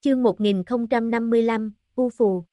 Chương 1055, U Phù.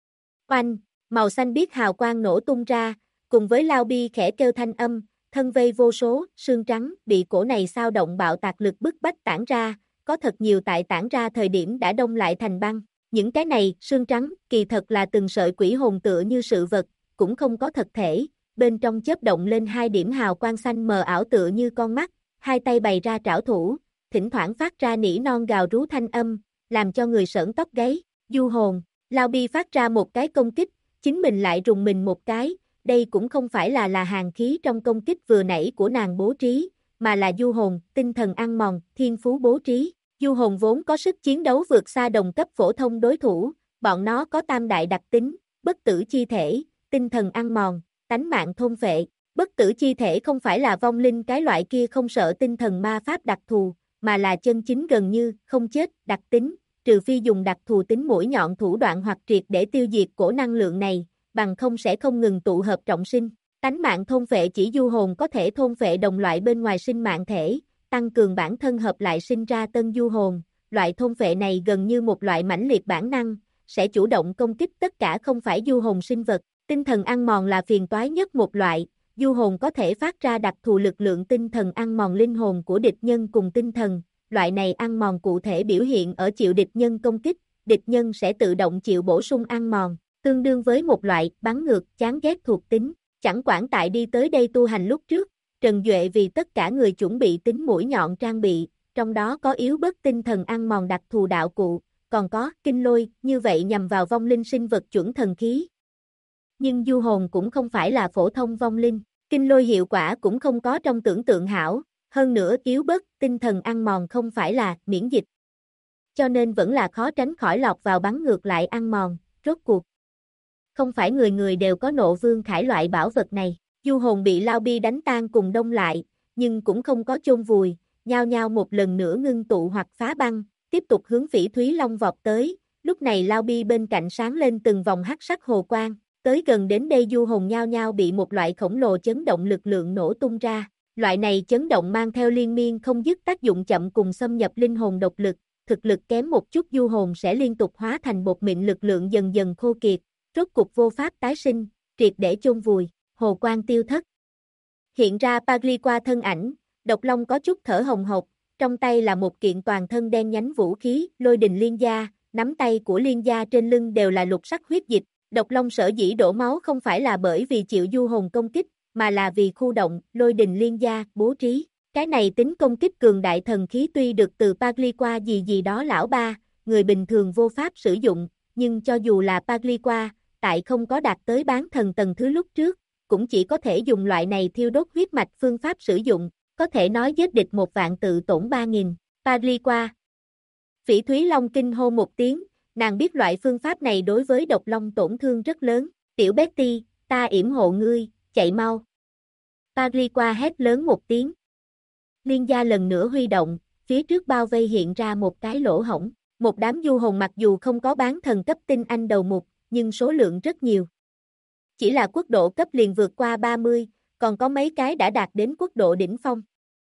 Oanh, màu xanh biếc hào quang nổ tung ra, cùng với Lao Bi khẽ kêu thanh âm, thân vây vô số, sương trắng, bị cổ này sao động bạo tạc lực bức bách tản ra, có thật nhiều tại tản ra thời điểm đã đông lại thành băng. Những cái này, sương trắng, kỳ thật là từng sợi quỷ hồn tựa như sự vật, cũng không có thật thể, bên trong chớp động lên hai điểm hào quang xanh mờ ảo tựa như con mắt, hai tay bày ra trảo thủ, thỉnh thoảng phát ra nỉ non gào rú thanh âm, làm cho người sởn tóc gáy. Du hồn, Lao Bi phát ra một cái công kích, chính mình lại rùng mình một cái, đây cũng không phải là hàn khí trong công kích vừa nãy của nàng bố trí, mà là du hồn, tinh thần ăn mòn, thiên phú bố trí. Du hồn vốn có sức chiến đấu vượt xa đồng cấp phổ thông đối thủ, bọn nó có tam đại đặc tính, bất tử chi thể, tinh thần ăn mòn, tánh mạng thôn phệ. Bất tử chi thể không phải là vong linh cái loại kia không sợ tinh thần ma pháp đặc thù, mà là chân chính gần như không chết đặc tính, trừ phi dùng đặc thù tính mũi nhọn thủ đoạn hoặc triệt để tiêu diệt cổ năng lượng này, bằng không sẽ không ngừng tụ hợp trọng sinh. Tánh mạng thôn phệ chỉ du hồn có thể thôn phệ đồng loại bên ngoài sinh mạng thể, tăng cường bản thân hợp lại sinh ra tân du hồn. Loại thôn phệ này gần như một loại mãnh liệt bản năng, sẽ chủ động công kích tất cả không phải du hồn sinh vật. Tinh thần ăn mòn là phiền toái nhất một loại, du hồn có thể phát ra đặc thù lực lượng tinh thần ăn mòn linh hồn của địch nhân cùng tinh thần. Loại này ăn mòn cụ thể biểu hiện ở chịu địch nhân công kích, địch nhân sẽ tự động chịu bổ sung ăn mòn, tương đương với một loại bắn ngược chán ghét thuộc tính. Chẳng quản tại đi tới đây tu hành lúc trước, Trần Duệ vì tất cả người chuẩn bị tính mũi nhọn trang bị, trong đó có yếu bớt tinh thần ăn mòn đặc thù đạo cụ, còn có kinh lôi, như vậy nhằm vào vong linh sinh vật chuẩn thần khí. Nhưng du hồn cũng không phải là phổ thông vong linh, kinh lôi hiệu quả cũng không có trong tưởng tượng hảo, hơn nữa yếu bớt tinh thần ăn mòn không phải là miễn dịch. Cho nên vẫn là khó tránh khỏi lọt vào bắn ngược lại ăn mòn, rốt cuộc. Không phải người người đều có nộ vương khải loại bảo vật này, du hồn bị Lao Bi đánh tan cùng đông lại, nhưng cũng không có chôn vùi, nhao nhao một lần nữa ngưng tụ hoặc phá băng, tiếp tục hướng Phỉ Thúy Long vọt tới, lúc này Lao Bi bên cạnh sáng lên từng vòng hắc sắc hồ quang, tới gần đến đây du hồn nhao nhao bị một loại khổng lồ chấn động lực lượng nổ tung ra. Loại này chấn động mang theo liên miên không dứt tác dụng chậm cùng xâm nhập linh hồn độc lực, thực lực kém một chút du hồn sẽ liên tục hóa thành bột mịn lực lượng dần dần khô kiệt, rốt cục vô pháp tái sinh, triệt để chôn vùi, hồ quang tiêu thất. Hiện ra Pagliqua thân ảnh, Độc Long có chút thở hồng hộc, trong tay là một kiện toàn thân đen nhánh vũ khí, Lôi Đình Liên Gia, nắm tay của Liên Gia trên lưng đều là lục sắc huyết dịch, Độc Long sở dĩ đổ máu không phải là bởi vì chịu du hồn công kích, mà là vì khu động, Lôi Đình Liên Gia, bố trí. Cái này tính công kích cường đại thần khí tuy được từ Pagliqua gì đó lão ba, người bình thường vô pháp sử dụng, nhưng cho dù là Pagliqua, tại không có đạt tới bán thần tầng thứ lúc trước, cũng chỉ có thể dùng loại này thiêu đốt huyết mạch phương pháp sử dụng, có thể nói giết địch 1.000 tự tổn 3.000. Pagliqua. Phỉ Thúy Long kinh hô một tiếng, nàng biết loại phương pháp này đối với Độc Long tổn thương rất lớn. Tiểu Betty, ta yểm hộ ngươi, chạy mau. Pagliqua hét lớn một tiếng. Liên Gia lần nữa huy động, phía trước bao vây hiện ra một cái lỗ hổng. Một đám du hồn mặc dù không có bán thần cấp tinh anh đầu mục, nhưng số lượng rất nhiều. Chỉ là quốc độ cấp liền vượt qua 30, còn có mấy cái đã đạt đến quốc độ đỉnh phong.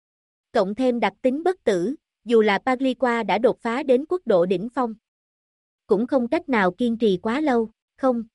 Cộng thêm đặc tính bất tử, dù là Pagliqua đã đột phá đến quốc độ đỉnh phong, cũng không cách nào kiên trì quá lâu, không.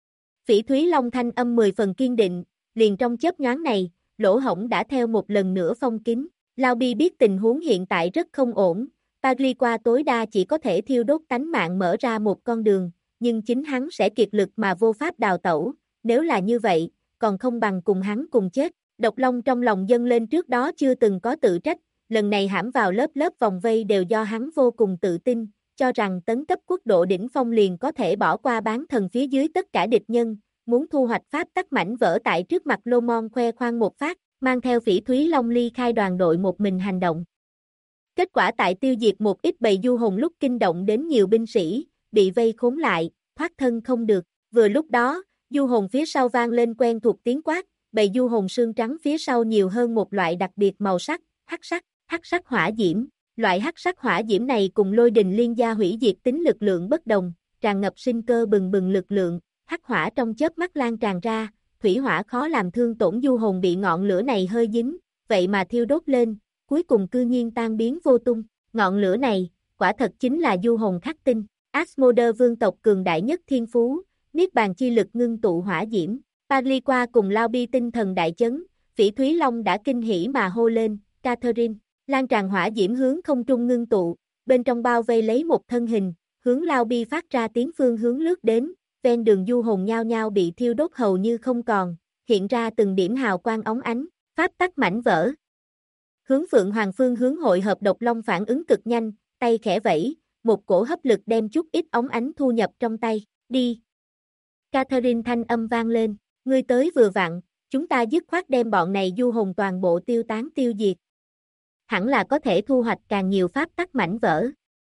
Phỉ Thúy Long thanh âm 10 phần kiên định, liền trong chớp nhoáng này, lỗ hổng đã theo một lần nữa phong kín. Lao Bi biết tình huống hiện tại rất không ổn, Pagliqua tối đa chỉ có thể thiêu đốt tánh mạng mở ra một con đường, nhưng chính hắn sẽ kiệt lực mà vô pháp đào tẩu, nếu là như vậy, còn không bằng cùng hắn cùng chết. Độc Long trong lòng dâng lên trước đó chưa từng có tự trách, lần này hãm vào lớp lớp vòng vây đều do hắn vô cùng tự tin, cho rằng tấn cấp quốc độ đỉnh phong liền có thể bỏ qua bán thần phía dưới tất cả địch nhân, muốn thu hoạch pháp tắc mảnh vỡ tại trước mặt Lô Mon khoe khoang một phát, mang theo Phỉ Thúy Long ly khai đoàn đội một mình hành động. Kết quả tại tiêu diệt một ít bầy du hồn lúc kinh động đến nhiều binh sĩ, bị vây khốn lại, thoát thân không được. Vừa lúc đó, du hồn phía sau vang lên quen thuộc tiếng quát, bầy du hồn xương trắng phía sau nhiều hơn một loại đặc biệt màu sắc, hắc sắc hỏa diễm. Loại hắc sắc hỏa diễm này cùng Lôi Đình Liên Gia hủy diệt tính lực lượng bất đồng, tràn ngập sinh cơ bừng bừng lực lượng, hắc hỏa trong chớp mắt lan tràn ra, thủy hỏa khó làm thương tổn du hồn bị ngọn lửa này hơi dính, vậy mà thiêu đốt lên, cuối cùng cư nhiên tan biến vô tung. Ngọn lửa này, quả thật chính là du hồn khắc tinh. Asmodee vương tộc cường đại nhất thiên phú, niết bàn chi lực ngưng tụ hỏa diễm. Pagliqua cùng Lao Bi tinh thần đại chấn, Phỉ Thúy Long đã kinh hỉ mà hô lên, Catherine, lan tràn hỏa diễm hướng không trung ngưng tụ, bên trong bao vây lấy một thân hình, hướng Lao Bi phát ra tiếng phương hướng lướt đến, ven đường du hồn nhao nhao bị thiêu đốt hầu như không còn, hiện ra từng điểm hào quang óng ánh, pháp tắc mảnh vỡ. Hướng Phượng Hoàng phương hướng hội hợp độc long phản ứng cực nhanh, tay khẽ vẫy, một cổ hấp lực đem chút ít óng ánh thu nhập trong tay, đi. Catherine thanh âm vang lên, ngươi tới vừa vặn, chúng ta dứt khoát đem bọn này du hồn toàn bộ tiêu tán tiêu diệt. Hẳn là có thể thu hoạch càng nhiều pháp tắc mảnh vỡ.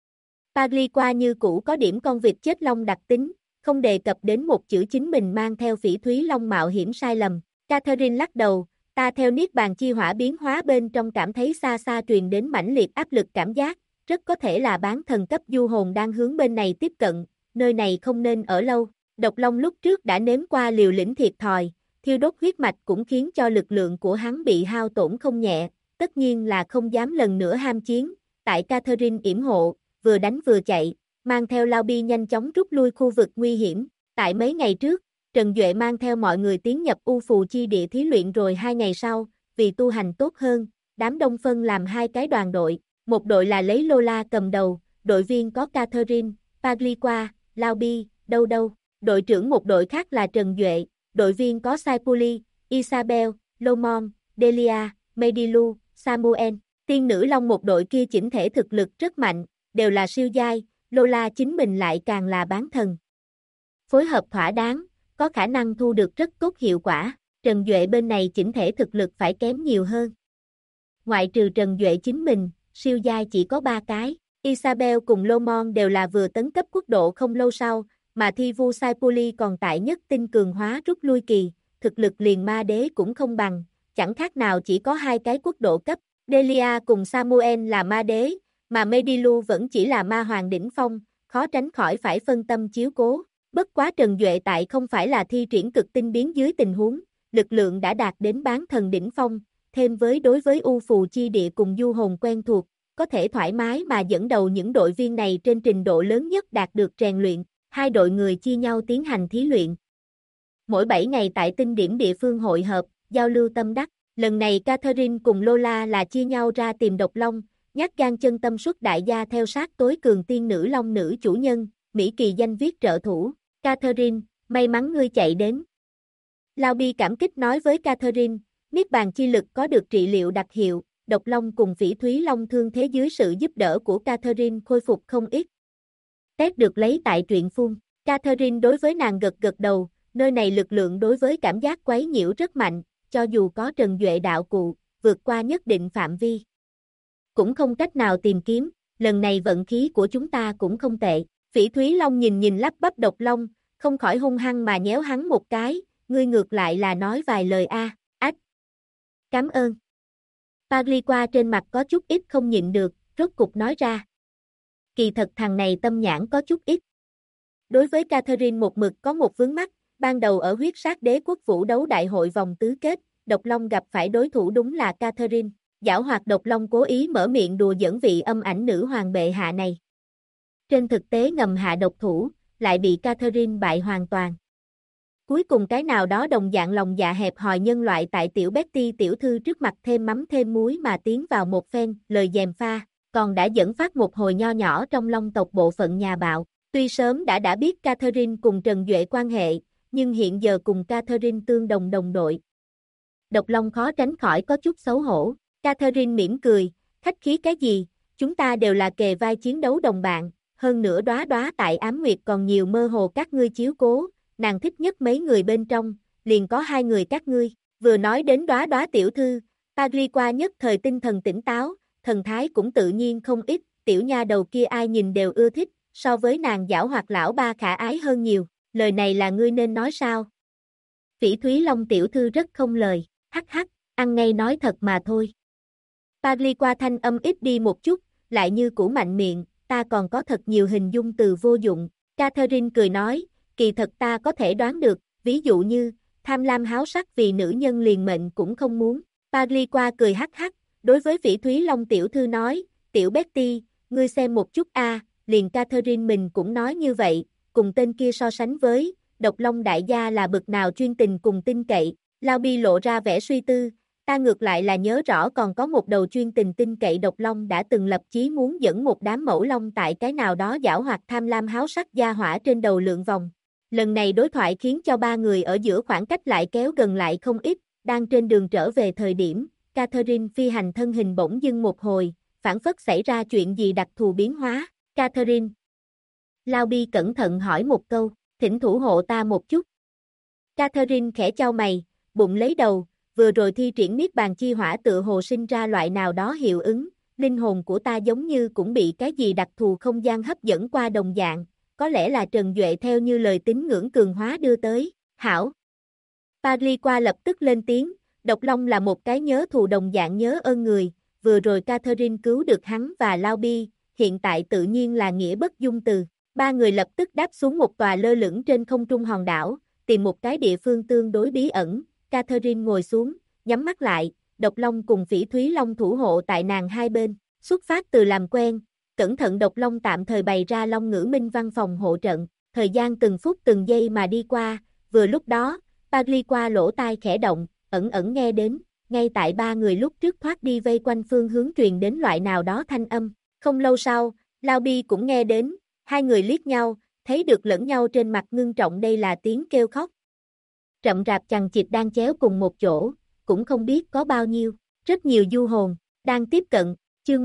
Pagliqua như cũ có điểm con vịt chết long đặc tính, không đề cập đến một chữ chính mình mang theo Phỉ Thúy Long mạo hiểm sai lầm. Catherine lắc đầu, ta theo niết bàn chi hỏa biến hóa bên trong cảm thấy xa xa truyền đến mãnh liệt áp lực cảm giác, rất có thể là bán thần cấp du hồn đang hướng bên này tiếp cận, nơi này không nên ở lâu. Độc Long lúc trước đã nếm qua liều lĩnh thiệt thòi, thiêu đốt huyết mạch cũng khiến cho lực lượng của hắn bị hao tổn không nhẹ, tất nhiên là không dám lần nữa ham chiến, tại Catherine yểm hộ, vừa đánh vừa chạy, mang theo Lao Bi nhanh chóng rút lui khu vực nguy hiểm. Tại mấy ngày trước, Trần Duệ mang theo mọi người tiến nhập U Phù Chi địa thí luyện rồi 2 ngày sau, vì tu hành tốt hơn, đám đông phân làm 2 cái đoàn đội, một đội là lấy Lola cầm đầu, đội viên có Catherine, Pagliqua, Lao Bi, đâu đâu, đội trưởng một đội khác là Trần Duệ, đội viên có Saipuli, Isabel, Lomon, Delia, Medilu, Samuel, tiên nữ long một đội kia chỉnh thể thực lực rất mạnh, đều là siêu giai, Lola chính mình lại càng là bán thần. Phối hợp thỏa đáng, có khả năng thu được rất tốt hiệu quả, Trần Duệ bên này chỉnh thể thực lực phải kém nhiều hơn. Ngoại trừ Trần Duệ chính mình, siêu giai chỉ có 3 cái, Isabel cùng Lomon đều là vừa tấn cấp quốc độ không lâu sau, mà Thi Vu Saipuli còn tại nhất tinh cường hóa rút lui kỳ, thực lực liền ma đế cũng không bằng, chẳng khác nào chỉ có 2 cái quốc độ cấp, Delia cùng Samuel là ma đế, mà Medilu vẫn chỉ là ma hoàng đỉnh phong, khó tránh khỏi phải phân tâm chiếu cố. Bất quá Trần Duệ tại không phải là thi triển cực tinh biến dưới tình huống, lực lượng đã đạt đến bán thần đỉnh phong, thêm với đối với U Phù Chi địa cùng du hồn quen thuộc, có thể thoải mái mà dẫn đầu những đội viên này trên trình độ lớn nhất đạt được rèn luyện, 2 đội người chia nhau tiến hành thí luyện. Mỗi 7 ngày tại tinh điểm địa phương hội hợp, giao lưu tâm đắc, lần này Catherine cùng Lola là chia nhau ra tìm độc long, nhát gan chân tâm xuất đại gia theo sát tối cường tiên nữ long nữ chủ nhân, Mỹ Kỳ danh viết trợ thủ. Catherine, may mắn ngươi chạy đến. Lao Bi cảm kích nói với Catherine, niết bàn chi lực có được trị liệu đặc hiệu, độc long cùng Phỉ Thúy Long thương thế dưới sự giúp đỡ của Catherine khôi phục không ít. Test được lấy tại truyện phun. Catherine đối với nàng gật gật đầu, nơi này lực lượng đối với cảm giác quấy nhiễu rất mạnh, cho dù có Trần Duệ đạo cụ, vượt qua nhất định phạm vi. Cũng không cách nào tìm kiếm, lần này vận khí của chúng ta cũng không tệ. Phỉ Thúy Long nhìn lắp bắp độc long, không khỏi hung hăng mà nhéo hắn một cái, ngươi ngược lại là nói vài lời a, ách. Cảm ơn. Pagliqua trên mặt có chút ít không nhịn được, rốt cục nói ra. Kỳ thật thằng này tâm nhãn có chút ít. Đối với Catherine một mực có một vướng mắc, ban đầu ở huyết sát đế quốc vũ đấu đại hội vòng tứ kết, độc long gặp phải đối thủ đúng là Catherine. Giảo hoạt độc long cố ý mở miệng đùa giỡn vị âm ảnh nữ hoàng bệ hạ này. Trên thực tế ngầm hạ độc thủ, lại bị Catherine bại hoàn toàn. Cuối cùng cái nào đó đồng dạng lòng dạ hẹp hòi nhân loại tại tiểu Betty tiểu thư trước mặt thêm mắm thêm muối mà tiến vào một phen, lời gièm pha, còn đã dẫn phát một hồi nho nhỏ trong long tộc bộ phận nhà bạo. Tuy sớm đã biết Catherine cùng Trần Duệ quan hệ, nhưng hiện giờ cùng Catherine tương đồng đồng đội. Độc long khó tránh khỏi có chút xấu hổ. Catherine mỉm cười, khách khí cái gì, chúng ta đều là kề vai chiến đấu đồng bạn, hơn nữa đóa đóa tại Ám Nguyệt còn nhiều mơ hồ các ngươi chiếu cố, nàng thích nhất mấy người bên trong, liền có 2 người các ngươi. Vừa nói đến đóa đóa tiểu thư, Pagliqua nhất thời tinh thần tỉnh táo, thần thái cũng tự nhiên không ít, tiểu nha đầu kia ai nhìn đều ưa thích, so với nàng giảo hoạt lão ba khả ái hơn nhiều, lời này là ngươi nên nói sao? Phỉ Thúy Long tiểu thư rất không lời, hắc hắc, ăn ngay nói thật mà thôi. Pagliqua thanh âm ít đi một chút, lại như cũ mạnh miệng, ta còn có thật nhiều hình dung từ vô dụng. Catherine cười nói, kỳ thật ta có thể đoán được, ví dụ như, tham lam háo sắc vì nữ nhân liền mệnh cũng không muốn. Pagliqua cười hắc hắc, đối với Phỉ Thúy Long tiểu thư nói, tiểu Betty, ngươi xem một chút liền Catherine mình cũng nói như vậy, cùng tên kia so sánh với, Độc Long đại gia là bực nào chuyên tình cùng tin cậy, Lao Bi lộ ra vẻ suy tư, ta ngược lại là nhớ rõ còn có một đầu chuyên tình tin cậy Độc Long đã từng lập chí muốn dẫn một đám mẫu long tại cái nào đó giảo hoạt tham lam háo sắc gia hỏa trên đầu lượn vòng. Lần này đối thoại khiến cho ba người ở giữa khoảng cách lại kéo gần lại không ít, đang trên đường trở về thời điểm, Catherine phi hành thân hình bỗng dưng một hồi, phản phất xảy ra chuyện gì đặc thù biến hóa, Catherine. Lao Bi cẩn thận hỏi một câu, thỉnh thủ hộ ta một chút. Catherine khẽ chau mày, bụng lấy đầu, vừa rồi thi triển niết bàn chi hỏa tự hồ sinh ra loại nào đó hiệu ứng, linh hồn của ta giống như cũng bị cái gì đặc thù không gian hấp dẫn qua đồng dạng, có lẽ là Trần Duệ theo như lời tín ngưỡng cường hóa đưa tới, hảo. Pagliqua lập tức lên tiếng, Độc Long là một cái nhớ thù đồng dạng nhớ ơn người, vừa rồi Catherine cứu được hắn và Lao Bi, hiện tại tự nhiên là nghĩa bất dung từ. Ba người lập tức đáp xuống một tòa lơ lửng trên không trung hòn đảo, tìm một cái địa phương tương đối bí ẩn, Catherine ngồi xuống, nhắm mắt lại, Độc Long cùng Phỉ Thúy Long thủ hộ tại nàng hai bên, xuất phát từ làm quen, cẩn thận Độc Long tạm thời bày ra Long Ngữ Minh văn phòng hộ trận, thời gian từng phút từng giây mà đi qua, vừa lúc đó, Pagliqua lỗ tai khẽ động, ẩn ẩn nghe đến, ngay tại ba người lúc trước thoát đi vây quanh phương hướng truyền đến loại nào đó thanh âm, không lâu sau, Lao Bi cũng nghe đến, hai người liếc nhau, thấy được lẫn nhau trên mặt ngưng trọng đây là tiếng kêu khóc. Rậm rạp chằng chịt đang chéo cùng một chỗ, cũng không biết có bao nhiêu, rất nhiều du hồn, đang tiếp cận, chương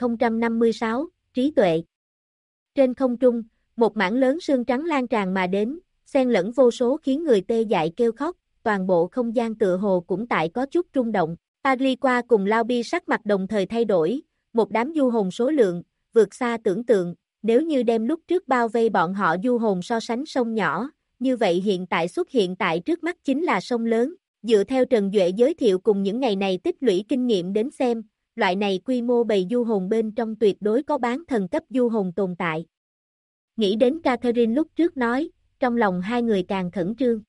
1056, trí tuệ. Trên không trung, một mảng lớn sương trắng lan tràn mà đến, xen lẫn vô số khiến người tê dại kêu khóc, toàn bộ không gian tựa hồ cũng tại có chút rung động. Pagliqua cùng Lao Bi sắc mặt đồng thời thay đổi, một đám du hồn số lượng, vượt xa tưởng tượng, nếu như đem lúc trước bao vây bọn họ du hồn so sánh sông nhỏ, như vậy hiện tại xuất hiện tại trước mắt chính là sông lớn, dựa theo Trần Duệ giới thiệu cùng những ngày này tích lũy kinh nghiệm đến xem, loại này quy mô bầy du hồn bên trong tuyệt đối có bán thần cấp du hồn tồn tại. Nghĩ đến Catherine lúc trước nói, trong lòng hai người càng khẩn trương.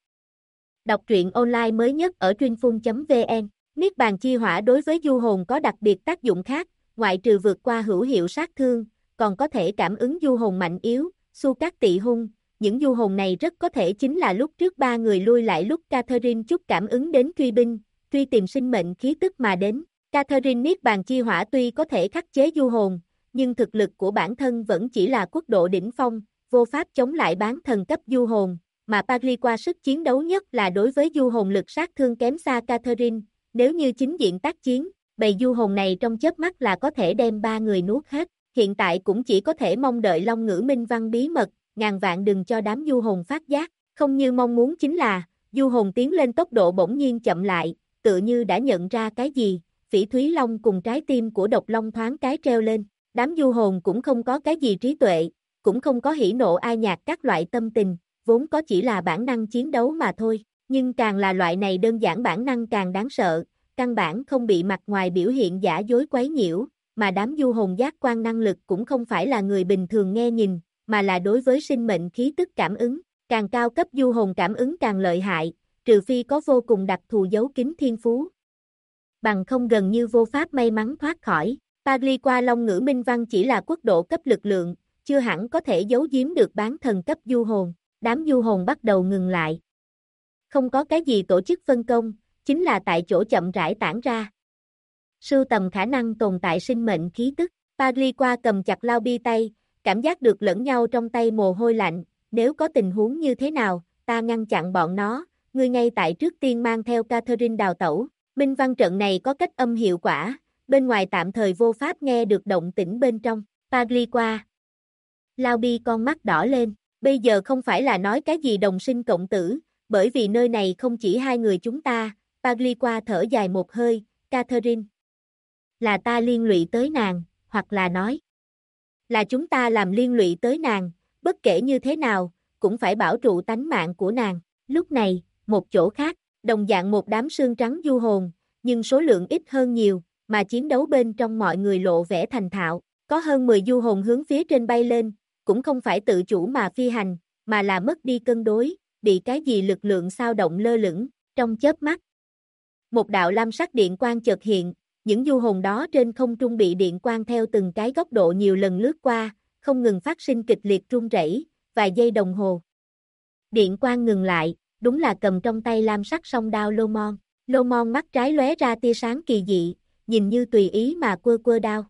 Đọc truyện online mới nhất ở truyện.vn. Niết bàn chi hỏa đối với du hồn có đặc biệt tác dụng khác, ngoại trừ vượt qua hữu hiệu sát thương, còn có thể cảm ứng du hồn mạnh yếu, Su Cát Tị Hung. Những du hồn này rất có thể chính là lúc trước ba người lui lại lúc Catherine chút cảm ứng đến truy binh, truy tìm sinh mệnh khí tức mà đến. Catherine niết bàn chi hỏa tuy có thể khắc chế du hồn, nhưng thực lực của bản thân vẫn chỉ là quốc độ đỉnh phong, vô pháp chống lại bán thần cấp du hồn, mà Pagliqua sức chiến đấu nhất là đối với du hồn lực sát thương kém xa Catherine, nếu như chính diện tác chiến, bầy du hồn này trong chớp mắt là có thể đem ba người nuốt hết, hiện tại cũng chỉ có thể mong đợi Long Ngữ Minh văn bí mật, ngàn vạn đừng cho đám du hồn phát giác, không như mong muốn chính là, du hồn tiến lên tốc độ bỗng nhiên chậm lại, tựa như đã nhận ra cái gì, Phỉ Thúy Long cùng trái tim của Độc Long thoáng cái treo lên, đám du hồn cũng không có cái gì trí tuệ, cũng không có hỉ nộ ai nhạc các loại tâm tình, vốn có chỉ là bản năng chiến đấu mà thôi, nhưng càng là loại này đơn giản bản năng càng đáng sợ, căn bản không bị mặt ngoài biểu hiện giả dối quấy nhiễu, mà đám du hồn giác quan năng lực cũng không phải là người bình thường nghe nhìn, mà là đối với sinh mệnh khí tức cảm ứng, càng cao cấp du hồn cảm ứng càng lợi hại, trừ phi có vô cùng đặc thù giấu kín thiên phú. Bằng không gần như vô pháp may mắn thoát khỏi, Pagliqua Long Ngữ Minh văn chỉ là quốc độ cấp lực lượng, chưa hẳn có thể giấu giếm được bán thần cấp du hồn, đám du hồn bắt đầu ngừng lại. Không có cái gì tổ chức phân công, chính là tại chỗ chậm rãi tản ra. Sưu tầm khả năng tồn tại sinh mệnh khí tức, Pagliqua cầm chặt Lao Bi tay, cảm giác được lẫn nhau trong tay mồ hôi lạnh, nếu có tình huống như thế nào, ta ngăn chặn bọn nó, ngươi ngay tại trước tiên mang theo Catherine đào tẩu, minh văn trận này có cách âm hiệu quả, bên ngoài tạm thời vô pháp nghe được động tĩnh bên trong, Pagliqua. Lao Bi con mắt đỏ lên, bây giờ không phải là nói cái gì đồng sinh cộng tử, bởi vì nơi này không chỉ hai người chúng ta, Pagliqua thở dài một hơi, Catherine. Là ta liên lụy tới nàng, hoặc là nói. Là chúng ta làm liên lụy tới nàng, bất kể như thế nào, cũng phải bảo trụ tánh mạng của nàng. Lúc này, một chỗ khác, đồng dạng một đám sương trắng du hồn, nhưng số lượng ít hơn nhiều, mà chiến đấu bên trong mọi người lộ vẻ thành thạo. Có hơn 10 du hồn hướng phía trên bay lên, cũng không phải tự chủ mà phi hành, mà là mất đi cân đối, bị cái gì lực lượng xao động lơ lửng, trong chớp mắt. Một đạo lam sắc điện quang chợt hiện, những du hồn đó trên không trung bị điện quang theo từng cái góc độ nhiều lần lướt qua, không ngừng phát sinh kịch liệt rung rẩy, vài giây đồng hồ. Điện quang ngừng lại, đúng là cầm trong tay lam sắc song đao Lomon. Lomon mắt trái lóe ra tia sáng kỳ dị, nhìn như tùy ý mà quơ quơ đao.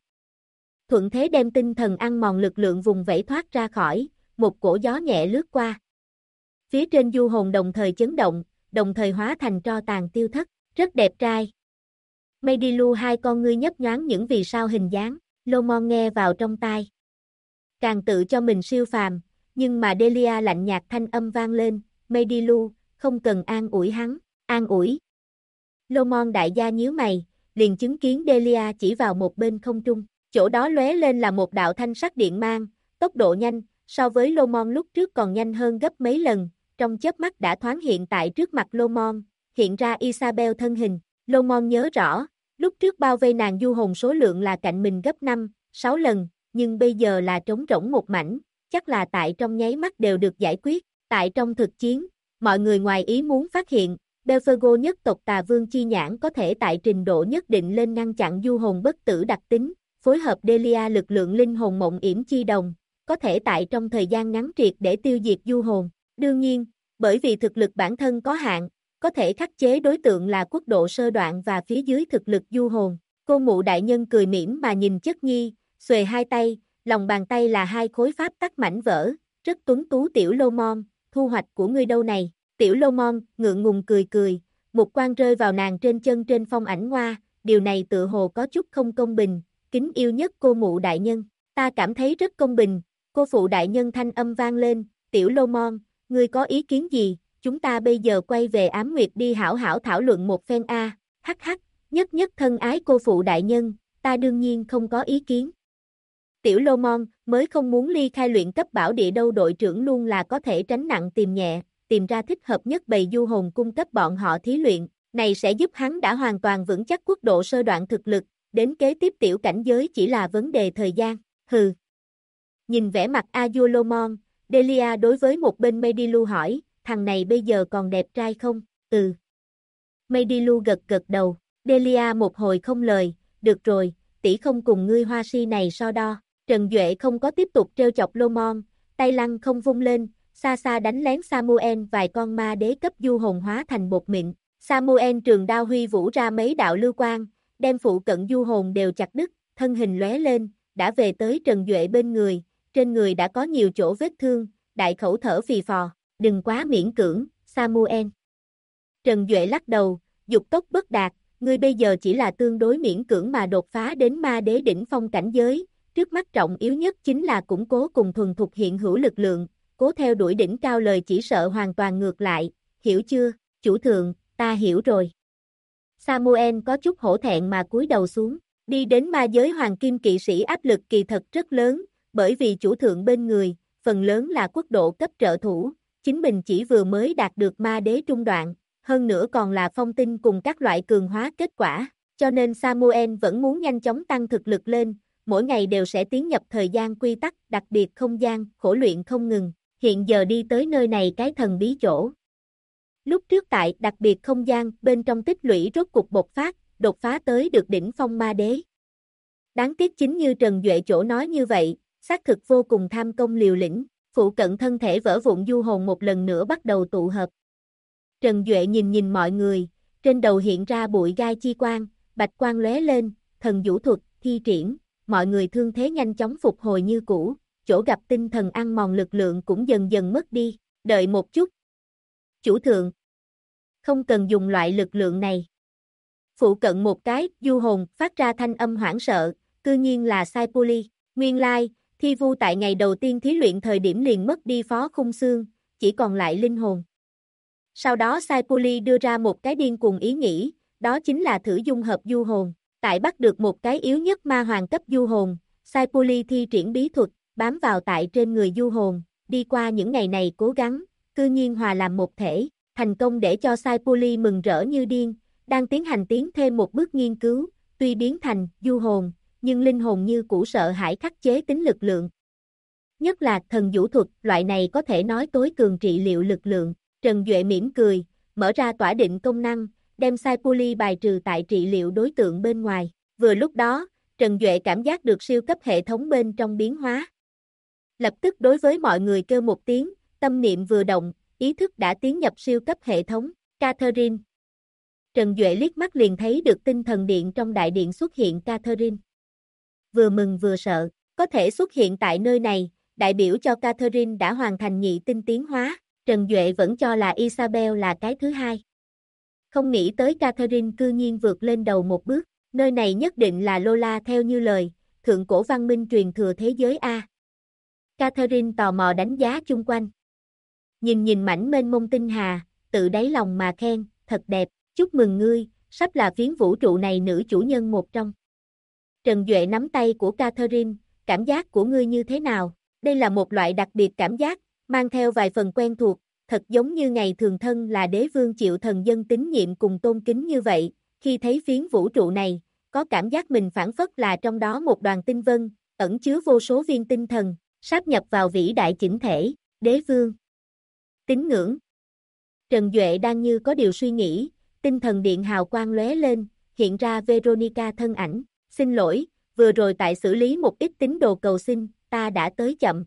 Thuận thế đem tinh thần ăn mòn lực lượng vùng vẫy thoát ra khỏi, một cổ gió nhẹ lướt qua. Phía trên du hồn đồng thời chấn động, đồng thời hóa thành tro tàn tiêu thất, rất đẹp trai. Meidilu hai con ngươi nhấp nhoáng những vì sao hình dáng, Lomon nghe vào trong tai. Càng tự cho mình siêu phàm, nhưng mà Delia lạnh nhạt thanh âm vang lên, Meidilu, không cần an ủi hắn, an ủi. Lomon đại gia nhíu mày, liền chứng kiến Delia chỉ vào một bên không trung, chỗ đó lóe lên là một đạo thanh sắc điện mang, tốc độ nhanh, so với Lomon lúc trước còn nhanh hơn gấp mấy lần, trong chớp mắt đã thoáng hiện tại trước mặt Lomon, hiện ra Isabel thân hình. Lomon nhớ rõ, lúc trước bao vây nàng du hồn số lượng là cạnh mình gấp 5, 6 lần, nhưng bây giờ là trống rỗng một mảnh, chắc là tại trong nháy mắt đều được giải quyết. Tại trong thực chiến, mọi người ngoài ý muốn phát hiện, Belphegor nhất tộc Tà Vương Chi Nhãn có thể tại trình độ nhất định lên ngăn chặn du hồn bất tử đặc tính, phối hợp Delia lực lượng linh hồn mộng yểm chi đồng, có thể tại trong thời gian ngắn triệt để tiêu diệt du hồn. Đương nhiên, bởi vì thực lực bản thân có hạn, có thể khắc chế đối tượng là quốc độ sơ đoạn và phía dưới thực lực du hồn. Cô mụ đại nhân cười mỉm mà nhìn chất nhi, xuề hai tay, lòng bàn tay là hai khối pháp tắc mảnh vỡ, rất tuấn tú tiểu Lomon, thu hoạch của ngươi đâu này. Tiểu Lomon ngượng ngùng cười cười, một quan rơi vào nàng trên chân trên phong ảnh hoa, điều này tự hồ có chút không công bình, kính yêu nhất cô mụ đại nhân, ta cảm thấy rất công bình. Cô phụ đại nhân thanh âm vang lên, tiểu Lomon, ngươi có ý kiến gì, chúng ta bây giờ quay về Ám Nguyệt đi hảo hảo thảo luận một phen a. Hắc hắc, nhất nhất thân ái cô phụ đại nhân, ta đương nhiên không có ý kiến. Tiểu Lomon mới không muốn ly khai luyện cấp bảo địa đâu, đội trưởng luôn là có thể tránh nặng tìm nhẹ, tìm ra thích hợp nhất bầy du hồn cung cấp bọn họ thí luyện, này sẽ giúp hắn đã hoàn toàn vững chắc quốc độ sơ đoạn thực lực, đến kế tiếp tiểu cảnh giới chỉ là vấn đề thời gian. Hừ. Nhìn vẻ mặt Azure Lomon, Delia đối với một bên Meidilu hỏi, thằng này bây giờ còn đẹp trai không? Ừ. Meidilu gật gật đầu, Delia một hồi không lời, được rồi, tỷ không cùng ngươi hoa si này so đo. Trần Duệ không có tiếp tục trêu chọc Lomon, tay lăng không vung lên, xa xa đánh lén Samuel vài con ma đế cấp du hồn hóa thành bột mịn. Samuel trường đao huy vũ ra mấy đạo lưu quang, đem phụ cận du hồn đều chặt đứt, thân hình lóe lên, đã về tới Trần Duệ bên người, trên người đã có nhiều chỗ vết thương, đại khẩu thở phì phò, đừng quá miễn cưỡng, Samuel. Trần Duệ lắc đầu, dục tốc bất đạt, ngươi bây giờ chỉ là tương đối miễn cưỡng mà đột phá đến ma đế đỉnh phong cảnh giới, trước mắt trọng yếu nhất chính là củng cố cùng thuần thục hiện hữu lực lượng, cố theo đuổi đỉnh cao lời chỉ sợ hoàn toàn ngược lại, hiểu chưa, chủ thượng, ta hiểu rồi. Samuel có chút hổ thẹn mà cúi đầu xuống, đi đến ma giới hoàng kim kỵ sĩ áp lực kỳ thật rất lớn, bởi vì chủ thượng bên người, phần lớn là quốc độ cấp trợ thủ, chính mình chỉ vừa mới đạt được ma đế trung đoạn, hơn nữa còn là phong tinh cùng các loại cường hóa kết quả, cho nên Samuel vẫn muốn nhanh chóng tăng thực lực lên, mỗi ngày đều sẽ tiến nhập thời gian quy tắc, đặc biệt không gian, khổ luyện không ngừng, hiện giờ đi tới nơi này cái thần bí chỗ. Lúc trước tại đặc biệt không gian bên trong tích lũy rốt cục bộc phát, đột phá tới được đỉnh phong ma đế. Đáng tiếc chính như Trần Duệ chỗ nói như vậy, xác thực vô cùng tham công liều lĩnh, phụ cận thân thể vỡ vụn du hồn một lần nữa bắt đầu tụ hợp. Trần Duệ nhìn mọi người, trên đầu hiện ra bụi gai chi quang, bạch quang lóe lên, thần vũ thuật, thi triển, mọi người thương thế nhanh chóng phục hồi như cũ, chỗ gặp tinh thần ăn mòn lực lượng cũng dần dần mất đi, đợi một chút. Chủ thượng, không cần dùng loại lực lượng này. Phụ cận một cái, du hồn, phát ra thanh âm hoảng sợ, cư nhiên là Saipuli, nguyên lai, thi vu tại ngày đầu tiên thí luyện thời điểm liền mất đi phó khung xương, chỉ còn lại linh hồn. Sau đó Saipuli đưa ra một cái điên cuồng ý nghĩ, đó chính là thử dung hợp du hồn, tại bắt được một cái yếu nhất ma hoàng cấp du hồn, Saipuli thi triển bí thuật, bám vào tại trên người du hồn, đi qua những ngày này cố gắng, cư nhiên hòa làm một thể, thành công để cho Saipuli mừng rỡ như điên, đang tiến hành tiến thêm một bước nghiên cứu, tuy biến thành du hồn, nhưng linh hồn như cũ sợ hãi khắc chế tính lực lượng. Nhất là thần vũ thuật, loại này có thể nói tối cường trị liệu lực lượng. Trần Duệ mỉm cười, mở ra tỏa định công năng, đem Saipuli bài trừ tại trị liệu đối tượng bên ngoài. Vừa lúc đó, Trần Duệ cảm giác được siêu cấp hệ thống bên trong biến hóa. Lập tức đối với mọi người kêu một tiếng, tâm niệm vừa động, ý thức đã tiến nhập siêu cấp hệ thống. Catherine. Trần Duệ liếc mắt liền thấy được tinh thần điện trong đại điện xuất hiện Catherine. Vừa mừng vừa sợ, có thể xuất hiện tại nơi này, đại biểu cho Catherine đã hoàn thành nhị tinh tiến hóa. Trần Duệ vẫn cho là Isabel là cái thứ hai. Không nghĩ tới Catherine cư nhiên vượt lên đầu một bước, nơi này nhất định là Lola theo như lời, thượng cổ văn minh truyền thừa thế giới A. Catherine tò mò đánh giá chung quanh. Nhìn mảnh mênh mông tinh hà, tự đáy lòng mà khen, thật đẹp, chúc mừng ngươi, sắp là phiến vũ trụ này nữ chủ nhân một trong. Trần Duệ nắm tay của Catherine, cảm giác của ngươi như thế nào? Đây là một loại đặc biệt cảm giác, mang theo vài phần quen thuộc, thật giống như ngày thường thân là đế vương chịu thần dân tín nhiệm cùng tôn kính như vậy, khi thấy phiến vũ trụ này, có cảm giác mình phảng phất là trong đó một đoàn tinh vân, ẩn chứa vô số viên tinh thần, sáp nhập vào vĩ đại chỉnh thể, đế vương. Tín ngưỡng. Trần Duệ đang như có điều suy nghĩ, tinh thần điện hào quang lóe lên, hiện ra Veronica thân ảnh, xin lỗi, vừa rồi tại xử lý một ít tín đồ cầu xin, ta đã tới chậm.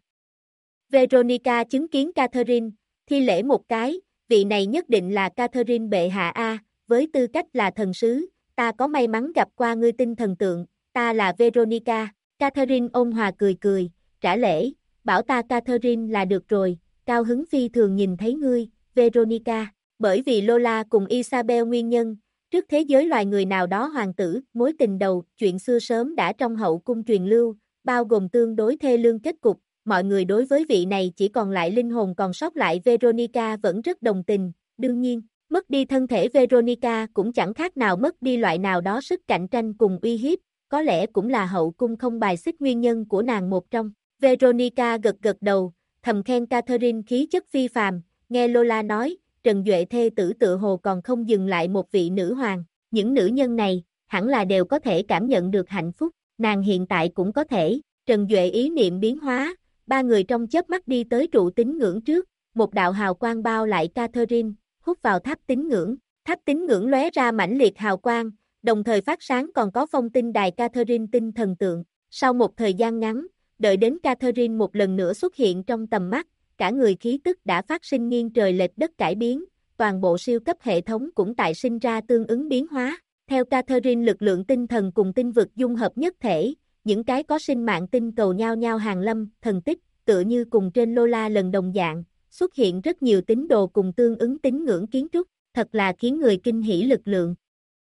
Veronica chứng kiến Catherine, thi lễ một cái, vị này nhất định là Catherine bệ hạ A, với tư cách là thần sứ, ta có may mắn gặp qua ngươi tinh thần tượng, ta là Veronica. Catherine ôn hòa cười cười, trả lễ, bảo ta Catherine là được rồi, cao hứng phi thường nhìn thấy ngươi, Veronica, bởi vì Lola cùng Isabel nguyên nhân, trước thế giới loài người nào đó hoàng tử, mối tình đầu, chuyện xưa sớm đã trong hậu cung truyền lưu, bao gồm tương đối thê lương kết cục, mọi người đối với vị này chỉ còn lại linh hồn còn sót lại Veronica vẫn rất đồng tình, đương nhiên, mất đi thân thể Veronica cũng chẳng khác nào mất đi loại nào đó sức cạnh tranh cùng uy hiếp, có lẽ cũng là hậu cung không bài xích nguyên nhân của nàng một trong. Veronica gật gật đầu, thầm khen Catherine khí chất phi phàm, nghe Lola nói, Trần Duệ thê tử tự hồ còn không dừng lại một vị nữ hoàng, những nữ nhân này, hẳn là đều có thể cảm nhận được hạnh phúc, nàng hiện tại cũng có thể, Trần Duệ ý niệm biến hóa, ba người trong chớp mắt đi tới trụ tín ngưỡng trước, một đạo hào quang bao lại Catherine, hút vào tháp tín ngưỡng lóe ra mãnh liệt hào quang, đồng thời phát sáng còn có phong tinh đài Catherine tinh thần tượng, sau một thời gian ngắn, đợi đến Catherine một lần nữa xuất hiện trong tầm mắt, cả người khí tức đã phát sinh nghiêng trời lệch đất cải biến, toàn bộ siêu cấp hệ thống cũng tại sinh ra tương ứng biến hóa, theo Catherine lực lượng tinh thần cùng tinh vực dung hợp nhất thể, những cái có sinh mạng tinh cầu nhao nhao hàng lâm, thần tích, tựa như cùng trên Lola lần đồng dạng, xuất hiện rất nhiều tín đồ cùng tương ứng tín ngưỡng kiến trúc, thật là khiến người kinh hỉ lực lượng.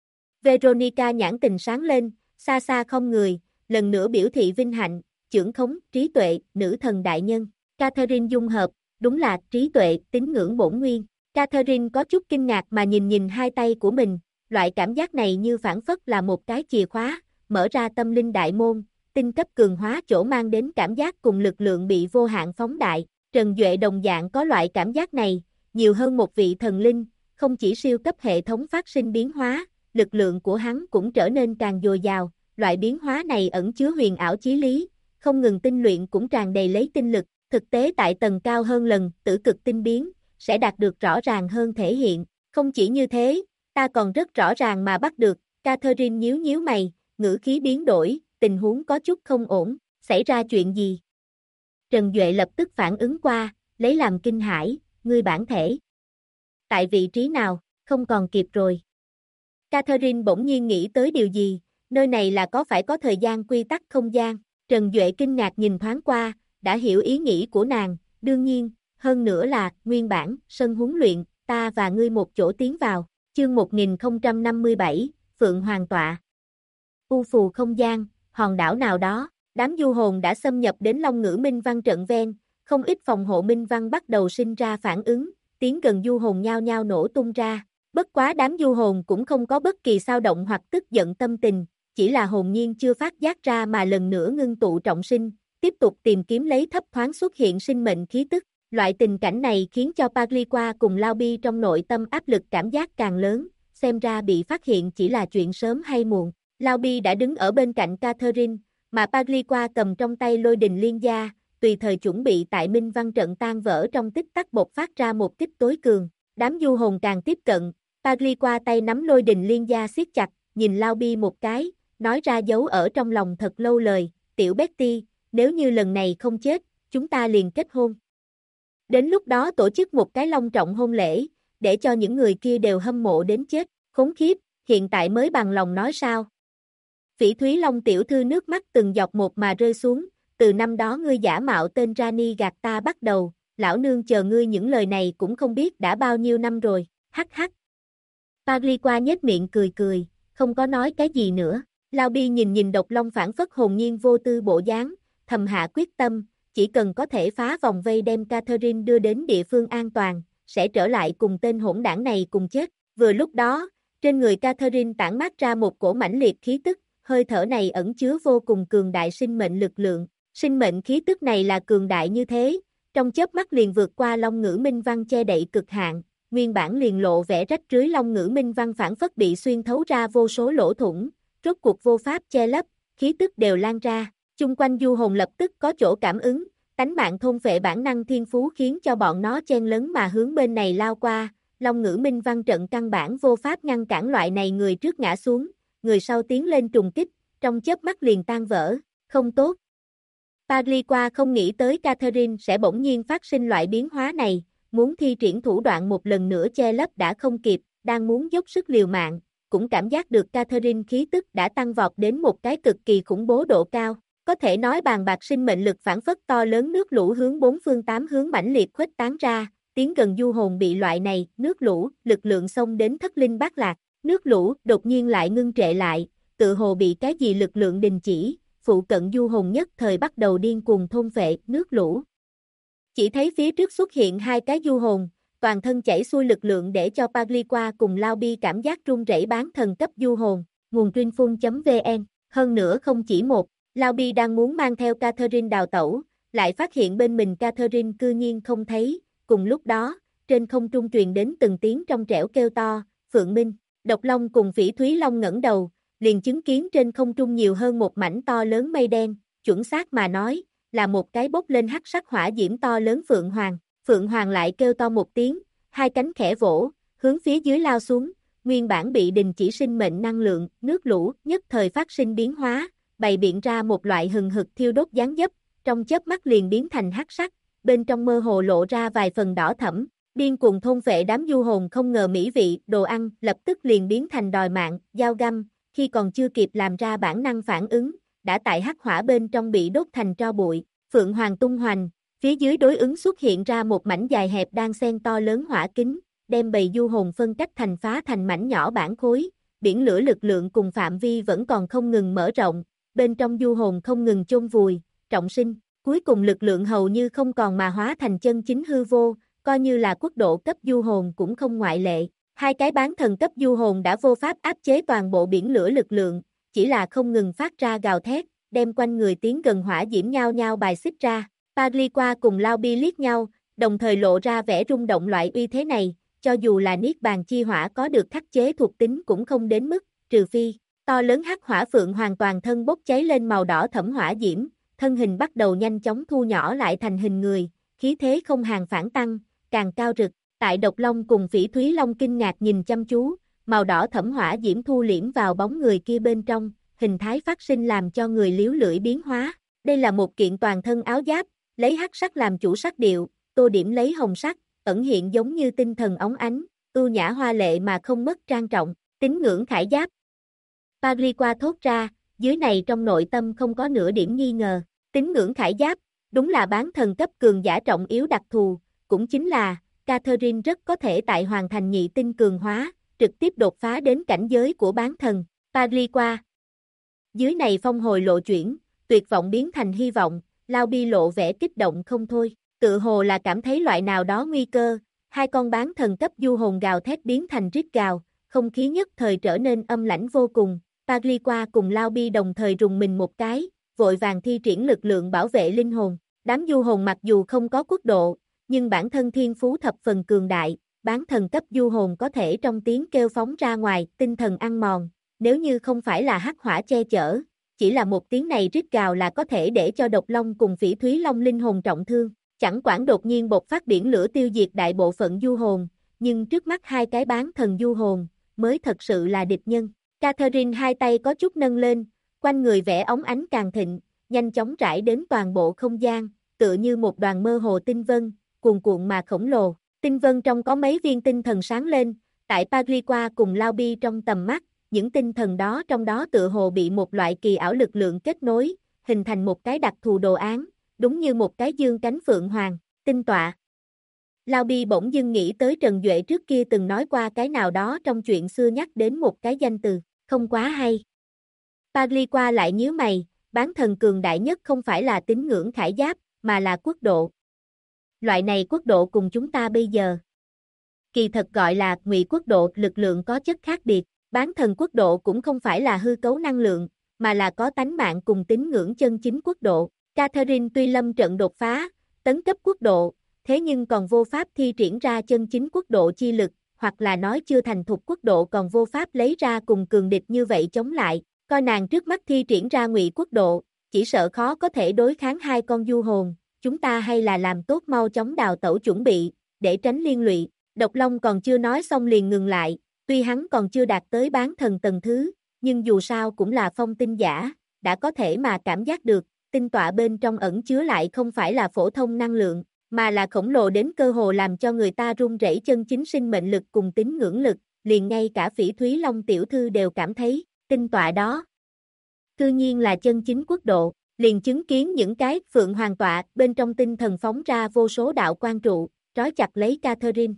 Veronica nhãn tình sáng lên, xa xa không người, lần nữa biểu thị vinh hạnh, chưởng khống, trí tuệ, nữ thần đại nhân. Catherine dung hợp, đúng là trí tuệ, tín ngưỡng bổn nguyên. Catherine có chút kinh ngạc mà nhìn hai tay của mình, loại cảm giác này như phảng phất là một cái chìa khóa, mở ra tâm linh đại môn, tinh cấp cường hóa chỗ mang đến cảm giác cùng lực lượng bị vô hạn phóng đại. Trần Duệ đồng dạng có loại cảm giác này, nhiều hơn một vị thần linh, không chỉ siêu cấp hệ thống phát sinh biến hóa, lực lượng của hắn cũng trở nên càng dồi dào, loại biến hóa này ẩn chứa huyền ảo chí lý, không ngừng tinh luyện cũng tràn đầy lấy tinh lực, thực tế tại tầng cao hơn lần, tử cực tinh biến, sẽ đạt được rõ ràng hơn thể hiện, không chỉ như thế, ta còn rất rõ ràng mà bắt được, Catherine nhíu mày, ngữ khí biến đổi, tình huống có chút không ổn, xảy ra chuyện gì? Trần Duệ lập tức phản ứng qua, lấy làm kinh hãi, ngươi bản thể. Tại vị trí nào, không còn kịp rồi. Catherine bỗng nhiên nghĩ tới điều gì, nơi này là có phải có thời gian quy tắc không gian, Trần Duệ kinh ngạc nhìn thoáng qua, đã hiểu ý nghĩ của nàng, đương nhiên, hơn nữa là, nguyên bản, sân huấn luyện, ta và ngươi một chỗ tiến vào, chương 1057, Phượng Hoàng Tọa. U phù không gian, hòn đảo nào đó, đám du hồn đã xâm nhập đến Long Ngữ Minh Văn trận ven, không ít phòng hộ Minh Văn bắt đầu sinh ra phản ứng, tiến gần du hồn nhao nhao nổ tung ra, bất quá đám du hồn cũng không có bất kỳ xao động hoặc tức giận tâm tình, chỉ là hồn nhiên chưa phát giác ra mà lần nữa ngưng tụ trọng sinh, tiếp tục tìm kiếm lấy thấp thoáng xuất hiện sinh mệnh khí tức. Loại tình cảnh này khiến cho Pagliqua cùng Lao Bi trong nội tâm áp lực cảm giác càng lớn, xem ra bị phát hiện chỉ là chuyện sớm hay muộn. Lao Bi đã đứng ở bên cạnh Catherine, mà Pagliqua cầm trong tay lôi đình liên gia, tùy thời chuẩn bị tại Minh Văn trận tan vỡ trong tích tắc bộc phát ra một kích tối cường. Đám du hồn càng tiếp cận, Pagliqua tay nắm lôi đình liên gia siết chặt, nhìn Lao Bi một cái, nói ra giấu ở trong lòng thật lâu lời, tiểu Betty, nếu như lần này không chết, chúng ta liền kết hôn. Đến lúc đó tổ chức một cái long trọng hôn lễ, để cho những người kia đều hâm mộ đến chết, khốn khiếp, hiện tại mới bằng lòng nói sao. Phỉ Thúy Long tiểu thư nước mắt từng giọt một mà rơi xuống, từ năm đó ngươi giả mạo tên Rani gạt ta bắt đầu, lão nương chờ ngươi những lời này cũng không biết đã bao nhiêu năm rồi, hắc hắc. Pagliqua nhếch miệng cười cười, không có nói cái gì nữa. Lao Bi nhìn nhìn Độc Long phản phất hồn nhiên vô tư bộ dáng, thầm hạ quyết tâm, chỉ cần có thể phá vòng vây đem Catherine đưa đến địa phương an toàn, sẽ trở lại cùng tên hỗn đảng này cùng chết. Vừa lúc đó, trên người Catherine tản mát ra một cổ mãnh liệt khí tức, hơi thở này ẩn chứa vô cùng cường đại sinh mệnh lực lượng. Sinh mệnh khí tức này là cường đại như thế, trong chớp mắt liền vượt qua Long Ngữ Minh Văn che đậy cực hạn, nguyên bản liền lộ vẻ rách rưới Long Ngữ Minh Văn phản phất bị xuyên thấu ra vô số lỗ thủng, rốt cuộc vô pháp che lấp, khí tức đều lan ra, chung quanh du hồn lập tức có chỗ cảm ứng, tánh mạng thôn phệ bản năng thiên phú khiến cho bọn nó chen lấn mà hướng bên này lao qua, Long Ngữ Minh Văn trận căn bản vô pháp ngăn cản loại này người trước ngã xuống, người sau tiến lên trùng kích, trong chớp mắt liền tan vỡ, không tốt. Pagliqua không nghĩ tới Catherine sẽ bỗng nhiên phát sinh loại biến hóa này, muốn thi triển thủ đoạn một lần nữa che lấp đã không kịp, đang muốn dốc sức liều mạng, cũng cảm giác được Catherine khí tức đã tăng vọt đến một cái cực kỳ khủng bố độ cao, có thể nói bàn bạc sinh mệnh lực phản phất to lớn nước lũ hướng bốn phương tám hướng mãnh liệt khuếch tán ra, tiến gần du hồn bị loại này, nước lũ, lực lượng xông đến thất linh bát lạc, nước lũ đột nhiên lại ngưng trệ lại, tự hồ bị cái gì lực lượng đình chỉ, phụ cận du hồn nhất thời bắt đầu điên cuồng thôn phệ nước lũ. Chỉ thấy phía trước xuất hiện hai cái du hồn, toàn thân chảy xuôi lực lượng để cho Pagliqua cùng Lao Bi cảm giác run rẩy bán thần cấp du hồn, nguồn truyện.vn, hơn nữa không chỉ một, Lao Bi đang muốn mang theo Catherine đào tẩu, lại phát hiện bên mình Catherine cư nhiên không thấy, cùng lúc đó, trên không trung truyền đến từng tiếng trong trẻo kêu to, Phượng Minh, Độc Long cùng Phỉ Thúy Long ngẩng đầu, liền chứng kiến trên không trung nhiều hơn một mảnh to lớn mây đen, chuẩn xác mà nói, là một cái bốc lên hắc sắc hỏa diễm to lớn Phượng Hoàng lại kêu to một tiếng, hai cánh khẽ vỗ, hướng phía dưới lao xuống, nguyên bản bị đình chỉ sinh mệnh năng lượng, nước lũ, nhất thời phát sinh biến hóa, bày biện ra một loại hừng hực thiêu đốt dáng dấp, trong chớp mắt liền biến thành hắc sắc, bên trong mơ hồ lộ ra vài phần đỏ thẫm, điên cuồng thôn phệ đám du hồn không ngờ mỹ vị, đồ ăn, lập tức liền biến thành đòi mạng, dao găm, khi còn chưa kịp làm ra bản năng phản ứng, đã tại hắc hỏa bên trong bị đốt thành tro bụi, Phượng Hoàng tung hoành, phía dưới đối ứng xuất hiện ra một mảnh dài hẹp đang xen to lớn hỏa kính, đem bầy du hồn phân cách thành phá thành mảnh nhỏ bản khối, biển lửa lực lượng cùng phạm vi vẫn còn không ngừng mở rộng, bên trong du hồn không ngừng chôn vùi, trọng sinh, cuối cùng lực lượng hầu như không còn mà hóa thành chân chính hư vô, coi như là quốc độ cấp du hồn cũng không ngoại lệ. Hai cái bán thần cấp du hồn đã vô pháp áp chế toàn bộ biển lửa lực lượng, chỉ là không ngừng phát ra gào thét, đem quanh người tiến gần hỏa diễm nhau nhau bài xích ra. Pagliqua cùng Lao Bi liếc nhau, đồng thời lộ ra vẻ rung động loại uy thế này, cho dù là niết bàn chi hỏa có được khắc chế thuộc tính cũng không đến mức, trừ phi, to lớn hắc hỏa phượng hoàn toàn thân bốc cháy lên màu đỏ thẫm hỏa diễm, thân hình bắt đầu nhanh chóng thu nhỏ lại thành hình người, khí thế không hàng phản tăng, càng cao rực. Tại Độc Long cùng Phỉ Thúy Long kinh ngạc nhìn chăm chú, màu đỏ thẫm hỏa diễm thu liễm vào bóng người kia bên trong, hình thái phát sinh làm cho người liếu lưỡi biến hóa. Đây là một kiện toàn thân áo giáp, lấy hắc sắc làm chủ sắc điệu, tô điểm lấy hồng sắc, ẩn hiện giống như tinh thần óng ánh, ưu nhã hoa lệ mà không mất trang trọng, tín ngưỡng khải giáp. Pagliqua thốt ra, dưới này trong nội tâm không có nửa điểm nghi ngờ, tín ngưỡng khải giáp, đúng là bán thần cấp cường giả trọng yếu đặc thù, cũng chính là Catherine rất có thể tại hoàn thành nhị tinh cường hóa, trực tiếp đột phá đến cảnh giới của bán thần, Pagliqua. Dưới này phong hồi lộ chuyển, tuyệt vọng biến thành hy vọng, Lao Bi lộ vẻ kích động không thôi, tự hồ là cảm thấy loại nào đó nguy cơ, hai con bán thần cấp du hồn gào thét biến thành rít gào, không khí nhất thời trở nên âm lãnh vô cùng, Pagliqua cùng Lao Bi đồng thời rùng mình một cái, vội vàng thi triển lực lượng bảo vệ linh hồn, đám du hồn mặc dù không có quốc độ, nhưng bản thân thiên phú thập phần cường đại, bán thần cấp du hồn có thể trong tiếng kêu phóng ra ngoài, tinh thần ăn mòn, nếu như không phải là hắc hỏa che chở, chỉ là một tiếng này rít gào là có thể để cho Độc Long cùng Phỉ Thúy Long linh hồn trọng thương, chẳng quản đột nhiên bộc phát biển lửa tiêu diệt đại bộ phận du hồn, nhưng trước mắt hai cái bán thần du hồn, mới thật sự là địch nhân, Catherine hai tay có chút nâng lên, quanh người vẽ óng ánh càng thịnh, nhanh chóng rải đến toàn bộ không gian, tựa như một đoàn mơ hồ tinh vân, cuồn cuộn mà khổng lồ. Tinh vân trong có mấy viên tinh thần sáng lên, tại Pagliqua cùng Lao Bi trong tầm mắt, những tinh thần đó trong đó tựa hồ bị một loại kỳ ảo lực lượng kết nối, hình thành một cái đặc thù đồ án, đúng như một cái dương cánh phượng hoàng, tinh tọa. Lao Bi bỗng dưng nghĩ tới Trần Duệ trước kia từng nói qua cái nào đó trong chuyện xưa nhắc đến một cái danh từ, không quá hay. Pagliqua lại nhíu mày, bán thần cường đại nhất không phải là tín ngưỡng khải giáp, mà là quốc độ. Loại này quốc độ cùng chúng ta bây giờ kỳ thật gọi là ngụy quốc độ, lực lượng có chất khác biệt. Bán thần quốc độ cũng không phải là hư cấu năng lượng, mà là có tánh mạng cùng tín ngưỡng chân chính quốc độ. Catherine tuy lâm trận đột phá, tấn cấp quốc độ, thế nhưng còn vô pháp thi triển ra chân chính quốc độ chi lực, hoặc là nói chưa thành thục quốc độ còn vô pháp lấy ra cùng cường địch như vậy chống lại. Coi nàng trước mắt thi triển ra ngụy quốc độ, chỉ sợ khó có thể đối kháng hai con du hồn, chúng ta hay là làm tốt mau chóng đào tẩu chuẩn bị, để tránh liên lụy. Độc Long còn chưa nói xong liền ngừng lại, tuy hắn còn chưa đạt tới bán thần tầng thứ, nhưng dù sao cũng là phong tinh giả, đã có thể mà cảm giác được, tinh tọa bên trong ẩn chứa lại không phải là phổ thông năng lượng, mà là khổng lồ đến cơ hồ làm cho người ta run rẩy chân chính sinh mệnh lực cùng tín ngưỡng lực, liền ngay cả Phỉ Thúy Long tiểu thư đều cảm thấy, tinh tọa đó cư nhiên là chân chính quốc độ, liền chứng kiến những cái phượng hoàng tọa bên trong tinh thần phóng ra vô số đạo quan trụ, trói chặt lấy Catherine.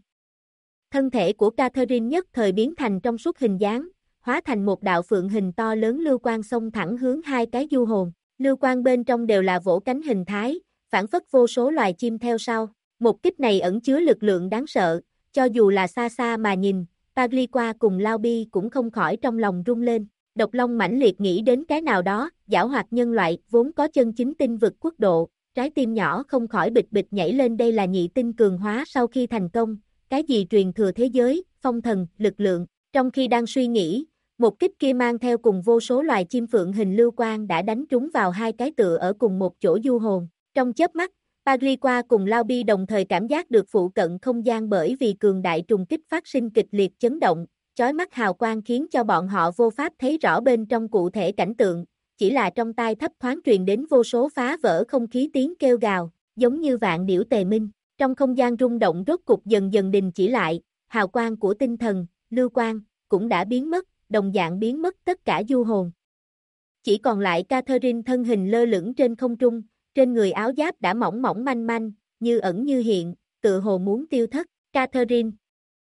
Thân thể của Catherine nhất thời biến thành trong suốt hình dáng, hóa thành một đạo phượng hình to lớn lưu quang xông thẳng hướng hai cái du hồn. Lưu quang bên trong đều là vỗ cánh hình thái, phản phất vô số loài chim theo sau. Một kích này ẩn chứa lực lượng đáng sợ, cho dù là xa xa mà nhìn, Pagliqua cùng Lao Bi cũng không khỏi trong lòng rung lên. Độc Long mãnh liệt nghĩ đến cái nào đó, giảo hoạt nhân loại vốn có chân chính tinh vực quốc độ, trái tim nhỏ không khỏi bịch bịch nhảy lên. Đây là nhị tinh cường hóa sau khi thành công. Cái gì truyền thừa thế giới, phong thần, lực lượng, trong khi đang suy nghĩ, một kích kia mang theo cùng vô số loài chim phượng hình lưu quang đã đánh trúng vào hai cái tựa ở cùng một chỗ du hồn. Trong chớp mắt, Pagliqua cùng Lao Bi đồng thời cảm giác được phụ cận không gian bởi vì cường đại trùng kích phát sinh kịch liệt chấn động, chói mắt hào quang khiến cho bọn họ vô pháp thấy rõ bên trong cụ thể cảnh tượng, chỉ là trong tai thấp thoáng truyền đến vô số phá vỡ không khí tiếng kêu gào, giống như vạn điểu tề minh. Trong không gian rung động rốt cục dần dần đình chỉ lại, hào quang của tinh thần, lưu quang, cũng đã biến mất, đồng dạng biến mất tất cả du hồn. Chỉ còn lại Catherine thân hình lơ lửng trên không trung, trên người áo giáp đã mỏng mỏng manh manh, như ẩn như hiện, tự hồ muốn tiêu thất. Catherine.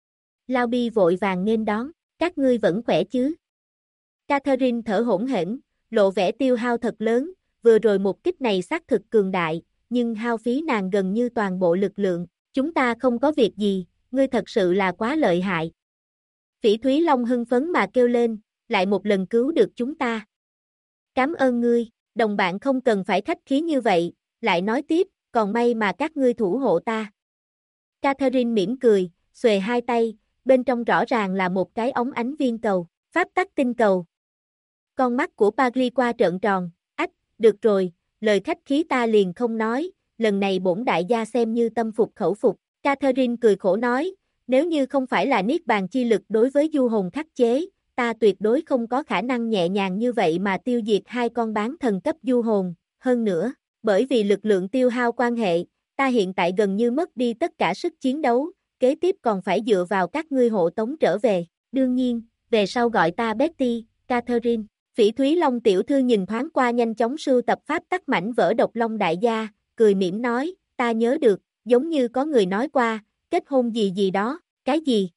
Lao Bi vội vàng nghênh đón, các ngươi vẫn khỏe chứ? Catherine thở hổn hển, lộ vẻ tiêu hao thật lớn, vừa rồi một kích này xác thực cường đại, nhưng hao phí nàng gần như toàn bộ lực lượng, chúng ta không có việc gì, ngươi thật sự là quá lợi hại. Phỉ Thúy Long hưng phấn mà kêu lên, lại một lần cứu được chúng ta. Cảm ơn ngươi, đồng bạn không cần phải khách khí như vậy, lại nói tiếp, còn may mà các ngươi thủ hộ ta. Catherine mỉm cười, xuề hai tay, bên trong rõ ràng là một cái óng ánh viên cầu, pháp tắc tinh cầu. Con mắt của Pagliqua trợn tròn, ách, được rồi, lời khách khí ta liền không nói, lần này bổn đại gia xem như tâm phục khẩu phục. Catherine cười khổ nói, nếu như không phải là niết bàn chi lực đối với du hồn khắc chế, ta tuyệt đối không có khả năng nhẹ nhàng như vậy mà tiêu diệt hai con bán thần cấp du hồn, hơn nữa, bởi vì lực lượng tiêu hao quan hệ, ta hiện tại gần như mất đi tất cả sức chiến đấu, kế tiếp còn phải dựa vào các ngươi hộ tống trở về, đương nhiên, về sau gọi ta Betty, Catherine. Phỉ Thúy Long tiểu thư nhìn thoáng qua nhanh chóng sưu tập pháp tắc mảnh vỡ Độc Long đại gia, cười mỉm nói, ta nhớ được, giống như có người nói qua, kết hôn gì gì đó, cái gì?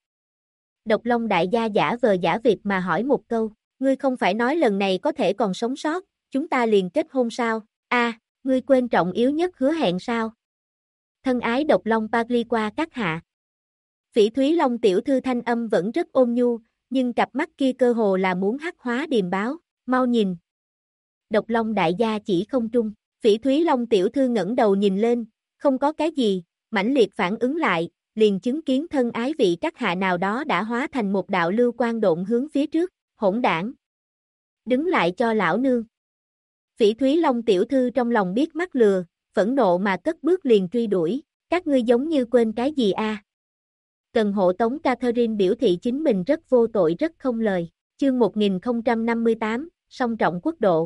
Độc Long đại gia giả vờ giả vịt mà hỏi một câu, ngươi không phải nói lần này có thể còn sống sót, chúng ta liền kết hôn sao? Ngươi quên trọng yếu nhất hứa hẹn sao? Thân ái Độc Long Pagliqua các hạ. Phỉ Thúy Long tiểu thư thanh âm vẫn rất ôn nhu, nhưng cặp mắt kia cơ hồ là muốn hắc hóa điềm báo, mau nhìn. Độc Long đại gia chỉ không trung, Phỉ Thúy Long tiểu thư ngẩng đầu nhìn lên, không có cái gì, mãnh liệt phản ứng lại, liền chứng kiến thân ái vị các hạ nào đó đã hóa thành một đạo lưu quang độn hướng phía trước, hỗn đảng. Đứng lại cho lão nương. Phỉ Thúy Long tiểu thư trong lòng biết mắc lừa, phẫn nộ mà cất bước liền truy đuổi, các ngươi giống như quên cái gì a? Cần hộ tống Catherine biểu thị chính mình rất vô tội rất không lời, Chương 1058, song trọng quốc độ.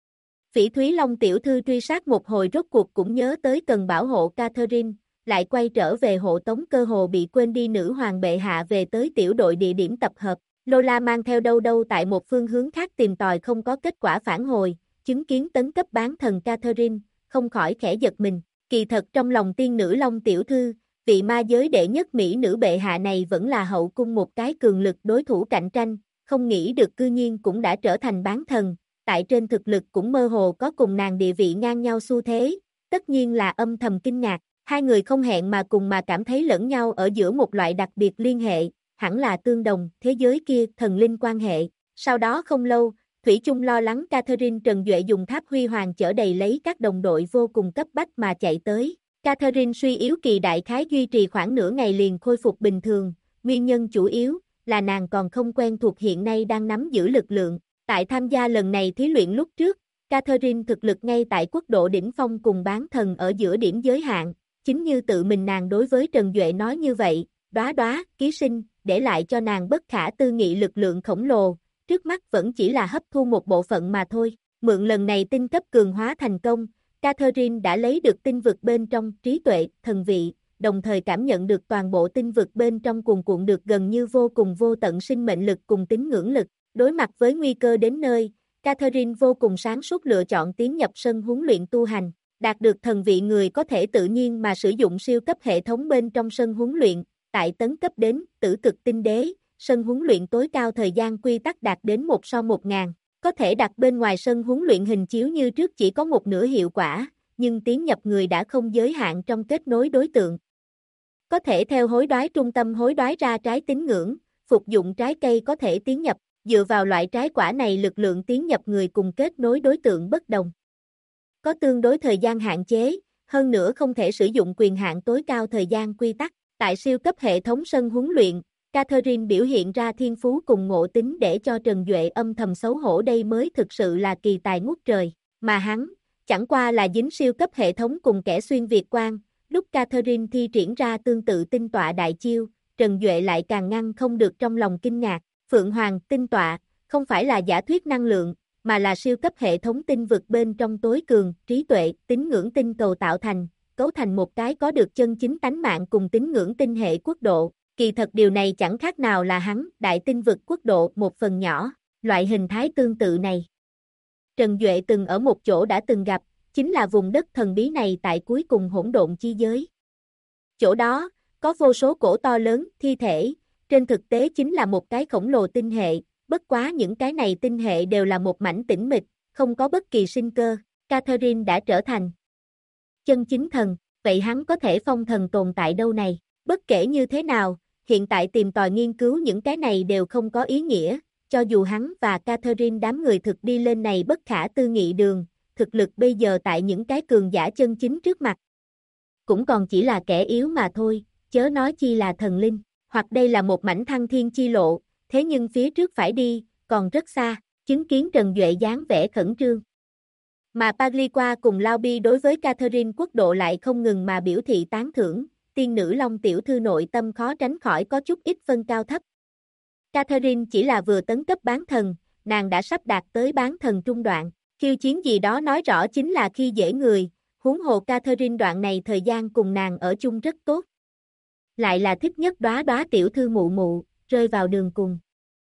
Phỉ Thúy Long tiểu thư truy sát một hồi rốt cuộc cũng nhớ tới cần bảo hộ Catherine, lại quay trở về hộ tống cơ hồ bị quên đi nữ hoàng bệ hạ về tới tiểu đội địa điểm tập hợp. Lola mang theo đâu đâu tại một phương hướng khác tìm tòi không có kết quả phản hồi, chứng kiến tấn cấp bán thần Catherine, không khỏi khẽ giật mình. Kỳ thật trong lòng tiên nữ Long tiểu thư, vị ma giới đệ nhất mỹ nữ bệ hạ này vẫn là hậu cung một cái cường lực đối thủ cạnh tranh, không nghĩ được cư nhiên cũng đã trở thành bán thần, tại trên thực lực cũng mơ hồ có cùng nàng địa vị ngang nhau xu thế, tất nhiên là âm thầm kinh ngạc, hai người không hẹn mà cùng mà cảm thấy lẫn nhau ở giữa một loại đặc biệt liên hệ, hẳn là tương đồng thế giới kia thần linh quan hệ. Sau đó không lâu, Thủy chung lo lắng Catherine Trần Duệ dùng tháp huy hoàng chở đầy lấy các đồng đội vô cùng cấp bách mà chạy tới. Catherine suy yếu kỳ đại khái duy trì khoảng nửa ngày liền khôi phục bình thường, nguyên nhân chủ yếu là nàng còn không quen thuộc hiện nay đang nắm giữ lực lượng. Tại tham gia lần này thí luyện lúc trước, Catherine thực lực ngay tại quốc độ đỉnh phong cùng bán thần ở giữa điểm giới hạn, chính như tự mình nàng đối với Trần Duệ nói như vậy, đóa ký sinh, để lại cho nàng bất khả tư nghị lực lượng khổng lồ, trước mắt vẫn chỉ là hấp thu một bộ phận mà thôi. Mượn lần này tinh cấp cường hóa thành công, Catherine đã lấy được tinh vực bên trong trí tuệ, thần vị, đồng thời cảm nhận được toàn bộ tinh vực bên trong cuồn cuộn được gần như vô cùng vô tận sinh mệnh lực cùng tín ngưỡng lực. Đối mặt với nguy cơ đến nơi, Catherine vô cùng sáng suốt lựa chọn tiến nhập sân huấn luyện tu hành. Đạt được thần vị người có thể tự nhiên mà sử dụng siêu cấp hệ thống bên trong sân huấn luyện, tại tấn cấp đến tử cực tinh đế, sân huấn luyện tối cao thời gian quy tắc đạt đến 1:1000. Có thể đặt bên ngoài sân huấn luyện hình chiếu như trước chỉ có một nửa hiệu quả, nhưng tiến nhập người đã không giới hạn trong kết nối đối tượng. Có thể theo hối đoái trung tâm hối đoái ra trái tín ngưỡng, phục dụng trái cây có thể tiến nhập, dựa vào loại trái quả này lực lượng tiến nhập người cùng kết nối đối tượng bất đồng. Có tương đối thời gian hạn chế, hơn nữa không thể sử dụng quyền hạn tối cao thời gian quy tắc. Tại siêu cấp hệ thống sân huấn luyện, Catherine biểu hiện ra thiên phú cùng ngộ tính để cho Trần Duệ âm thầm xấu hổ, đây mới thực sự là kỳ tài ngút trời, mà hắn, chẳng qua là dính siêu cấp hệ thống cùng kẻ xuyên Việt quan. Lúc Catherine thi triển ra tương tự tinh tọa đại chiêu, Trần Duệ lại càng ngăn không được trong lòng kinh ngạc. Phượng Hoàng tinh tọa, không phải là giả thuyết năng lượng, mà là siêu cấp hệ thống tinh vực bên trong tối cường, trí tuệ, tín ngưỡng tinh cầu tạo thành, cấu thành một cái có được chân chính tánh mạng cùng tín ngưỡng tinh hệ quốc độ. Kỳ thật điều này chẳng khác nào là hắn, đại tinh vực quốc độ một phần nhỏ, loại hình thái tương tự này. Trần Duệ từng ở một chỗ đã từng gặp, chính là vùng đất thần bí này tại cuối cùng hỗn độn chi giới. Chỗ đó, có vô số cổ to lớn, thi thể, trên thực tế chính là một cái khổng lồ tinh hệ, bất quá những cái này tinh hệ đều là một mảnh tĩnh mịch, không có bất kỳ sinh cơ. Catherine đã trở thành chân chính thần, vậy hắn có thể phong thần tồn tại đâu này? Bất kể như thế nào, hiện tại tìm tòi nghiên cứu những cái này đều không có ý nghĩa, cho dù hắn và Catherine đám người thực đi lên này bất khả tư nghị đường, thực lực bây giờ tại những cái cường giả chân chính trước mặt, cũng còn chỉ là kẻ yếu mà thôi, chớ nói chi là thần linh, hoặc đây là một mảnh thăng thiên chi lộ, thế nhưng phía trước phải đi, còn rất xa, chứng kiến Trần Duệ dáng vẻ khẩn trương. Mà Pagliqua cùng Lao Bi đối với Catherine quốc độ lại không ngừng mà biểu thị tán thưởng, tiên nữ Long tiểu thư nội tâm khó tránh khỏi có chút ít phân cao thấp. Catherine chỉ là vừa tấn cấp bán thần, nàng đã sắp đạt tới bán thần trung đoạn, khiêu chiến gì đó nói rõ chính là khi dễ người, huống hồ Catherine đoạn này thời gian cùng nàng ở chung rất tốt. Lại là thích nhất đóa tiểu thư mụ mụ, rơi vào đường cùng.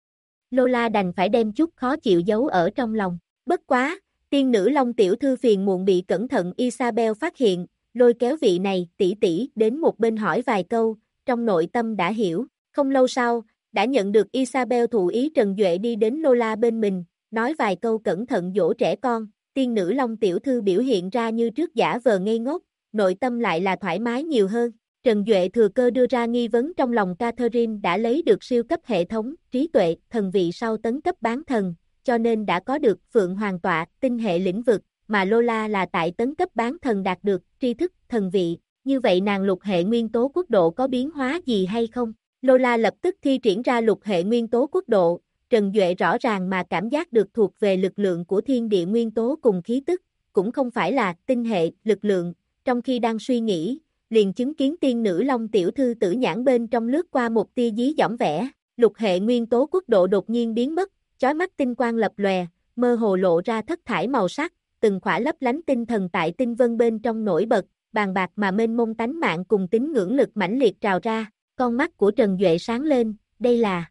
Lola đành phải đem chút khó chịu giấu ở trong lòng, bất quá, tiên nữ Long tiểu thư phiền muộn bị cẩn thận Isabel phát hiện, lôi kéo vị này tỷ tỷ đến một bên hỏi vài câu, trong nội tâm đã hiểu, không lâu sau, đã nhận được Isabel thụ ý Trần Duệ đi đến Lola bên mình, nói vài câu cẩn thận dỗ trẻ con, tiên nữ Long tiểu thư biểu hiện ra như trước giả vờ ngây ngốc, nội tâm lại là thoải mái nhiều hơn. Trần Duệ thừa cơ đưa ra nghi vấn trong lòng Catherine đã lấy được siêu cấp hệ thống, trí tuệ, thần vị sau tấn cấp bán thần, cho nên đã có được Phượng Hoàng tọa, tinh hệ lĩnh vực, mà Lola là tại tấn cấp bán thần đạt được tri thức, thần vị, như vậy nàng lục hệ nguyên tố quốc độ có biến hóa gì hay không? Lola lập tức thi triển ra lục hệ nguyên tố quốc độ, Trần Duệ rõ ràng mà cảm giác được thuộc về lực lượng của thiên địa nguyên tố cùng khí tức, cũng không phải là tinh hệ, lực lượng, trong khi đang suy nghĩ, liền chứng kiến tiên nữ Long tiểu thư tử nhãn bên trong lướt qua một tia dí dỏm vẻ, lục hệ nguyên tố quốc độ đột nhiên biến mất, chói mắt tinh quang lập lòe, mơ hồ lộ ra thất thải màu sắc, từng khỏa lấp lánh tinh thần tại tinh vân bên trong nổi bật, bàn bạc mà mênh mông tánh mạng cùng tín ngưỡng lực mãnh liệt trào ra, con mắt của Trần Duệ sáng lên, đây là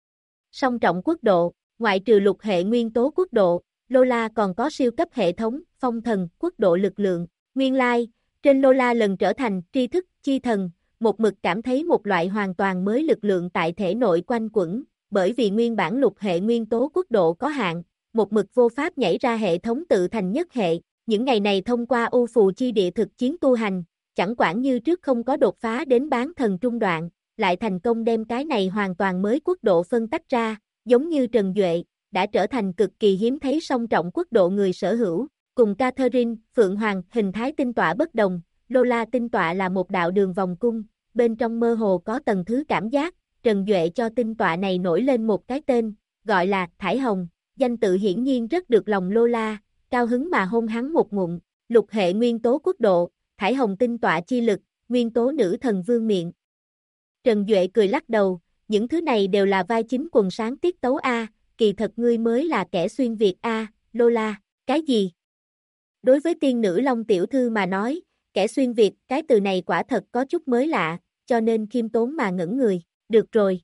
song trọng quốc độ, ngoại trừ lục hệ nguyên tố quốc độ, Lola còn có siêu cấp hệ thống, phong thần, quốc độ lực lượng, nguyên lai, trên Lola lần trở thành tri thức, chi thần, một mực cảm thấy một loại hoàn toàn mới lực lượng tại thể nội quanh quẩn, bởi vì nguyên bản lục hệ nguyên tố quốc độ có hạn, một mực vô pháp nhảy ra hệ thống tự thành nhất hệ, những ngày này thông qua U Phù chi địa thực chiến tu hành, chẳng quản như trước không có đột phá đến bán thần trung đoạn, lại thành công đem cái này hoàn toàn mới quốc độ phân tách ra, giống như Trần Duệ, đã trở thành cực kỳ hiếm thấy song trọng quốc độ người sở hữu, cùng Catherine, Phượng Hoàng, hình thái tinh tọa bất đồng, Lola tinh tọa là một đạo đường vòng cung, bên trong mơ hồ có tầng thứ cảm giác, Trần Duệ cho tinh tọa này nổi lên một cái tên, gọi là Thải Hồng, danh tự hiển nhiên rất được lòng Lola, cao hứng mà hôn hắn một ngụm, lục hệ nguyên tố quốc độ, Thải Hồng tinh tọa chi lực, nguyên tố nữ thần vương miện. Trần Duệ cười lắc đầu, những thứ này đều là vai chính quần sáng tiết tấu A, kỳ thật ngươi mới là kẻ xuyên Việt A, Lola, cái gì? Đối với tiên nữ Long tiểu thư mà nói, kẻ xuyên Việt, cái từ này quả thật có chút mới lạ, cho nên khiêm tốn mà ngẩn người, được rồi.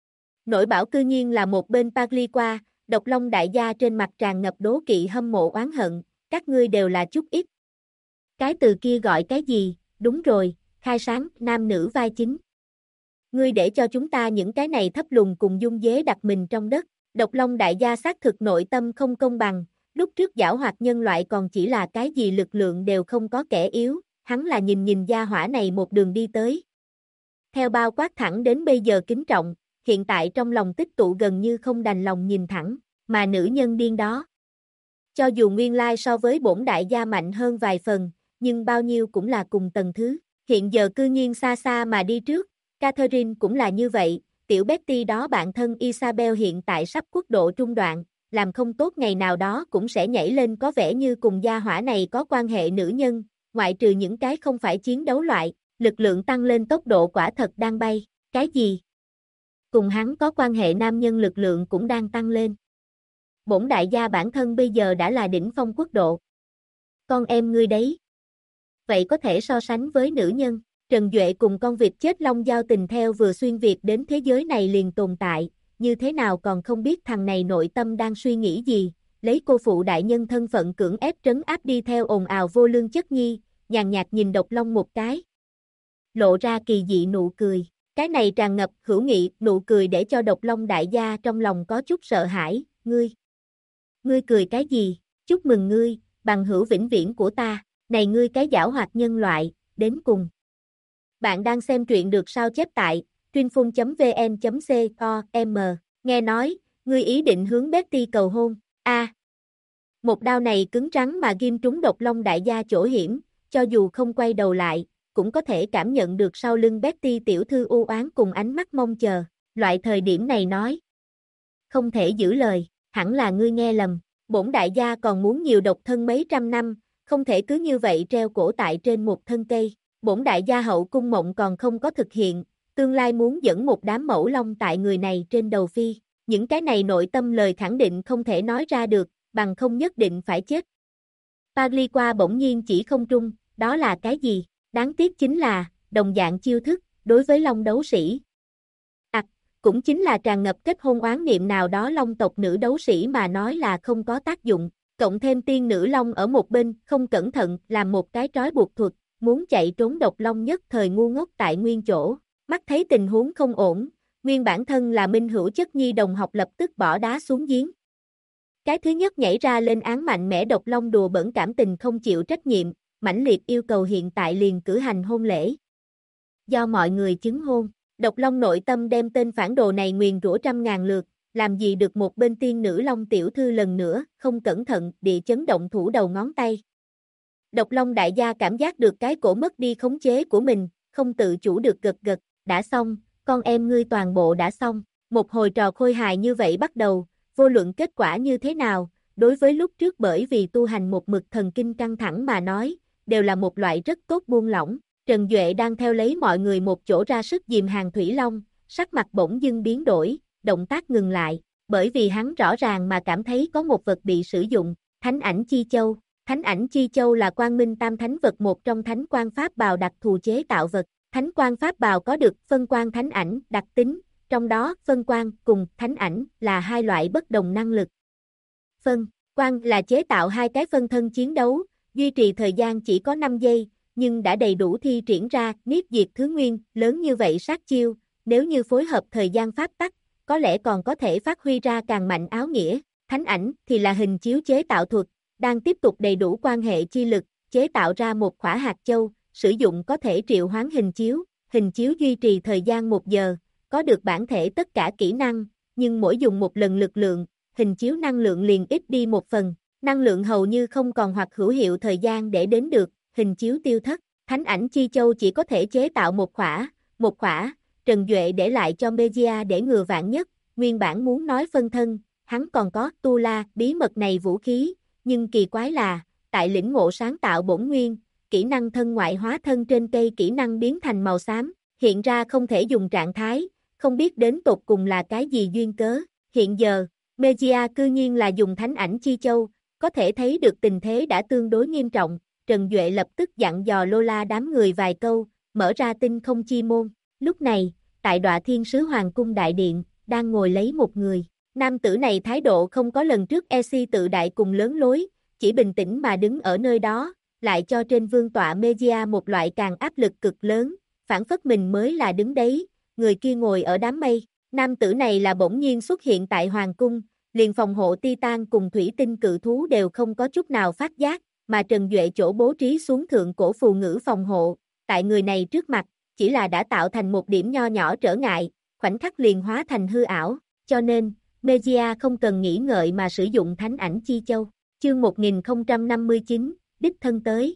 Nội bảo cư nhiên là một bên Pagli qua, Độc Long đại gia trên mặt tràn ngập đố kỵ hâm mộ oán hận, các ngươi đều là chút ít. Cái từ kia gọi cái gì, đúng rồi, khai sáng, nam nữ vai chính. Ngươi để cho chúng ta những cái này thấp lùn cùng dung dế đặt mình trong đất, Độc Long đại gia xác thực nội tâm không công bằng, lúc trước giảo hoạt nhân loại còn chỉ là cái gì lực lượng đều không có kẻ yếu, hắn là nhìn gia hỏa này một đường đi tới. Theo bao quát thẳng đến bây giờ kính trọng, hiện tại trong lòng tích tụ gần như không đành lòng nhìn thẳng, mà nữ nhân điên đó. Cho dù nguyên lai so với bổn đại gia mạnh hơn vài phần, nhưng bao nhiêu cũng là cùng tầng thứ, hiện giờ cư nhiên xa xa mà đi trước, Catherine cũng là như vậy, tiểu Betty đó bạn thân Isabel hiện tại sắp quốc độ trung đoạn, làm không tốt ngày nào đó cũng sẽ nhảy lên có vẻ như cùng gia hỏa này có quan hệ nữ nhân, ngoại trừ những cái không phải chiến đấu loại, lực lượng tăng lên tốc độ quả thật đang bay, cái gì? Cùng hắn có quan hệ nam nhân lực lượng cũng đang tăng lên. Bổn đại gia bản thân bây giờ đã là đỉnh phong quốc độ. Con em ngươi đấy. Vậy có thể so sánh với nữ nhân, Trần Duệ cùng con vịt chết long giao tình theo vừa xuyên Việt đến thế giới này liền tồn tại, như thế nào còn không biết thằng này nội tâm đang suy nghĩ gì, lấy cô phụ đại nhân thân phận cưỡng ép trấn áp đi theo ồn ào vô lương chất nhi, nhàn nhạt nhìn Độc Long một cái. Lộ ra kỳ dị nụ cười, cái này tràn ngập hữu nghị, nụ cười để cho Độc Long đại gia trong lòng có chút sợ hãi, ngươi cười cái gì, chúc mừng ngươi, bằng hữu vĩnh viễn của ta, này ngươi cái giảo hoạt nhân loại, đến cùng. Bạn đang xem truyện được sao chép tại truyênphun.vn.com, nghe nói, ngươi ý định hướng Betty cầu hôn, một đao này cứng rắn mà ghim trúng Độc Long đại gia chỗ hiểm, cho dù không quay đầu lại, cũng có thể cảm nhận được sau lưng Betty tiểu thư u oán cùng ánh mắt mong chờ, loại thời điểm này nói. Không thể giữ lời, hẳn là ngươi nghe lầm, bổn đại gia còn muốn nhiều độc thân mấy trăm năm, không thể cứ như vậy treo cổ tại trên một thân cây, bổn đại gia hậu cung mộng còn không có thực hiện, tương lai muốn dẫn một đám mẫu long tại người này trên đầu phi, những cái này nội tâm lời khẳng định không thể nói ra được, bằng không nhất định phải chết. Pagli qua bỗng nhiên chỉ không trung, đó là cái gì? Đáng tiếc chính là, đồng dạng chiêu thức, đối với long đấu sĩ. Cũng chính là tràn ngập kết hôn oán niệm nào đó long tộc nữ đấu sĩ mà nói là không có tác dụng, cộng thêm tiên nữ long ở một bên, không cẩn thận, làm một cái trói buộc thuật, muốn chạy trốn Độc Long nhất thời ngu ngốc tại nguyên chỗ, mắt thấy tình huống không ổn, nguyên bản thân là minh hữu chất nhi đồng học lập tức bỏ đá xuống giếng. Cái thứ nhất nhảy ra lên án mạnh mẽ Độc Long đùa bỡn cảm tình không chịu trách nhiệm, mãnh liệt yêu cầu hiện tại liền cử hành hôn lễ. Do mọi người chứng hôn, Độc Long nội tâm đem tên phản đồ này nguyền rủa trăm ngàn lượt, làm gì được một bên tiên nữ Long tiểu thư lần nữa, không cẩn thận, địa chấn động thủ đầu ngón tay. Độc Long đại gia cảm giác được cái cổ mất đi khống chế của mình, không tự chủ được gật gật, đã xong, con em ngươi toàn bộ đã xong, một hồi trò khôi hài như vậy bắt đầu, vô luận kết quả như thế nào, đối với lúc trước bởi vì tu hành một mực thần kinh căng thẳng mà nói, đều là một loại rất tốt buông lỏng. Trần Duệ đang theo lấy mọi người một chỗ ra sức dìm hàng Thủy Long, sắc mặt bỗng dưng biến đổi, động tác ngừng lại, bởi vì hắn rõ ràng mà cảm thấy có một vật bị sử dụng, Thánh ảnh chi châu. Thánh ảnh chi châu là Quang Minh Tam Thánh vật, một trong thánh quang pháp bào đặc thù chế tạo vật. Thánh quang pháp bào có được phân quang thánh ảnh đặc tính, trong đó phân quang cùng thánh ảnh là hai loại bất đồng năng lực. Phân quang là chế tạo hai cái phân thân chiến đấu, duy trì thời gian chỉ có 5 giây, nhưng đã đầy đủ thi triển ra niết diệt thứ nguyên, lớn như vậy sát chiêu, nếu như phối hợp thời gian pháp tắc, có lẽ còn có thể phát huy ra càng mạnh áo nghĩa. Thánh ảnh thì là hình chiếu chế tạo thuật, đang tiếp tục đầy đủ quan hệ chi lực, chế tạo ra một khỏa hạt châu, sử dụng có thể triệu hoán hình chiếu duy trì thời gian 1 giờ, có được bản thể tất cả kỹ năng, nhưng mỗi dùng một lần lực lượng, hình chiếu năng lượng liền ít đi 1 phần, năng lượng hầu như không còn hoặc hữu hiệu thời gian để đến được, hình chiếu tiêu thất. Thánh ảnh chi châu chỉ có thể chế tạo một khỏa, Trần Duệ để lại cho Mejia để ngừa vạn nhất, nguyên bản muốn nói phân thân, hắn còn có tu la bí mật này vũ khí, nhưng kỳ quái là, tại lĩnh ngộ sáng tạo bổn nguyên, kỹ năng thân ngoại hóa thân trên cây kỹ năng biến thành màu xám, hiện ra không thể dùng trạng thái, không biết đến tột cùng là cái gì duyên cớ. Hiện giờ, Mejia cư nhiên là dùng thánh ảnh chi châu, có thể thấy được tình thế đã tương đối nghiêm trọng, Trần Duệ lập tức dặn dò Lola đám người vài câu, mở ra tinh không chi môn. Lúc này, tại Đọa Thiên Sứ Hoàng cung đại điện, đang ngồi lấy một người. Nam tử này thái độ không có lần trước EC tự đại cùng lớn lối, chỉ bình tĩnh mà đứng ở nơi đó, lại cho trên vương tọa Mejia một loại càng áp lực cực lớn, phản phất mình mới là đứng đấy, người kia ngồi ở đám mây. Nam tử này là bỗng nhiên xuất hiện tại Hoàng cung, liền phòng hộ Titan cùng thủy tinh cự thú đều không có chút nào phát giác, mà Trần Duệ chỗ bố trí xuống thượng cổ phù ngữ phòng hộ, tại người này trước mặt, chỉ là đã tạo thành một điểm nho nhỏ trở ngại, khoảnh khắc liền hóa thành hư ảo, cho nên, Mejia không cần nghĩ ngợi mà sử dụng thánh ảnh chi châu. Chương 1059, đích thân tới.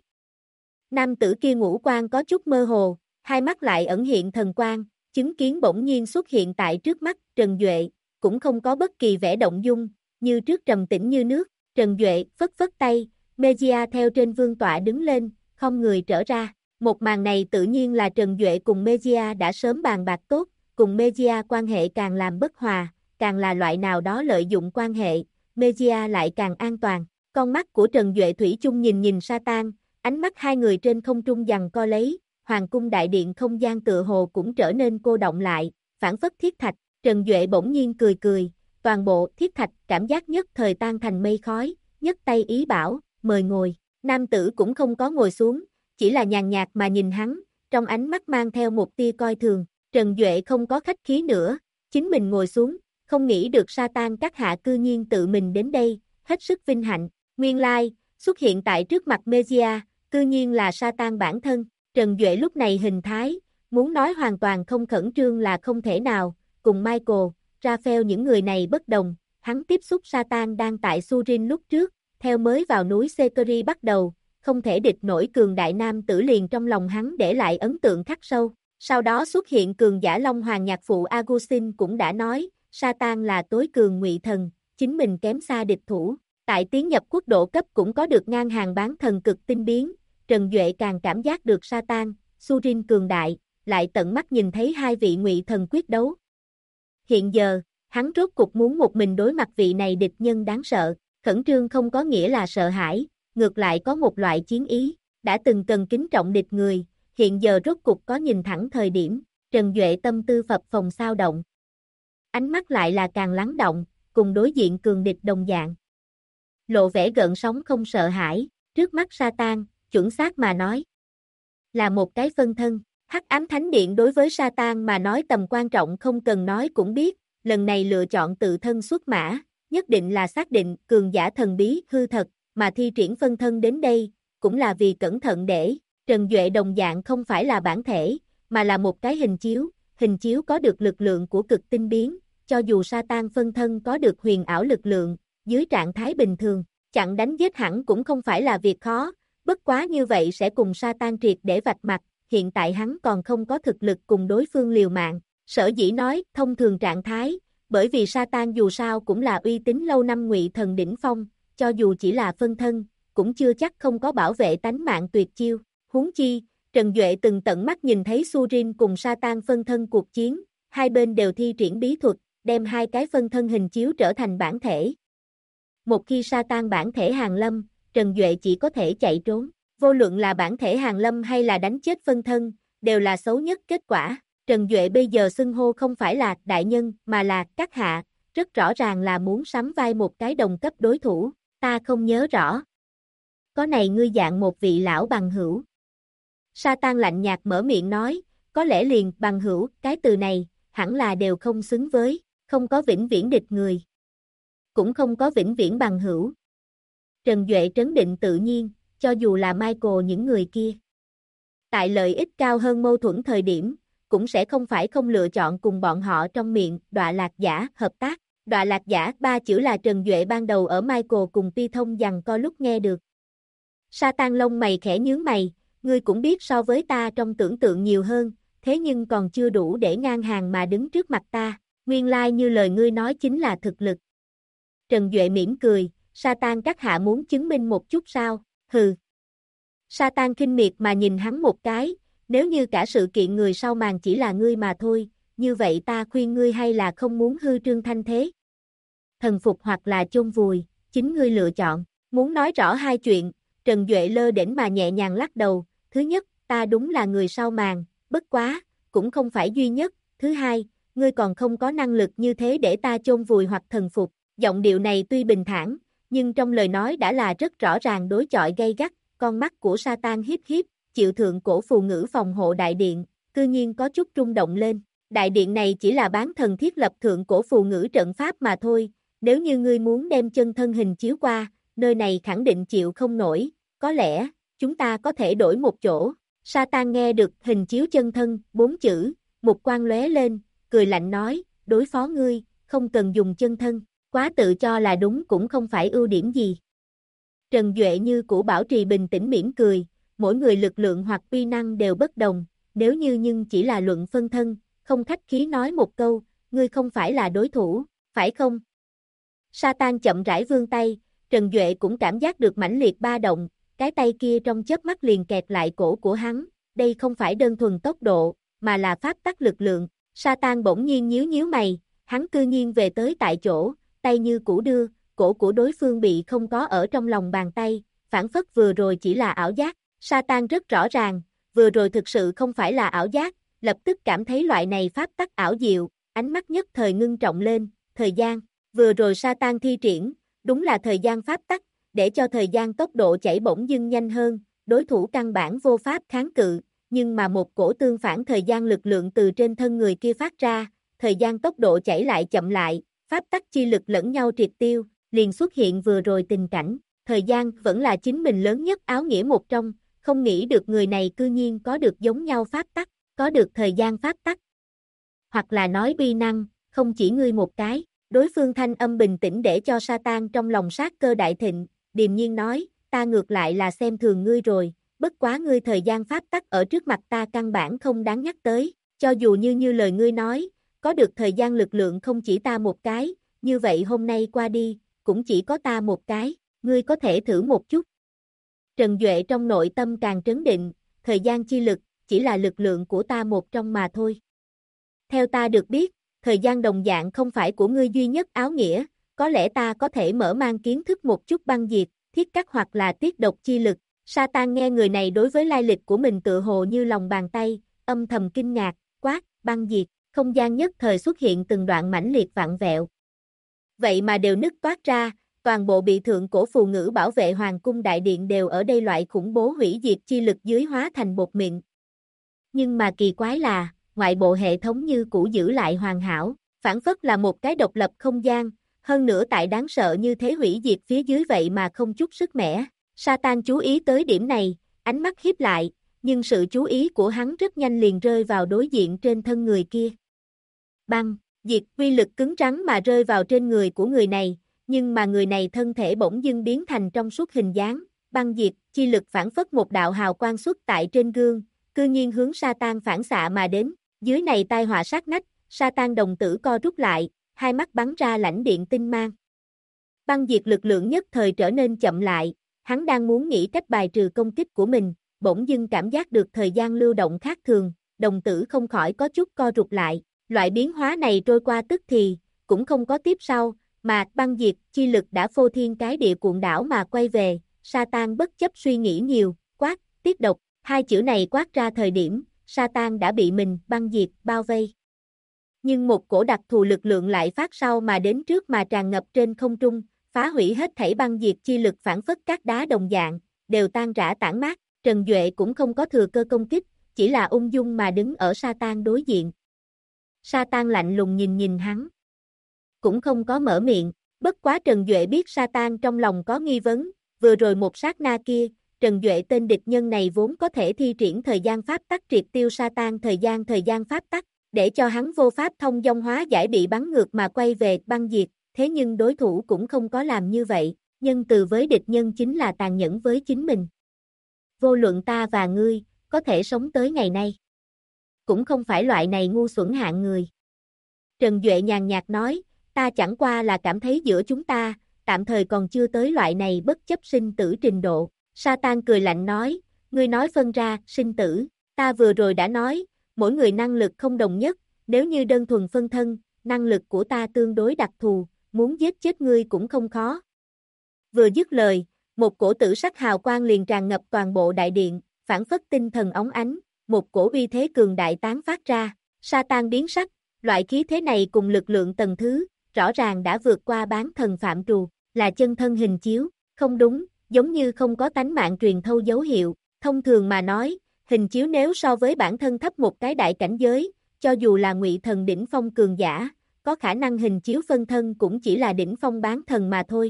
Nam tử kia ngũ quan có chút mơ hồ, hai mắt lại ẩn hiện thần quang, chứng kiến bỗng nhiên xuất hiện tại trước mắt Trần Duệ, cũng không có bất kỳ vẻ động dung, như trước trầm tĩnh như nước. Trần Duệ phất phất tay, Mejia theo trên vương tọa đứng lên, không người trở ra. Một màn này tự nhiên là Trần Duệ cùng Mejia đã sớm bàn bạc tốt, cùng Mejia quan hệ càng làm bất hòa, càng là loại nào đó lợi dụng quan hệ, Mejia lại càng an toàn. Con mắt của Trần Duệ thủy chung nhìn Satan, ánh mắt hai người trên không trung giằng co lấy, Hoàng cung đại điện không gian tựa hồ cũng trở nên cô động lại, phản phất thiết thạch. Trần Duệ bỗng nhiên cười, toàn bộ thiết thạch cảm giác nhất thời tan thành mây khói, nhấc tay ý bảo, mời ngồi. Nam tử cũng không có ngồi xuống, chỉ là nhàn nhạt mà nhìn hắn, trong ánh mắt mang theo một tia coi thường. Trần Duệ không có khách khí nữa, chính mình ngồi xuống, không nghĩ được Satan các hạ cư nhiên tự mình đến đây, hết sức vinh hạnh. Nguyên lai, xuất hiện tại trước mặt Mejia, cư nhiên là Satan bản thân. Trần Duệ lúc này hình thái, muốn nói hoàn toàn không khẩn trương là không thể nào, cùng Michael, Raphael những người này bất đồng, hắn tiếp xúc Satan đang tại Surin lúc trước, theo mới vào núi Sekiri bắt đầu, không thể địch nổi cường đại nam tử liền trong lòng hắn để lại ấn tượng khắc sâu. Sau đó xuất hiện cường giả Long Hoàng nhạc phụ Augustin cũng đã nói, Satan là tối cường ngụy thần, chính mình kém xa địch thủ. Tại tiến nhập quốc độ cấp cũng có được ngang hàng bán thần cực tinh biến, Trần Duệ càng cảm giác được Satan, Surin cường đại, lại tận mắt nhìn thấy hai vị ngụy thần quyết đấu. Hiện giờ, hắn rốt cục muốn một mình đối mặt vị này địch nhân đáng sợ, khẩn trương không có nghĩa là sợ hãi, ngược lại có một loại chiến ý, đã từng cần kính trọng địch người, hiện giờ rốt cục có nhìn thẳng thời điểm, Trần Duệ tâm tư phập phồng xao động. Ánh mắt lại là càng lắng động, cùng đối diện cường địch đồng dạng. Lộ vẻ gợn sóng không sợ hãi, trước mắt Satan, chuẩn xác mà nói. Là một cái phân thân, Hắc Ám Thánh Điện đối với Satan mà nói tầm quan trọng không cần nói cũng biết, lần này lựa chọn tự thân xuất mã, nhất định là xác định cường giả thần bí hư thật, mà thi triển phân thân đến đây, cũng là vì cẩn thận để, Trần Duệ đồng dạng không phải là bản thể, mà là một cái hình chiếu có được lực lượng của cực tinh biến, cho dù Satan phân thân có được huyền ảo lực lượng, dưới trạng thái bình thường, chặn đánh giết hẳn cũng không phải là việc khó, bất quá như vậy sẽ cùng Satan triệt để vạch mặt, hiện tại hắn còn không có thực lực cùng đối phương liều mạng, sở dĩ nói thông thường trạng thái, bởi vì Satan dù sao cũng là uy tín lâu năm ngụy thần đỉnh phong, cho dù chỉ là phân thân, cũng chưa chắc không có bảo vệ tánh mạng tuyệt chiêu, huống chi, Trần Duệ từng tận mắt nhìn thấy Surin cùng Satan phân thân cuộc chiến, hai bên đều thi triển bí thuật, đem hai cái phân thân hình chiếu trở thành bản thể. Một khi sa tan bản thể hàng lâm, Trần Duệ chỉ có thể chạy trốn. Vô luận là bản thể hàng lâm hay là đánh chết phân thân, đều là xấu nhất kết quả. Trần Duệ bây giờ xưng hô không phải là đại nhân mà là các hạ, rất rõ ràng là muốn sắm vai một cái đồng cấp đối thủ, ta không nhớ rõ. Có này ngươi dạng một vị lão bằng hữu. Sa Tan lạnh nhạt mở miệng nói, có lẽ liền bằng hữu, cái từ này, hẳn là đều không xứng với, không có vĩnh viễn địch người. Cũng không có vĩnh viễn bằng hữu. Trần Duệ trấn định tự nhiên, cho dù là Michael những người kia. Tại lợi ích cao hơn mâu thuẫn thời điểm, cũng sẽ không phải không lựa chọn cùng bọn họ trong miệng, đọa lạc giả, hợp tác. Đọa lạc giả, ba chữ là Trần Duệ ban đầu ở Michael cùng Pi Thông giằng co lúc nghe được. Sa Tan lông mày khẽ nhướng mày, ngươi cũng biết so với ta trong tưởng tượng nhiều hơn, thế nhưng còn chưa đủ để ngang hàng mà đứng trước mặt ta, nguyên lai như lời ngươi nói chính là thực lực. Trần Duệ mỉm cười, Sa Tan các hạ muốn chứng minh một chút sao, hừ. Sa Tan khinh miệt mà nhìn hắn một cái, nếu như cả sự kiện người sau màn chỉ là ngươi mà thôi, như vậy ta khuyên ngươi hay là không muốn hư trương thanh thế. Thần phục hoặc là chôn vùi, chính ngươi lựa chọn, muốn nói rõ hai chuyện, Trần Duệ lơ đễnh mà nhẹ nhàng lắc đầu, thứ nhất, ta đúng là người sau màn, bất quá, cũng không phải duy nhất, thứ hai, ngươi còn không có năng lực như thế để ta chôn vùi hoặc thần phục, giọng điệu này tuy bình thản, nhưng trong lời nói đã là rất rõ ràng đối chọi gay gắt, con mắt của Sa Tan hiếp hiếp, chịu thượng cổ phù ngữ phòng hộ đại điện, cư nhiên có chút rung động lên, đại điện này chỉ là bán thần thiết lập thượng cổ phù ngữ trận pháp mà thôi, nếu như ngươi muốn đem chân thân hình chiếu qua, nơi này khẳng định chịu không nổi, có lẽ, chúng ta có thể đổi một chỗ. Sa Tan nghe được hình chiếu chân thân, 4 chữ, một quang lóe lên, cười lạnh nói, đối phó ngươi, không cần dùng chân thân, quá tự cho là đúng cũng không phải ưu điểm gì. Trần Duệ như cũ bảo trì bình tĩnh mỉm cười, mỗi người lực lượng hoặc uy năng đều bất đồng, nếu như nhưng chỉ là luận phân thân, không khách khí nói một câu, ngươi không phải là đối thủ, phải không? Sa Tan chậm rãi vươn tay, Trần Duệ cũng cảm giác được mãnh liệt ba động, cái tay kia trong chớp mắt liền kẹt lại cổ của hắn, đây không phải đơn thuần tốc độ, mà là pháp tắc lực lượng. Sa Tan bỗng nhiên nhíu nhíu mày, hắn cư nhiên về tới tại chỗ, tay như cũ đưa, cổ của đối phương bị không có ở trong lòng bàn tay, phản phất vừa rồi chỉ là ảo giác. Sa Tan rất rõ ràng, vừa rồi thực sự không phải là ảo giác, lập tức cảm thấy loại này pháp tắc ảo diệu, ánh mắt nhất thời ngưng trọng lên, thời gian, vừa rồi Sa Tan thi triển, đúng là thời gian pháp tắc, để cho thời gian tốc độ chảy bỗng dưng nhanh hơn, đối thủ căn bản vô pháp kháng cự, nhưng mà một cổ tương phản thời gian lực lượng từ trên thân người kia phát ra, thời gian tốc độ chảy lại chậm lại, pháp tắc chi lực lẫn nhau triệt tiêu, liền xuất hiện vừa rồi tình cảnh, thời gian vẫn là chính mình lớn nhất áo nghĩa một trong, không nghĩ được người này cư nhiên có được giống nhau pháp tắc, có được thời gian pháp tắc. Hoặc là nói uy năng, không chỉ ngươi một cái, đối phương thanh âm bình tĩnh để cho Sa Tan trong lòng sát cơ đại thịnh, điềm nhiên nói, ta ngược lại là xem thường ngươi rồi, bất quá ngươi thời gian pháp tắc ở trước mặt ta căn bản không đáng nhắc tới, cho dù như lời ngươi nói, có được thời gian lực lượng không chỉ ta một cái, như vậy hôm nay qua đi, cũng chỉ có ta một cái, ngươi có thể thử một chút. Trần Duệ trong nội tâm càng trấn định, thời gian chi lực, chỉ là lực lượng của ta một trong mà thôi. Theo ta được biết, thời gian đồng dạng không phải của ngươi duy nhất áo nghĩa, có lẽ ta có thể mở mang kiến thức một chút băng diệt, thiết cắt hoặc là tiết độc chi lực. Sa Tan nghe người này đối với lai lịch của mình tự hồ như lòng bàn tay, âm thầm kinh ngạc, quát, băng diệt, không gian nhất thời xuất hiện từng đoạn mãnh liệt vặn vẹo. Vậy mà đều nứt toát ra, toàn bộ bị thượng cổ phù ngữ bảo vệ hoàng cung đại điện đều ở đây loại khủng bố hủy diệt chi lực dưới hóa thành bột mịn. Nhưng mà kỳ quái là, ngoại bộ hệ thống như cũ giữ lại hoàn hảo, phản phất là một cái độc lập không gian, hơn nữa tại đáng sợ như thế hủy diệt phía dưới vậy mà không chút sức mẻ. Sa Tan chú ý tới điểm này, ánh mắt híp lại, nhưng sự chú ý của hắn rất nhanh liền rơi vào đối diện trên thân người kia. Băng, diệt uy lực cứng rắn mà rơi vào trên người của người này, nhưng mà người này thân thể bỗng dưng biến thành trong suốt hình dáng, băng diệt, chi lực phản phất một đạo hào quang xuất tại trên gương, cư nhiên hướng Sa Tan phản xạ mà đến, dưới này tai họa sát nách, Sa Tan đồng tử co rút lại, hai mắt bắn ra lãnh điện tinh mang. Băng diệt lực lượng nhất thời trở nên chậm lại, hắn đang muốn nghĩ cách bài trừ công kích của mình, bỗng dưng cảm giác được thời gian lưu động khác thường, đồng tử không khỏi có chút co rụt lại, loại biến hóa này trôi qua tức thì, cũng không có tiếp sau, mà băng diệt chi lực đã phô thiên cái địa cuộn đảo mà quay về, Satan bất chấp suy nghĩ nhiều, quát, tiết độc, hai chữ này quát ra thời điểm, Satan đã bị mình băng diệt bao vây. Nhưng một cổ đặc thù lực lượng lại phát sau mà đến trước mà tràn ngập trên không trung, phá hủy hết thảy băng diệt chi lực phản phất các đá đồng dạng, đều tan rã tản mát, Trần Duệ cũng không có thừa cơ công kích, chỉ là ung dung mà đứng ở Satan đối diện. Satan lạnh lùng nhìn hắn, cũng không có mở miệng, bất quá Trần Duệ biết Satan trong lòng có nghi vấn, vừa rồi một sát na kia, Trần Duệ tên địch nhân này vốn có thể thi triển thời gian pháp tắc triệt tiêu Satan thời gian pháp tắc, để cho hắn vô pháp thông dong hóa giải bị bắn ngược mà quay về băng diệt, thế nhưng đối thủ cũng không có làm như vậy, nhân từ với địch nhân chính là tàn nhẫn với chính mình. Vô luận ta và ngươi, có thể sống tới ngày nay, cũng không phải loại này ngu xuẩn hạng người. Trần Duệ nhàn nhạt nói, ta chẳng qua là cảm thấy giữa chúng ta, tạm thời còn chưa tới loại này bất chấp sinh tử trình độ. Satan cười lạnh nói, ngươi nói phân ra, sinh tử, ta vừa rồi đã nói, mỗi người năng lực không đồng nhất, nếu như đơn thuần phân thân, năng lực của ta tương đối đặc thù, muốn giết chết ngươi cũng không khó. Vừa dứt lời, một cổ tử sắc hào quang liền tràn ngập toàn bộ đại điện, phản phất tinh thần óng ánh, một cổ uy thế cường đại tán phát ra, Satan biến sắc, loại khí thế này cùng lực lượng tầng thứ, rõ ràng đã vượt qua bán thần phạm trù, là chân thân hình chiếu, không đúng, giống như không có tánh mạng truyền thâu dấu hiệu, thông thường mà nói, hình chiếu nếu so với bản thân thấp một cái đại cảnh giới, cho dù là ngụy thần đỉnh phong cường giả, có khả năng hình chiếu phân thân cũng chỉ là đỉnh phong bán thần mà thôi.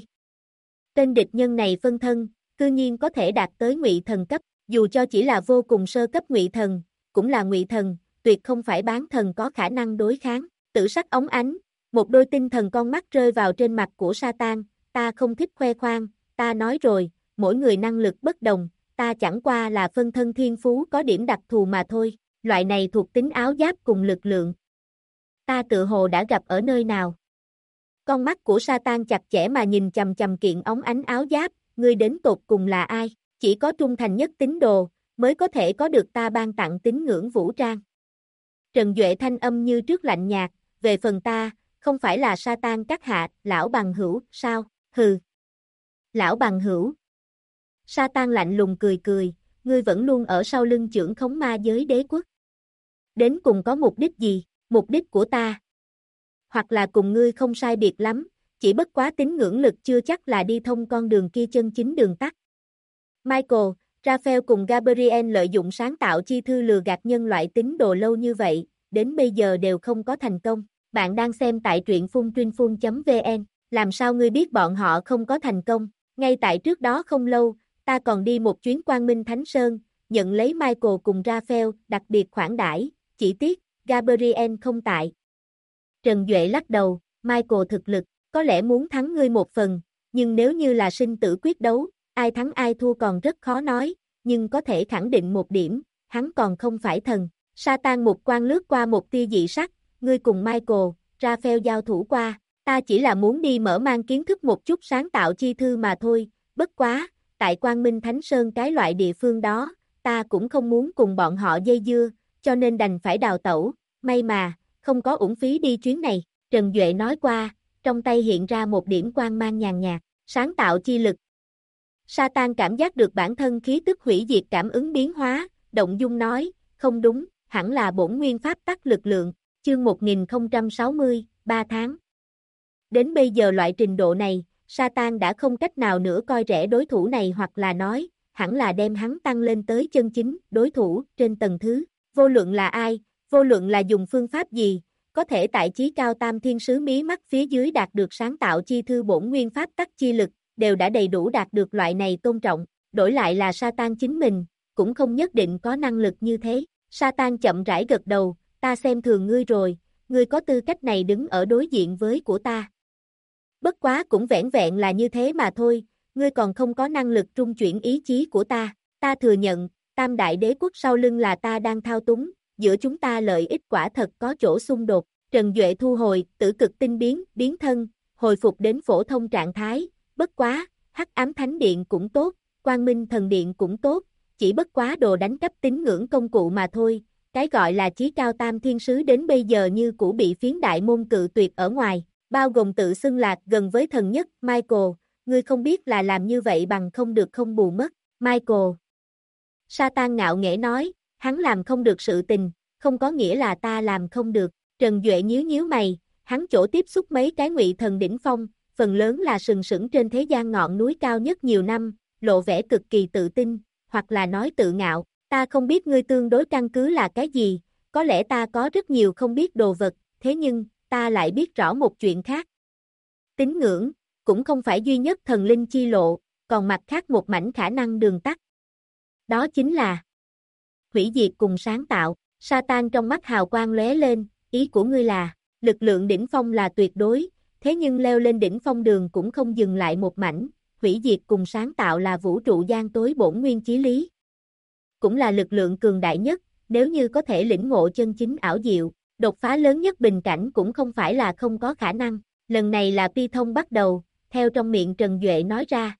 Tên địch nhân này phân thân, cư nhiên có thể đạt tới ngụy thần cấp, dù cho chỉ là vô cùng sơ cấp ngụy thần, cũng là ngụy thần, tuyệt không phải bán thần có khả năng đối kháng. Tử sắc óng ánh, một đôi tinh thần con mắt rơi vào trên mặt của Satan, ta không thích khoe khoang, ta nói rồi, mỗi người năng lực bất đồng, ta chẳng qua là phân thân thiên phú có điểm đặc thù mà thôi, loại này thuộc tính áo giáp cùng lực lượng. Ta tự hồ đã gặp ở nơi nào. Con mắt của Satan chặt chẽ mà nhìn chằm chằm kiện óng ánh áo giáp, ngươi đến tột cùng là ai, chỉ có trung thành nhất tín đồ, mới có thể có được ta ban tặng tín ngưỡng vũ trang. Trần Duệ thanh âm như trước lạnh nhạt, về phần ta, không phải là Satan các hạ, lão bằng hữu, sao, hừ. Lão bằng hữu. Satan lạnh lùng cười, ngươi vẫn luôn ở sau lưng chưởng khống ma giới đế quốc. Đến cùng có mục đích gì, mục đích của ta? Hoặc là cùng ngươi không sai biệt lắm, chỉ bất quá tín ngưỡng lực chưa chắc là đi thông con đường kia chân chính đường tắt. Michael, Raphael cùng Gabriel lợi dụng sáng tạo chi thư lừa gạt nhân loại tín đồ lâu như vậy, đến bây giờ đều không có thành công. Bạn đang xem tại truyện phuntruyinphun.vn, làm sao ngươi biết bọn họ không có thành công? Ngay tại trước đó không lâu, ta còn đi một chuyến Quang Minh Thánh Sơn, nhận lấy Michael cùng Raphael, đặc biệt khoản đãi, chỉ tiếc, Gabriel không tại. Trần Duệ lắc đầu, Michael thực lực, có lẽ muốn thắng ngươi một phần, nhưng nếu như là sinh tử quyết đấu, ai thắng ai thua còn rất khó nói, nhưng có thể khẳng định một điểm, hắn còn không phải thần. Satan một quang lướt qua một tia dị sắc, ngươi cùng Michael, Raphael giao thủ qua, ta chỉ là muốn đi mở mang kiến thức một chút sáng tạo chi thư mà thôi, bất quá, tại Quang Minh Thánh Sơn cái loại địa phương đó, ta cũng không muốn cùng bọn họ dây dưa, cho nên đành phải đào tẩu, may mà, không có uổng phí đi chuyến này, Trần Duệ nói qua, trong tay hiện ra một điểm quang mang nhàn nhạt, sáng tạo chi lực. Satan cảm giác được bản thân khí tức hủy diệt cảm ứng biến hóa, động dung nói, không đúng, hẳn là bổn nguyên pháp tắc lực lượng, chương 1060, 3 tháng. Đến bây giờ loại trình độ này, Satan đã không cách nào nữa coi rẻ đối thủ này hoặc là nói, hẳn là đem hắn tăng lên tới chân chính, đối thủ, trên tầng thứ, vô luận là ai, vô luận là dùng phương pháp gì, có thể tại chí cao tam thiên sứ mí mắt phía dưới đạt được sáng tạo chi thư bổn nguyên pháp tắc chi lực, đều đã đầy đủ đạt được loại này tôn trọng, đổi lại là Satan chính mình, cũng không nhất định có năng lực như thế. Satan chậm rãi gật đầu, ta xem thường ngươi rồi, ngươi có tư cách này đứng ở đối diện với của ta. Bất quá cũng vẻn vẹn là như thế mà thôi, ngươi còn không có năng lực trung chuyển ý chí của ta thừa nhận, tam đại đế quốc sau lưng là ta đang thao túng, giữa chúng ta lợi ích quả thật có chỗ xung đột. Trần Duệ thu hồi, tử cực tinh biến thân, hồi phục đến phổ thông trạng thái, bất quá, Hắc Ám Thánh Điện cũng tốt, Quang Minh Thần Điện cũng tốt, chỉ bất quá đồ đánh cắp tín ngưỡng công cụ mà thôi, cái gọi là chí cao tam thiên sứ đến bây giờ như cũ bị phiến đại môn cự tuyệt ở ngoài, bao gồm tự xưng lạc gần với thần nhất, Michael, ngươi không biết là làm như vậy bằng không được không bù mất, Michael. Satan ngạo nghễ nói, hắn làm không được sự tình, không có nghĩa là ta làm không được, Trần Duệ nhíu nhíu mày, hắn chỗ tiếp xúc mấy cái ngụy thần đỉnh phong, phần lớn là sừng sững trên thế gian ngọn núi cao nhất nhiều năm, lộ vẻ cực kỳ tự tin, hoặc là nói tự ngạo, ta không biết ngươi tương đối căn cứ là cái gì, có lẽ ta có rất nhiều không biết đồ vật, thế nhưng, ta lại biết rõ một chuyện khác. Tín ngưỡng, cũng không phải duy nhất thần linh chi lộ, còn mặt khác một mảnh khả năng đường tắt. Đó chính là hủy diệt cùng sáng tạo, Satan trong mắt hào quang lóe lên, ý của ngươi là, lực lượng đỉnh phong là tuyệt đối, thế nhưng leo lên đỉnh phong đường cũng không dừng lại một mảnh, hủy diệt cùng sáng tạo là vũ trụ gian tối bổn nguyên chí lý. Cũng là lực lượng cường đại nhất, nếu như có thể lĩnh ngộ chân chính ảo diệu, đột phá lớn nhất bình cảnh cũng không phải là không có khả năng, lần này là Pi Thông bắt đầu, theo trong miệng Trần Duệ nói ra.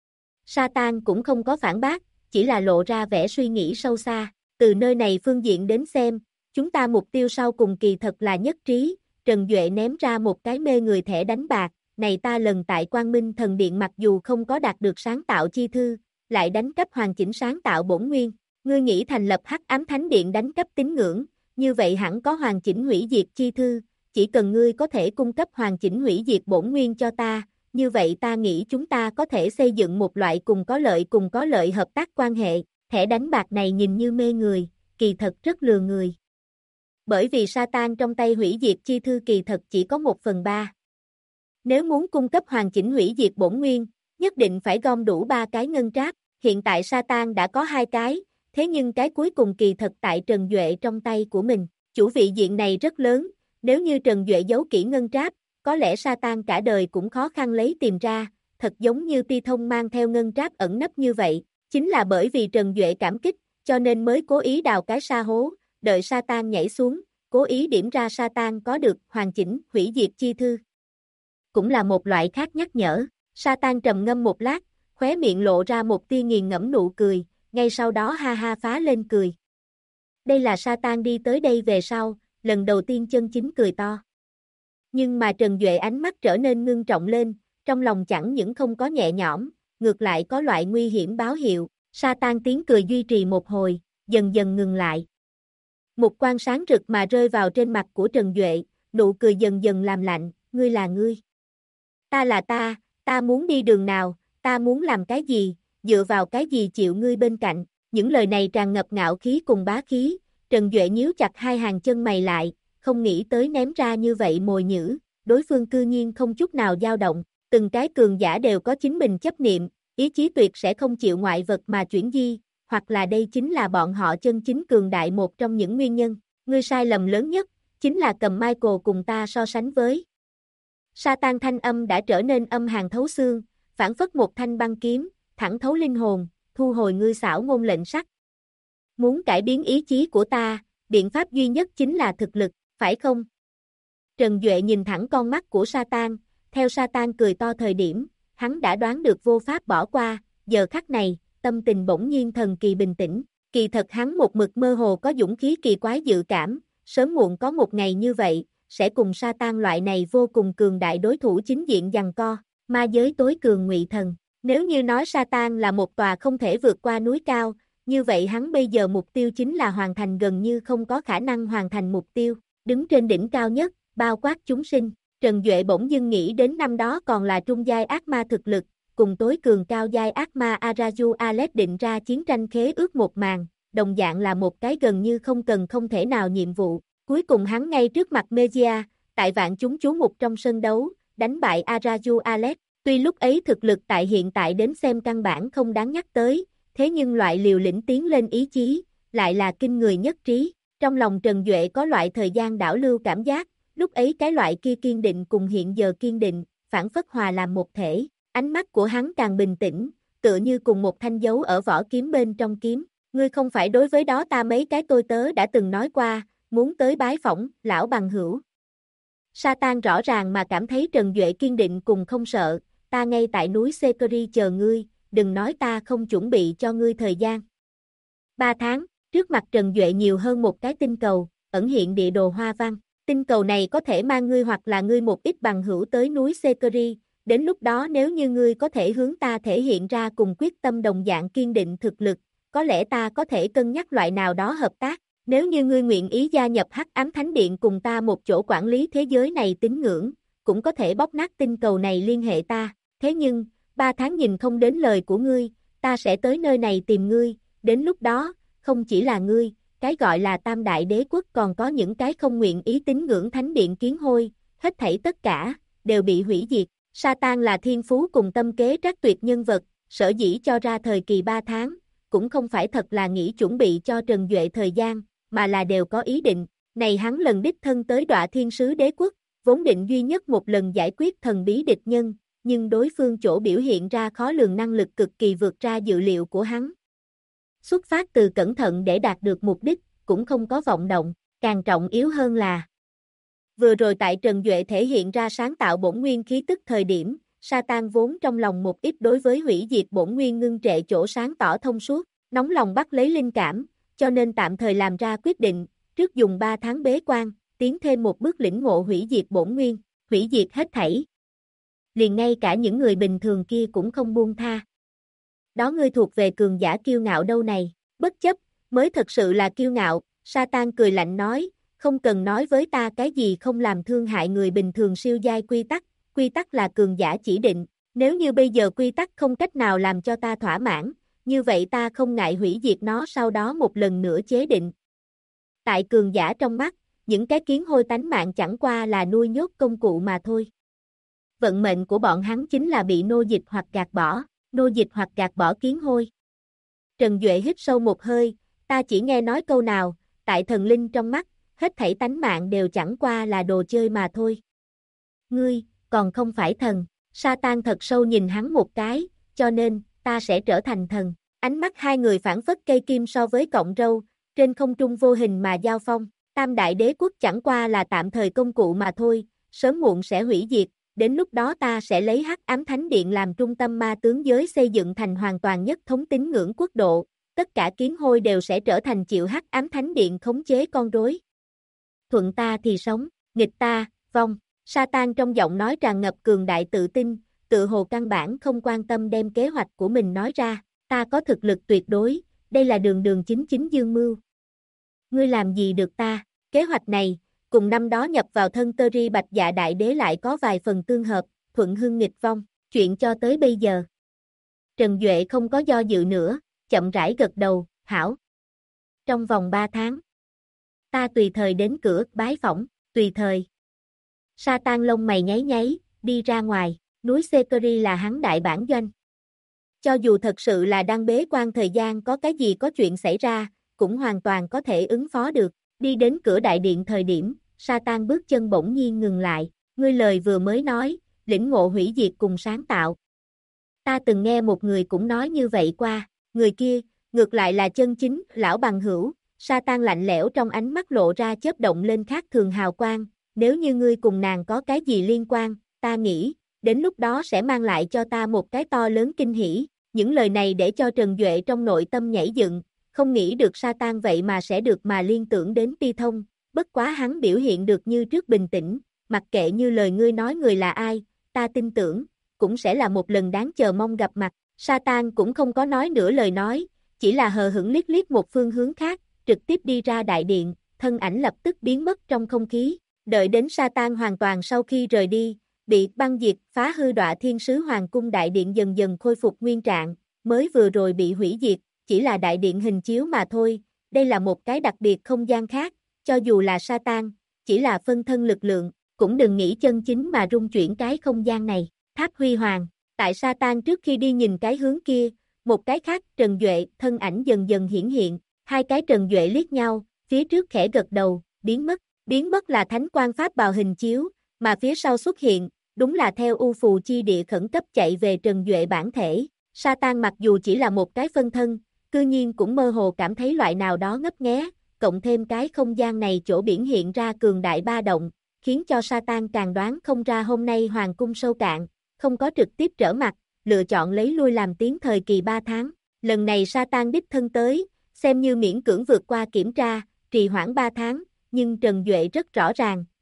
Satan cũng không có phản bác, chỉ là lộ ra vẻ suy nghĩ sâu xa, từ nơi này phương diện đến xem, chúng ta mục tiêu sau cùng kỳ thật là nhất trí, Trần Duệ ném ra một cái mê người thẻ đánh bạc, này ta lần tại Quang Minh Thần Điện mặc dù không có đạt được sáng tạo chi thư, lại đánh cắp hoàn chỉnh sáng tạo bổn nguyên, ngươi nghĩ thành lập Hắc Ám Thánh Điện đánh cắp tín ngưỡng, như vậy hẳn có hoàn chỉnh hủy diệt chi thư, chỉ cần ngươi có thể cung cấp hoàn chỉnh hủy diệt bổn nguyên cho ta, như vậy ta nghĩ chúng ta có thể xây dựng một loại cùng có lợi hợp tác quan hệ, thẻ đánh bạc này nhìn như mê người, kỳ thật rất lừa người. Bởi vì Satan trong tay hủy diệt chi thư kỳ thật chỉ có 1/3. Nếu muốn cung cấp hoàn chỉnh hủy diệt bổn nguyên, nhất định phải gom đủ 3 cái ngân tráp, hiện tại Satan đã có 2 cái, thế nhưng cái cuối cùng kỳ thật tại Trần Duệ trong tay của mình, chủ vị diện này rất lớn, nếu như Trần Duệ giấu kỹ ngân tráp, có lẽ Satan cả đời cũng khó khăn lấy tìm ra, thật giống như Pi Thông mang theo ngân tráp ẩn nấp như vậy, chính là bởi vì Trần Duệ cảm kích, cho nên mới cố ý đào cái sa hố, đợi Satan nhảy xuống, cố ý điểm ra Satan có được hoàn chỉnh hủy diệt chi thư. Cũng là một loại khác nhắc nhở, Satan trầm ngâm một lát, khóe miệng lộ ra một tia nghiền ngẫm nụ cười, ngay sau đó ha ha phá lên cười. Đây là Satan đi tới đây về sau, lần đầu tiên chân chính cười to. Nhưng mà Trần Duệ ánh mắt trở nên ngưng trọng lên, trong lòng chẳng những không có nhẹ nhõm, ngược lại có loại nguy hiểm báo hiệu, Satan tiếng cười duy trì một hồi, dần dần ngừng lại. Một quang sáng rực mà rơi vào trên mặt của Trần Duệ, nụ cười dần dần làm lạnh, ngươi là ngươi. Ta là ta muốn đi đường nào, ta muốn làm cái gì, dựa vào cái gì chịu ngươi bên cạnh, những lời này tràn ngập ngạo khí cùng bá khí, Trần Duệ nhíu chặt hai hàng chân mày lại, không nghĩ tới ném ra như vậy mồi nhữ, đối phương cư nhiên không chút nào dao động, từng cái cường giả đều có chính mình chấp niệm, ý chí tuyệt sẽ không chịu ngoại vật mà chuyển di, hoặc là đây chính là bọn họ chân chính cường đại một trong những nguyên nhân, ngươi sai lầm lớn nhất, chính là cầm Michael cùng ta so sánh với. Satan thanh âm đã trở nên âm hàn thấu xương, phản phất một thanh băng kiếm, thẳng thấu linh hồn, thu hồi ngươi xảo ngôn lệnh sắc. Muốn cải biến ý chí của ta, biện pháp duy nhất chính là thực lực, phải không? Trần Duệ nhìn thẳng con mắt của Satan, theo Satan cười to thời điểm, hắn đã đoán được vô pháp bỏ qua, giờ khắc này, tâm tình bỗng nhiên thần kỳ bình tĩnh, kỳ thật hắn một mực mơ hồ có dũng khí kỳ quái dự cảm, sớm muộn có một ngày như vậy, sẽ cùng Satan loại này vô cùng cường đại đối thủ chính diện giằng co, ma giới tối cường ngụy thần. Nếu như nói Satan là một tòa không thể vượt qua núi cao, như vậy hắn bây giờ mục tiêu chính là hoàn thành gần như không có khả năng hoàn thành mục tiêu, đứng trên đỉnh cao nhất, bao quát chúng sinh. Trần Duệ bỗng dưng nghĩ đến năm đó còn là trung giai ác ma thực lực, cùng tối cường cao giai ác ma Araju Alex định ra chiến tranh khế ước một màn, đồng dạng là một cái gần như không thể nào nhiệm vụ. Cuối cùng hắn ngay trước mặt Mejia, tại vạn chúng chú mục trong sân đấu, đánh bại Araju Alex. Tuy lúc ấy thực lực tại hiện tại đến xem căn bản không đáng nhắc tới, thế nhưng loại liều lĩnh tiến lên ý chí, lại là kinh người nhất trí. Trong lòng Trần Duệ có loại thời gian đảo lưu cảm giác, lúc ấy cái loại kia kiên định cùng hiện giờ kiên định, phản phất hòa làm một thể. Ánh mắt của hắn càng bình tĩnh, tựa như cùng một thanh dấu ở vỏ kiếm bên trong kiếm. Ngươi không phải đối với đó ta mấy cái tôi tớ đã từng nói qua, muốn tới bái phỏng, lão bằng hữu. Satan rõ ràng mà cảm thấy Trần Duệ kiên định cùng không sợ, ta ngay tại núi Sekeri chờ ngươi, đừng nói ta không chuẩn bị cho ngươi thời gian. 3 tháng, trước mặt Trần Duệ nhiều hơn một cái tinh cầu, ẩn hiện địa đồ hoa văn, Tinh cầu này có thể mang ngươi hoặc là ngươi một ít bằng hữu tới núi Sekiri, đến lúc đó nếu như ngươi có thể hướng ta thể hiện ra cùng quyết tâm đồng dạng kiên định thực lực, có lẽ ta có thể cân nhắc loại nào đó hợp tác. Nếu như ngươi nguyện ý gia nhập Hắc Ám Thánh Điện cùng ta một chỗ quản lý thế giới này tín ngưỡng, cũng có thể bóp nát tinh cầu này liên hệ ta. Thế nhưng, 3 tháng nhìn không đến lời của ngươi, ta sẽ tới nơi này tìm ngươi, đến lúc đó, không chỉ là ngươi, cái gọi là Tam Đại Đế Quốc còn có những cái không nguyện ý tín ngưỡng Thánh Điện kiến hôi, hết thảy tất cả, đều bị hủy diệt. Satan là thiên phú cùng tâm kế trác tuyệt nhân vật, sở dĩ cho ra thời kỳ 3 tháng, cũng không phải thật là nghĩ chuẩn bị cho Trần Duệ thời gian, mà là đều có ý định. Này hắn lần đích thân tới Đọa Thiên Sứ Đế Quốc, vốn định duy nhất một lần giải quyết thần bí địch nhân, nhưng đối phương chỗ biểu hiện ra khó lường năng lực cực kỳ vượt ra dự liệu của hắn. Xuất phát từ cẩn thận để đạt được mục đích, cũng không có vọng động, càng trọng yếu hơn là vừa rồi tại Trần Duệ thể hiện ra sáng tạo bổn nguyên khí tức thời điểm, Satan vốn trong lòng một ít đối với hủy diệt bổn nguyên ngưng trệ chỗ sáng tỏ thông suốt, nóng lòng bắt lấy linh cảm, cho nên tạm thời làm ra quyết định, trước dùng 3 tháng bế quan, tiến thêm một bước lĩnh ngộ hủy diệt bổn nguyên, hủy diệt hết thảy. Liền ngay cả những người bình thường kia cũng không buông tha. Đó ngươi thuộc về cường giả kiêu ngạo đâu này, bất chấp, mới thật sự là kiêu ngạo, Satan cười lạnh nói, không cần nói với ta cái gì không làm thương hại người bình thường siêu giai quy tắc là cường giả chỉ định, nếu như bây giờ quy tắc không cách nào làm cho ta thỏa mãn, như vậy ta không ngại hủy diệt nó sau đó một lần nữa chế định. Tại cường giả trong mắt, những cái kiến hôi tánh mạng chẳng qua là nuôi nhốt công cụ mà thôi. Vận mệnh của bọn hắn chính là bị nô dịch hoặc gạt bỏ kiến hôi. Trần Duệ hít sâu một hơi, ta chỉ nghe nói câu nào, tại thần linh trong mắt, hết thảy tánh mạng đều chẳng qua là đồ chơi mà thôi. Ngươi, còn không phải thần, Satan thật sâu nhìn hắn một cái, cho nên, ta sẽ trở thành thần. Ánh mắt hai người phản phất cây kim so với cọng râu, trên không trung vô hình mà giao phong, Tam Đại Đế Quốc chẳng qua là tạm thời công cụ mà thôi, sớm muộn sẽ hủy diệt, đến lúc đó ta sẽ lấy Hắc Ám Thánh Điện làm trung tâm ma tướng giới xây dựng thành hoàn toàn nhất thống tín ngưỡng quốc độ, tất cả kiến hôi đều sẽ trở thành chịu Hắc Ám Thánh Điện khống chế con rối. Thuận ta thì sống, nghịch ta, vong. Satan trong giọng nói tràn ngập cường đại tự tin, tự hồ căn bản không quan tâm đem kế hoạch của mình nói ra, ta có thực lực tuyệt đối, đây là đường đường chính chính dương mưu. Ngươi làm gì được ta, kế hoạch này, cùng năm đó nhập vào thân Teri Bạch Dạ Đại Đế lại có vài phần tương hợp, thuận hưng nghịch vong, chuyện cho tới bây giờ. Trần Duệ không có do dự nữa, chậm rãi gật đầu, hảo. Trong vòng 3 tháng, ta tùy thời đến cửa bái phỏng, tùy thời. Satan lông mày nháy nháy, đi ra ngoài, núi Sekiri là hắn đại bản doanh. Cho dù thật sự là đang bế quan thời gian có cái gì có chuyện xảy ra, cũng hoàn toàn có thể ứng phó được. Đi đến cửa đại điện thời điểm, Satan bước chân bỗng nhiên ngừng lại, ngươi lời vừa mới nói, lĩnh ngộ hủy diệt cùng sáng tạo. Ta từng nghe một người cũng nói như vậy qua, người kia, ngược lại là chân chính, lão bằng hữu, Satan lạnh lẽo trong ánh mắt lộ ra chớp động lên khác thường hào quang, nếu như ngươi cùng nàng có cái gì liên quan, ta nghĩ, đến lúc đó sẽ mang lại cho ta một cái to lớn kinh hỉ. Những lời này để cho Trần Duệ trong nội tâm nhảy dựng, không nghĩ được Satan vậy mà sẽ được mà liên tưởng đến Ti Thông, bất quá hắn biểu hiện được như trước bình tĩnh, mặc kệ như lời ngươi nói người là ai, ta tin tưởng, cũng sẽ là một lần đáng chờ mong gặp mặt. Satan cũng không có nói nửa lời nói, chỉ là hờ hững liếc liếc một phương hướng khác, trực tiếp đi ra đại điện, thân ảnh lập tức biến mất trong không khí. Đợi đến Satan hoàn toàn sau khi rời đi, bị băng diệt, phá hư Đọa Thiên Sứ Hoàng cung đại điện dần dần khôi phục nguyên trạng, mới vừa rồi bị hủy diệt, chỉ là đại điện hình chiếu mà thôi, đây là một cái đặc biệt không gian khác, cho dù là Satan, chỉ là phân thân lực lượng, cũng đừng nghĩ chân chính mà rung chuyển cái không gian này. Tháp Huy Hoàng, tại Satan trước khi đi nhìn cái hướng kia, một cái khác Trần Duệ, thân ảnh dần dần hiển hiện, hai cái Trần Duệ liếc nhau, phía trước khẽ gật đầu, biến mất là thánh quang pháp bào hình chiếu, mà phía sau xuất hiện, đúng là theo U Phù chi địa khẩn cấp chạy về Trần Duệ bản thể. Satan mặc dù chỉ là một cái phân thân, cư nhiên cũng mơ hồ cảm thấy loại nào đó ngấp nghé, cộng thêm cái không gian này chỗ biển hiện ra cường đại ba động, khiến cho Satan càng đoán không ra hôm nay hoàng cung sâu cạn, không có trực tiếp trở mặt, lựa chọn lấy lui làm tiến thời kỳ 3 tháng. Lần này Satan đích thân tới, xem như miễn cưỡng vượt qua kiểm tra, trì hoãn 3 tháng, nhưng Trần Duệ rất rõ ràng,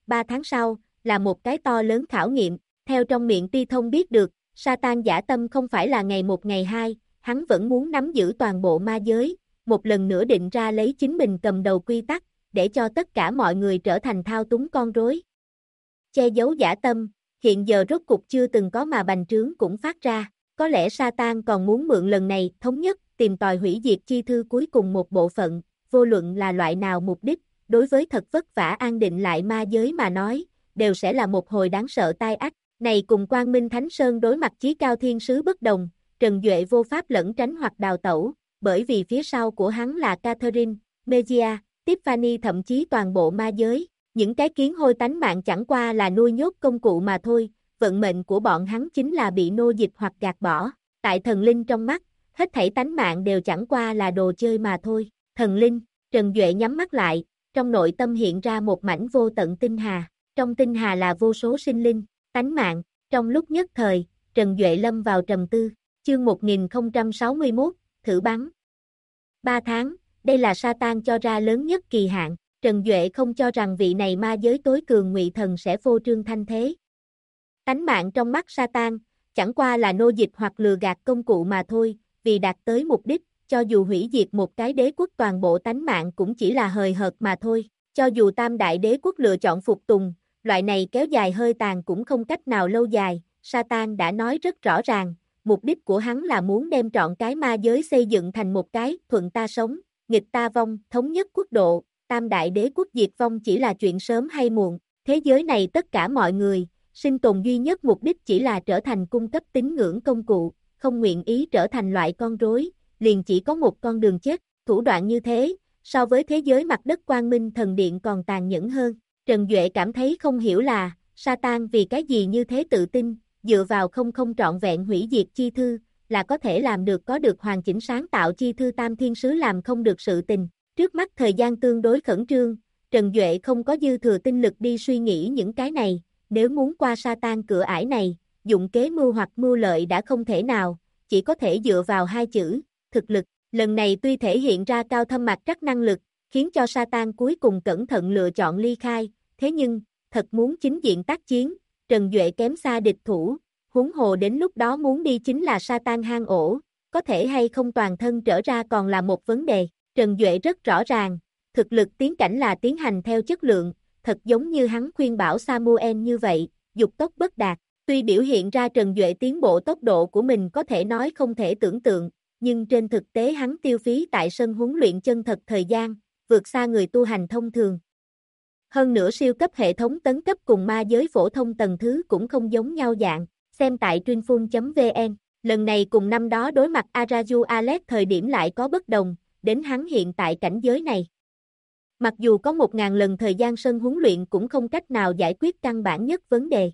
3 tháng sau, là một cái to lớn khảo nghiệm, theo trong miệng Ti Thông biết được, Satan dã tâm không phải là ngày một ngày hai, hắn vẫn muốn nắm giữ toàn bộ ma giới, một lần nữa định ra lấy chính mình cầm đầu quy tắc, để cho tất cả mọi người trở thành thao túng con rối. Che giấu dã tâm, hiện giờ rốt cục chưa từng có mà bành trướng cũng phát ra, có lẽ Satan còn muốn mượn lần này thống nhất, tìm tòi hủy diệt chi thư cuối cùng một bộ phận, vô luận là loại nào mục đích, đối với thật vất vả an định lại ma giới mà nói, đều sẽ là một hồi đáng sợ tai ách. Này cùng Quang Minh Thánh Sơn đối mặt chí cao thiên sứ bất đồng, Trần Duệ vô pháp lẩn tránh hoặc đào tẩu, bởi vì phía sau của hắn là Catherine, Megia, Tiffany thậm chí toàn bộ ma giới. Những cái kiến hôi tánh mạng chẳng qua là nuôi nhốt công cụ mà thôi, vận mệnh của bọn hắn chính là bị nô dịch hoặc gạt bỏ. Tại thần linh trong mắt, hết thảy tánh mạng đều chẳng qua là đồ chơi mà thôi. Thần linh, Trần Duệ nhắm mắt lại, trong nội tâm hiện ra một mảnh vô tận tinh hà. Trong tinh hà là vô số sinh linh, tánh mạng. Trong lúc nhất thời, Trần Duệ lâm vào trầm tư. Chương 1061, thử bắn. 3 tháng, đây là Satan cho ra lớn nhất kỳ hạn. Trần Duệ không cho rằng vị này ma giới tối cường ngụy thần sẽ phô trương thanh thế. Tánh mạng trong mắt Satan, chẳng qua là nô dịch hoặc lừa gạt công cụ mà thôi, vì đạt tới mục đích, cho dù hủy diệt một cái đế quốc toàn bộ tánh mạng cũng chỉ là hời hợt mà thôi. Cho dù tam đại đế quốc lựa chọn phục tùng, loại này kéo dài hơi tàn cũng không cách nào lâu dài, Satan đã nói rất rõ ràng, mục đích của hắn là muốn đem trọn cái ma giới xây dựng thành một cái thuận ta sống, nghịch ta vong, thống nhất quốc độ. Tam đại đế quốc diệt vong chỉ là chuyện sớm hay muộn, thế giới này tất cả mọi người, sinh tồn duy nhất mục đích chỉ là trở thành cung cấp tín ngưỡng công cụ, không nguyện ý trở thành loại con rối, liền chỉ có một con đường chết, thủ đoạn như thế, so với thế giới mặt đất quang minh thần điện còn tàn nhẫn hơn. Trần Duệ cảm thấy không hiểu là, Satan vì cái gì như thế tự tin, dựa vào không trọn vẹn hủy diệt chi thư, là có thể làm được có được hoàn chỉnh sáng tạo chi thư tam thiên sứ làm không được sự tình. Trước mắt thời gian tương đối khẩn trương, Trần Duệ không có dư thừa tinh lực đi suy nghĩ những cái này, nếu muốn qua Satan cửa ải này, dụng kế mưu hoặc mưu lợi đã không thể nào, chỉ có thể dựa vào hai chữ, thực lực. Lần này tuy thể hiện ra cao thâm mặt trắc năng lực, khiến cho Satan cuối cùng cẩn thận lựa chọn ly khai, thế nhưng, thật muốn chính diện tác chiến, Trần Duệ kém xa địch thủ, huống hồ đến lúc đó muốn đi chính là Satan hang ổ, có thể hay không toàn thân trở ra còn là một vấn đề. Trần Duệ rất rõ ràng, thực lực tiến cảnh là tiến hành theo chất lượng, thật giống như hắn khuyên bảo Samuel như vậy, dục tốc bất đạt. Tuy biểu hiện ra Trần Duệ tiến bộ tốc độ của mình có thể nói không thể tưởng tượng, nhưng trên thực tế hắn tiêu phí tại sân huấn luyện chân thật thời gian, vượt xa người tu hành thông thường. Hơn nữa siêu cấp hệ thống tấn cấp cùng ma giới phổ thông tầng thứ cũng không giống nhau dạng, xem tại Trinfun.vn, lần này cùng năm đó đối mặt Araju Alex thời điểm lại có bất đồng, đến hắn hiện tại cảnh giới này. Mặc dù có 1000 lần thời gian sân huấn luyện cũng không cách nào giải quyết căn bản nhất vấn đề.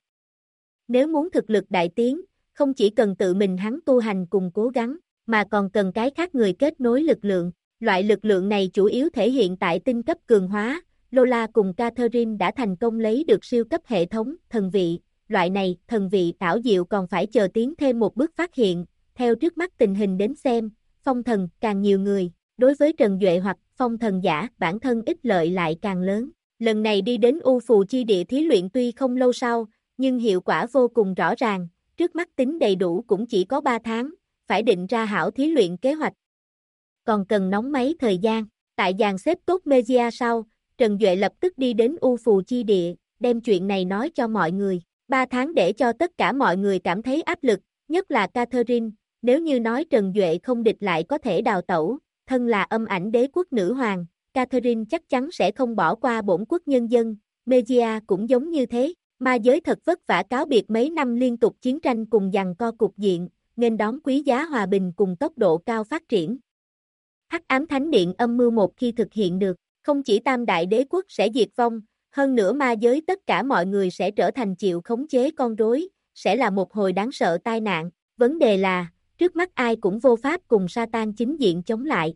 Nếu muốn thực lực đại tiến, không chỉ cần tự mình hắn tu hành cùng cố gắng, mà còn cần cái khác người kết nối lực lượng. Loại lực lượng này chủ yếu thể hiện tại tinh cấp cường hóa, Lola cùng Catherine đã thành công lấy được siêu cấp hệ thống, thần vị. Loại này, thần vị ảo diệu còn phải chờ tiến thêm một bước phát hiện, theo trước mắt tình hình đến xem, phong thần càng nhiều người. Đối với Trần Duệ hoặc phong thần giả, bản thân ích lợi lại càng lớn. Lần này đi đến U Phù chi địa thí luyện tuy không lâu sau, nhưng hiệu quả vô cùng rõ ràng, trước mắt tính đầy đủ cũng chỉ có 3 tháng, phải định ra hảo thí luyện kế hoạch. Còn cần nóng máy thời gian, tại dàn xếp tốt Megia sau, Trần Duệ lập tức đi đến U Phù chi địa, đem chuyện này nói cho mọi người. 3 tháng để cho tất cả mọi người cảm thấy áp lực, nhất là Catherine, nếu như nói Trần Duệ không địch lại có thể đào tẩu. Thân là âm ảnh đế quốc nữ hoàng, Catherine chắc chắn sẽ không bỏ qua bổn quốc nhân dân, Megia cũng giống như thế, ma giới thật vất vả cáo biệt mấy năm liên tục chiến tranh cùng giằng co cục diện, nên đón quý giá hòa bình cùng tốc độ cao phát triển. Hắc ám thánh điện âm mưu một khi thực hiện được, không chỉ tam đại đế quốc sẽ diệt vong, hơn nữa ma giới tất cả mọi người sẽ trở thành chịu khống chế con rối, sẽ là một hồi đáng sợ tai nạn, vấn đề là, trước mắt ai cũng vô pháp cùng Satan chính diện chống lại.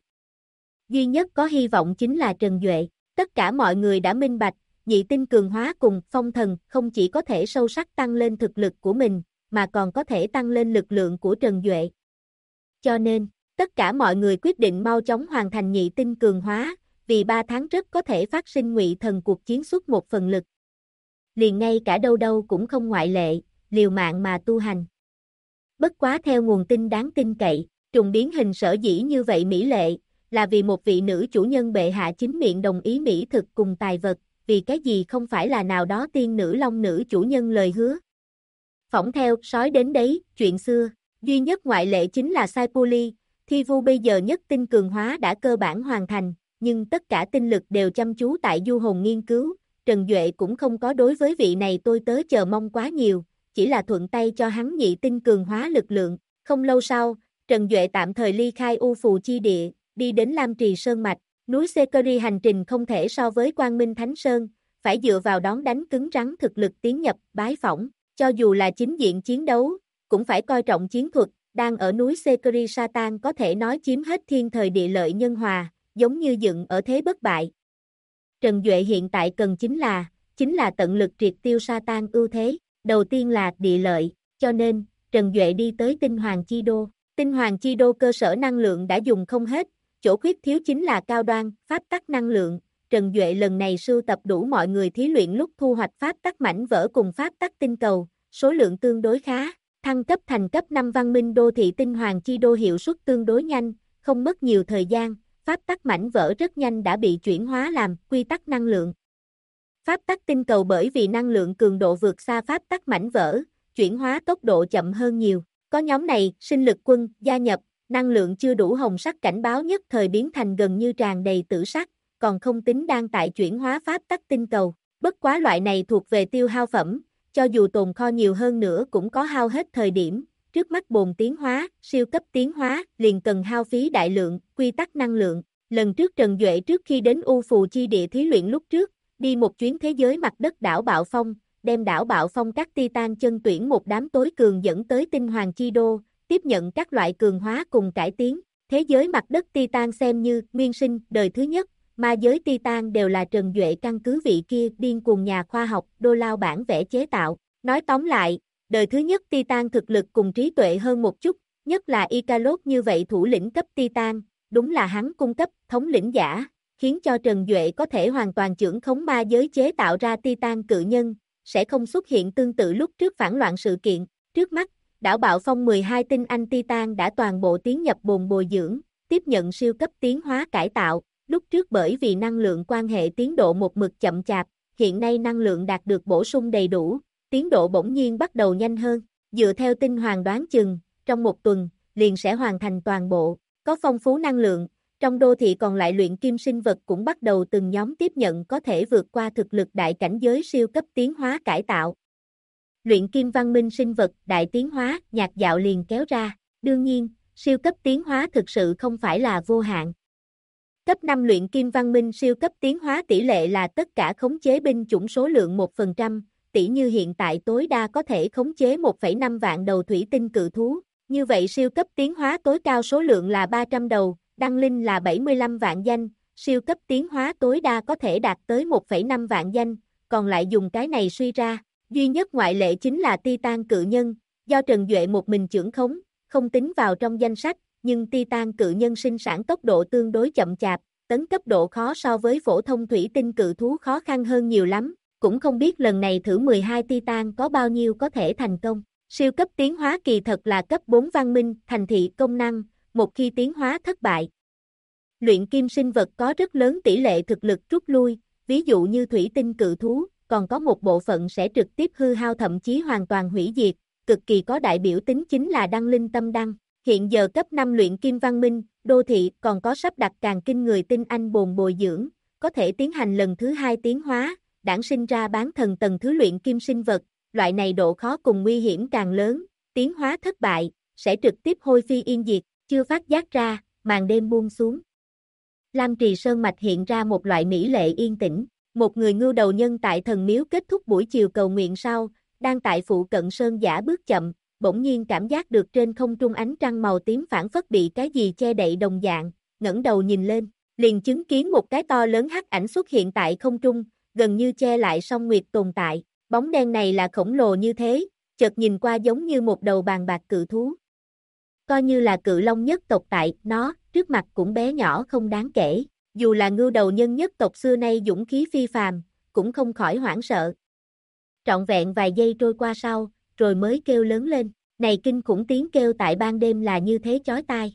Duy nhất có hy vọng chính là Trần Duệ. Tất cả mọi người đã minh bạch, nhị tinh cường hóa cùng phong thần không chỉ có thể sâu sắc tăng lên thực lực của mình, mà còn có thể tăng lên lực lượng của Trần Duệ. Cho nên, tất cả mọi người quyết định mau chóng hoàn thành nhị tinh cường hóa, vì 3 tháng rất có thể phát sinh ngụy thần cuộc chiến suốt một phần lực. liền ngay cả đâu đâu cũng không ngoại lệ, liều mạng mà tu hành. Bất quá theo nguồn tin đáng tin cậy, trùng biến hình sở dĩ như vậy mỹ lệ, là vì một vị nữ chủ nhân bệ hạ chính miệng đồng ý mỹ thực cùng tài vật, vì cái gì không phải là nào đó tiên nữ long nữ chủ nhân lời hứa. Phỏng theo, sói đến đấy, chuyện xưa, duy nhất ngoại lệ chính là Saipuli, Thi Vu bây giờ nhất tinh cường hóa đã cơ bản hoàn thành, nhưng tất cả tinh lực đều chăm chú tại du hồn nghiên cứu, Trần Duệ cũng không có đối với vị này tôi tớ chờ mong quá nhiều, chỉ là thuận tay cho hắn nhị tinh cường hóa lực lượng. Không lâu sau, Trần Duệ tạm thời ly khai U Phù chi địa, đi đến Lam Trì Sơn Mạch, núi Sekeri hành trình không thể so với Quang Minh Thánh Sơn, phải dựa vào đón đánh cứng rắn thực lực tiến nhập, bái phỏng, cho dù là chính diện chiến đấu, cũng phải coi trọng chiến thuật, đang ở núi Sekeri Satan có thể nói chiếm hết thiên thời địa lợi nhân hòa, giống như dựng ở thế bất bại. Trần Duệ hiện tại cần chính là tận lực triệt tiêu Satan ưu thế, đầu tiên là địa lợi, cho nên, Trần Duệ đi tới Tinh Hoàng Chi Đô. Tinh Hoàng Chi Đô cơ sở năng lượng đã dùng không hết, chỗ khuyết thiếu chính là cao đoan, pháp tắc năng lượng. Trần Duệ lần này sưu tập đủ mọi người thí luyện lúc thu hoạch pháp tắc mảnh vỡ cùng pháp tắc tinh cầu, số lượng tương đối khá, thăng cấp thành cấp 5 văn minh đô thị Tinh Hoàng Chi Đô hiệu suất tương đối nhanh, không mất nhiều thời gian, pháp tắc mảnh vỡ rất nhanh đã bị chuyển hóa làm quy tắc năng lượng. Pháp tắc tinh cầu bởi vì năng lượng cường độ vượt xa pháp tắc mảnh vỡ, chuyển hóa tốc độ chậm hơn nhiều. Có nhóm này, sinh lực quân, gia nhập, năng lượng chưa đủ hồng sắc cảnh báo nhất thời biến thành gần như tràn đầy tử sắc, còn không tính đang tại chuyển hóa pháp tắc tinh cầu. Bất quá loại này thuộc về tiêu hao phẩm, cho dù tồn kho nhiều hơn nữa cũng có hao hết thời điểm, trước mắt bồn tiến hóa, siêu cấp tiến hóa, liền cần hao phí đại lượng, quy tắc năng lượng. Lần trước Trần Duệ trước khi đến U Phù chi địa thí luyện lúc trước, đi một chuyến thế giới mặt đất đảo Bạo Phong, đem đảo Bạo Phong các Titan chân tuyển một đám tối cường dẫn tới Tinh Hoàng Chi Đô, tiếp nhận các loại cường hóa cùng cải tiến. Thế giới mặt đất Titan xem như nguyên sinh đời thứ nhất, ma giới Titan đều là Trần Duệ căn cứ vị kia điên cuồng nhà khoa học đô lao bản vẽ chế tạo. Nói tóm lại, đời thứ nhất Titan thực lực cùng trí tuệ hơn một chút, nhất là Icarus như vậy thủ lĩnh cấp Titan, đúng là hắn cung cấp thống lĩnh giả, khiến cho Trần Duệ có thể hoàn toàn chưởng khống ma giới chế tạo ra Titan cự nhân, sẽ không xuất hiện tương tự lúc trước phản loạn sự kiện. Trước mắt, đảo Bạo Phong 12 tinh anh Titan đã toàn bộ tiến nhập bồn bồi dưỡng, tiếp nhận siêu cấp tiến hóa cải tạo, lúc trước bởi vì năng lượng quan hệ tiến độ một mực chậm chạp, hiện nay năng lượng đạt được bổ sung đầy đủ, tiến độ bỗng nhiên bắt đầu nhanh hơn, dựa theo tinh hoàng đoán chừng, trong một tuần, liền sẽ hoàn thành toàn bộ, có phong phú năng lượng. Trong đô thị còn lại luyện kim sinh vật cũng bắt đầu từng nhóm tiếp nhận có thể vượt qua thực lực đại cảnh giới siêu cấp tiến hóa cải tạo. Luyện kim văn minh sinh vật đại tiến hóa, nhạc dạo liền kéo ra, đương nhiên, siêu cấp tiến hóa thực sự không phải là vô hạn. Cấp 5 luyện kim văn minh siêu cấp tiến hóa tỷ lệ là tất cả khống chế binh chủng số lượng 1%, tỷ như hiện tại tối đa có thể khống chế 1,5 vạn đầu thủy tinh cự thú, như vậy siêu cấp tiến hóa tối cao số lượng là 300 đầu. Đăng linh là 75 vạn danh, siêu cấp tiến hóa tối đa có thể đạt tới 1,5 vạn danh, còn lại dùng cái này suy ra, duy nhất ngoại lệ chính là Titan cự nhân, do Trần Duệ một mình chưởng khống, không tính vào trong danh sách, nhưng Titan cự nhân sinh sản tốc độ tương đối chậm chạp, tấn cấp độ khó so với phổ thông thủy tinh cự thú khó khăn hơn nhiều lắm, cũng không biết lần này thử 12 Titan có bao nhiêu có thể thành công. Siêu cấp tiến hóa kỳ thật là cấp 4 văn minh, thành thị công năng, một khi tiến hóa thất bại. Luyện kim sinh vật có rất lớn tỷ lệ thực lực rút lui, ví dụ như thủy tinh cự thú, còn có một bộ phận sẽ trực tiếp hư hao thậm chí hoàn toàn hủy diệt, cực kỳ có đại biểu tính chính là đăng linh tâm đăng. Hiện giờ cấp 5 luyện kim văn minh, đô thị còn có sắp đặt càng kinh người tinh anh bồn bồi dưỡng, có thể tiến hành lần thứ 2 tiến hóa, đản sinh ra bán thần tầng thứ luyện kim sinh vật, loại này độ khó cùng nguy hiểm càng lớn, tiến hóa thất bại, sẽ trực tiếp hôi phi yên diệt, chưa phát giác ra, màn đêm buông xuống. Lam Trì Sơn Mạch hiện ra một loại mỹ lệ yên tĩnh, một người ngưu đầu nhân tại thần miếu kết thúc buổi chiều cầu nguyện sau, đang tại phụ cận sơn giả bước chậm, bỗng nhiên cảm giác được trên không trung ánh trăng màu tím phản phất bị cái gì che đậy đồng dạng, ngẩng đầu nhìn lên, liền chứng kiến một cái to lớn hắc ảnh xuất hiện tại không trung, gần như che lại song nguyệt tồn tại, bóng đen này là khổng lồ như thế, chợt nhìn qua giống như một đầu bàn bạc cự thú. Coi như là cự long nhất tộc tại nó, trước mặt cũng bé nhỏ không đáng kể, dù là ngưu đầu nhân nhất tộc xưa nay dũng khí phi phàm, cũng không khỏi hoảng sợ. trọn vẹn vài giây trôi qua sau, rồi mới kêu lớn lên, này kinh khủng tiếng kêu tại ban đêm là như thế chói tai.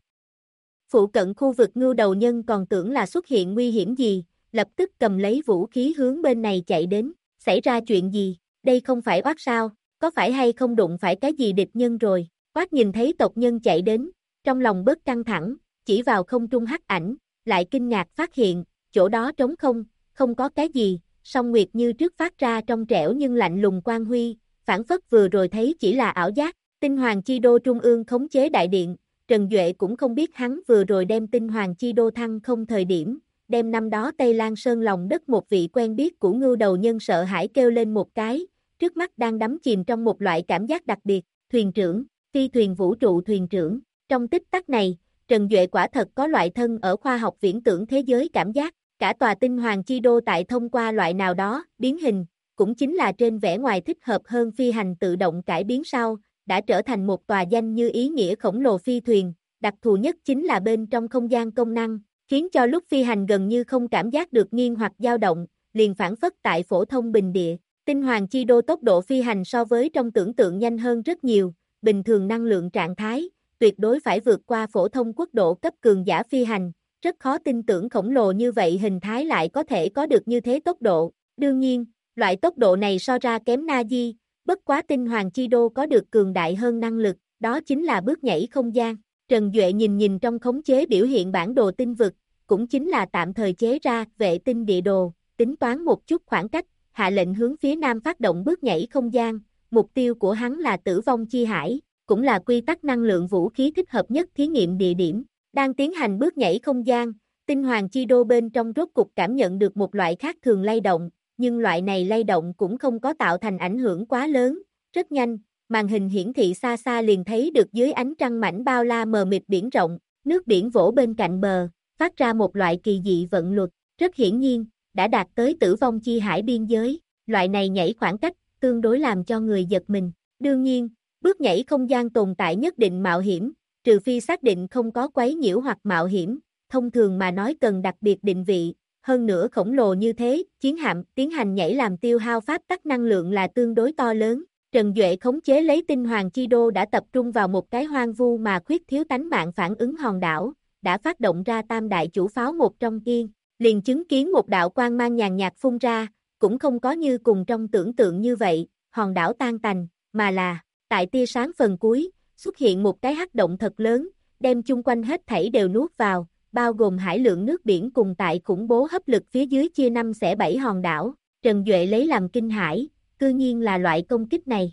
Phụ cận khu vực ngưu đầu nhân còn tưởng là xuất hiện nguy hiểm gì, lập tức cầm lấy vũ khí hướng bên này chạy đến, xảy ra chuyện gì, đây không phải oát sao, có phải hay không đụng phải cái gì địch nhân rồi, oát nhìn thấy tộc nhân chạy đến, trong lòng bớt căng thẳng, chỉ vào không trung hắc ảnh, lại kinh ngạc phát hiện, chỗ đó trống không, không có cái gì, song nguyệt như trước phát ra trong trẻo nhưng lạnh lùng quang huy, phản phất vừa rồi thấy chỉ là ảo giác, tinh hoàng chi đô trung ương khống chế đại điện, Trần Duệ cũng không biết hắn vừa rồi đem tinh hoàng chi đô thăng không thời điểm, đem năm đó Tây Lan Sơn lòng đất một vị quen biết của ngưu đầu nhân sợ hãi kêu lên một cái, trước mắt đang đắm chìm trong một loại cảm giác đặc biệt, thuyền trưởng, phi thuyền vũ trụ thuyền trưởng, trong tích tắc này, Trần Duệ quả thật có loại thân ở khoa học viễn tưởng thế giới cảm giác, cả tòa tinh hoàng chi đô tại thông qua loại nào đó, biến hình, cũng chính là trên vẻ ngoài thích hợp hơn phi hành tự động cải biến sau, đã trở thành một tòa danh như ý nghĩa khổng lồ phi thuyền, đặc thù nhất chính là bên trong không gian công năng, khiến cho lúc phi hành gần như không cảm giác được nghiêng hoặc dao động, liền phản phất tại phổ thông bình địa. Tinh hoàng chi đô tốc độ phi hành so với trong tưởng tượng nhanh hơn rất nhiều, bình thường năng lượng trạng thái, tuyệt đối phải vượt qua phổ thông quốc độ cấp cường giả phi hành, rất khó tin tưởng khổng lồ như vậy hình thái lại có thể có được như thế tốc độ. Đương nhiên, loại tốc độ này so ra kém Na Di, bất quá tinh hoàng chi đô có được cường đại hơn năng lực, đó chính là bước nhảy không gian. Trần Duệ nhìn trong khống chế biểu hiện bản đồ tinh vực, cũng chính là tạm thời chế ra vệ tinh địa đồ, tính toán một chút khoảng cách, hạ lệnh hướng phía nam phát động bước nhảy không gian, mục tiêu của hắn là tử vong chi hải, cũng là quy tắc năng lượng vũ khí thích hợp nhất thí nghiệm địa điểm. Đang tiến hành bước nhảy không gian, tinh hoàng chi đô bên trong rốt cục cảm nhận được một loại khác thường lay động, nhưng loại này lay động cũng không có tạo thành ảnh hưởng quá lớn, rất nhanh, màn hình hiển thị xa xa liền thấy được dưới ánh trăng mảnh bao la mờ mịt biển rộng, nước biển vỗ bên cạnh bờ, phát ra một loại kỳ dị vận luật, rất hiển nhiên, đã đạt tới tử vong chi hải biên giới, loại này nhảy khoảng cách, tương đối làm cho người giật mình. Đương nhiên, bước nhảy không gian tồn tại nhất định mạo hiểm, trừ phi xác định không có quấy nhiễu hoặc mạo hiểm, thông thường mà nói cần đặc biệt định vị, hơn nữa khổng lồ như thế, chiến hạm tiến hành nhảy làm tiêu hao pháp tắc năng lượng là tương đối to lớn. Trần Duệ khống chế lấy tinh hoàng chi đô đã tập trung vào một cái hoang vu mà khuyết thiếu tánh mạng phản ứng hòn đảo, đã phát động ra tam đại chủ pháo một trong kiên, liền chứng kiến một đạo quang mang nhàn nhạt phun ra, cũng không có như cùng trong tưởng tượng như vậy, hòn đảo tan tành, mà là, tại tia sáng phần cuối, xuất hiện một cái hắc động thật lớn, đem chung quanh hết thảy đều nuốt vào, bao gồm hải lượng nước biển cùng tại khủng bố hấp lực phía dưới chia 5 xẻ 7 hòn đảo, Trần Duệ lấy làm kinh hãi, cư nhiên là loại công kích này.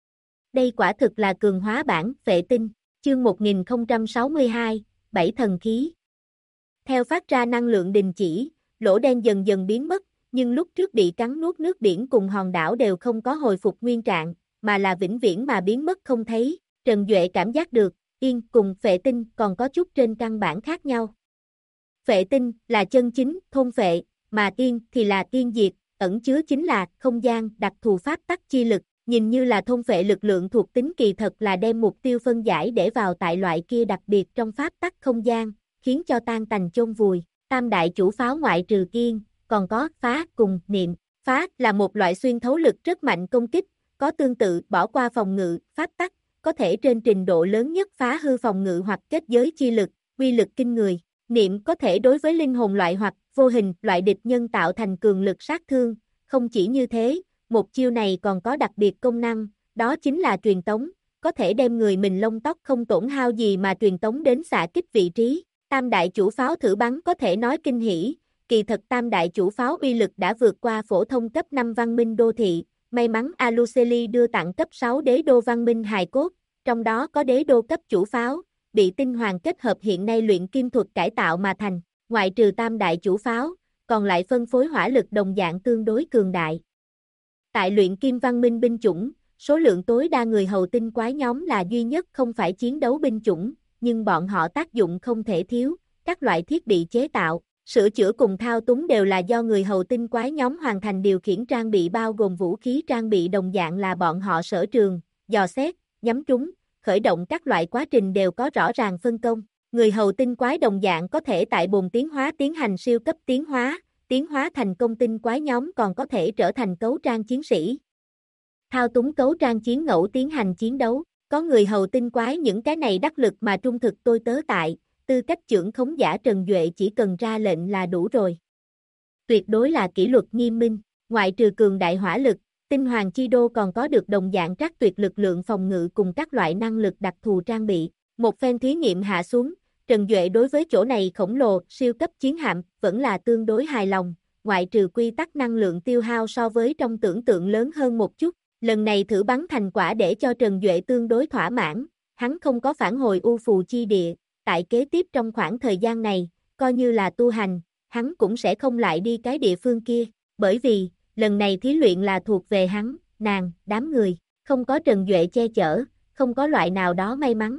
Đây quả thực là cường hóa bản vệ tinh, chương 1062, 7 thần khí. Theo phát ra năng lượng đình chỉ, lỗ đen dần dần biến mất, nhưng lúc trước bị cắn nuốt nước biển cùng hòn đảo đều không có hồi phục nguyên trạng, mà là vĩnh viễn mà biến mất không thấy. Trần Duệ cảm giác được, yên cùng phệ tinh còn có chút trên căn bản khác nhau. Phệ tinh là chân chính, thôn phệ, mà yên thì là tiên diệt, ẩn chứa chính là không gian, đặc thù pháp tắc chi lực, nhìn như là thôn phệ lực lượng thuộc tính kỳ thật là đem mục tiêu phân giải để vào tại loại kia đặc biệt trong pháp tắc không gian, khiến cho tan tành chôn vùi. Tam đại chủ pháo ngoại trừ kiên, còn có phá cùng niệm. Phá là một loại xuyên thấu lực rất mạnh công kích, có tương tự bỏ qua phòng ngự, pháp tắc, có thể trên trình độ lớn nhất phá hư phòng ngự hoặc kết giới chi lực, uy lực kinh người. Niệm có thể đối với linh hồn loại hoặc vô hình loại địch nhân tạo thành cường lực sát thương, không chỉ như thế, một chiêu này còn có đặc biệt công năng, đó chính là truyền tống, có thể đem người mình lông tóc không tổn hao gì mà truyền tống đến xạ kích vị trí. Tam đại chủ pháo thử bắn có thể nói kinh hỉ, kỳ thật tam đại chủ pháo uy lực đã vượt qua phổ thông cấp 5 văn minh đô thị, may mắn Aluceli đưa tặng cấp 6 đế đô văn minh hài cốt, trong đó có đế đô cấp chủ pháo, bị tinh hoàng kết hợp hiện nay luyện kim thuật cải tạo mà thành, ngoại trừ tam đại chủ pháo, còn lại phân phối hỏa lực đồng dạng tương đối cường đại. Tại luyện kim văn minh binh chủng, số lượng tối đa người hầu tinh quái nhóm là duy nhất không phải chiến đấu binh chủng, nhưng bọn họ tác dụng không thể thiếu, các loại thiết bị chế tạo, sửa chữa cùng thao túng đều là do người hầu tinh quái nhóm hoàn thành điều khiển trang bị bao gồm vũ khí trang bị đồng dạng là bọn họ sở trường, dò xét, nhắm trúng, khởi động các loại quá trình đều có rõ ràng phân công. Người hầu tinh quái đồng dạng có thể tại bồn tiến hóa tiến hành siêu cấp tiến hóa thành công tinh quái nhóm còn có thể trở thành cấu trang chiến sĩ. thao túng cấu trang chiến ngẫu tiến hành chiến đấu, có người hầu tinh quái những cái này đắc lực mà trung thực tôi tớ tại, tư cách trưởng khống giả Trần Duệ chỉ cần ra lệnh là đủ rồi. Tuyệt đối là kỷ luật nghiêm minh, ngoại trừ cường đại hỏa lực, tinh hoàng chi đô còn có được đồng dạng trắc tuyệt lực lượng phòng ngự cùng các loại năng lực đặc thù trang bị. Một phen thí nghiệm hạ xuống, Trần Duệ đối với chỗ này khổng lồ, siêu cấp chiến hạm vẫn là tương đối hài lòng, ngoại trừ quy tắc năng lượng tiêu hao so với trong tưởng tượng lớn hơn một chút. Lần này thử bắn thành quả để cho Trần Duệ tương đối thỏa mãn, hắn không có phản hồi U Phù chi địa, tại kế tiếp trong khoảng thời gian này, coi như là tu hành, hắn cũng sẽ không lại đi cái địa phương kia, bởi vì, lần này thí luyện là thuộc về hắn, nàng, đám người, không có Trần Duệ che chở, không có loại nào đó may mắn.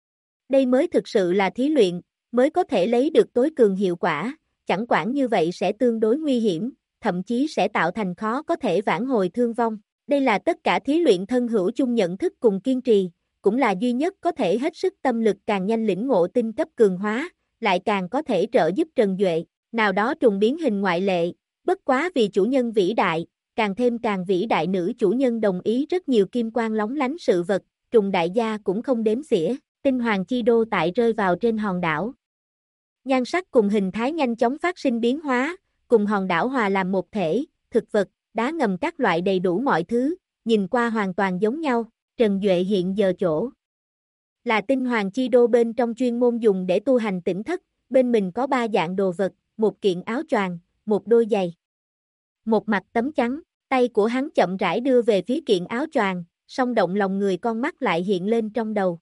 Đây mới thực sự là thí luyện, mới có thể lấy được tối cường hiệu quả, chẳng quản như vậy sẽ tương đối nguy hiểm, thậm chí sẽ tạo thành khó có thể vãn hồi thương vong. Đây là tất cả thí luyện thân hữu chung nhận thức cùng kiên trì, cũng là duy nhất có thể hết sức tâm lực càng nhanh lĩnh ngộ tinh cấp cường hóa, lại càng có thể trợ giúp Trần Duệ, nào đó trùng biến hình ngoại lệ, bất quá vì chủ nhân vĩ đại, càng thêm càng vĩ đại nữ chủ nhân đồng ý rất nhiều kim quang lóng lánh sự vật, trùng đại gia cũng không đếm xỉa, tinh hoàng chi đô tại rơi vào trên hòn đảo. Nhan sắc cùng hình thái nhanh chóng phát sinh biến hóa, cùng hòn đảo hòa làm một thể, thực vật, đá ngầm các loại đầy đủ mọi thứ, nhìn qua hoàn toàn giống nhau, Trần Duệ hiện giờ chỗ là tinh hoàng chi đô bên trong chuyên môn dùng để tu hành tỉnh thất, bên mình có 3 dạng đồ vật, một kiện áo choàng, một đôi giày, một mặt tấm chắn, tay của hắn chậm rãi đưa về phía kiện áo choàng, song động lòng người con mắt lại hiện lên trong đầu.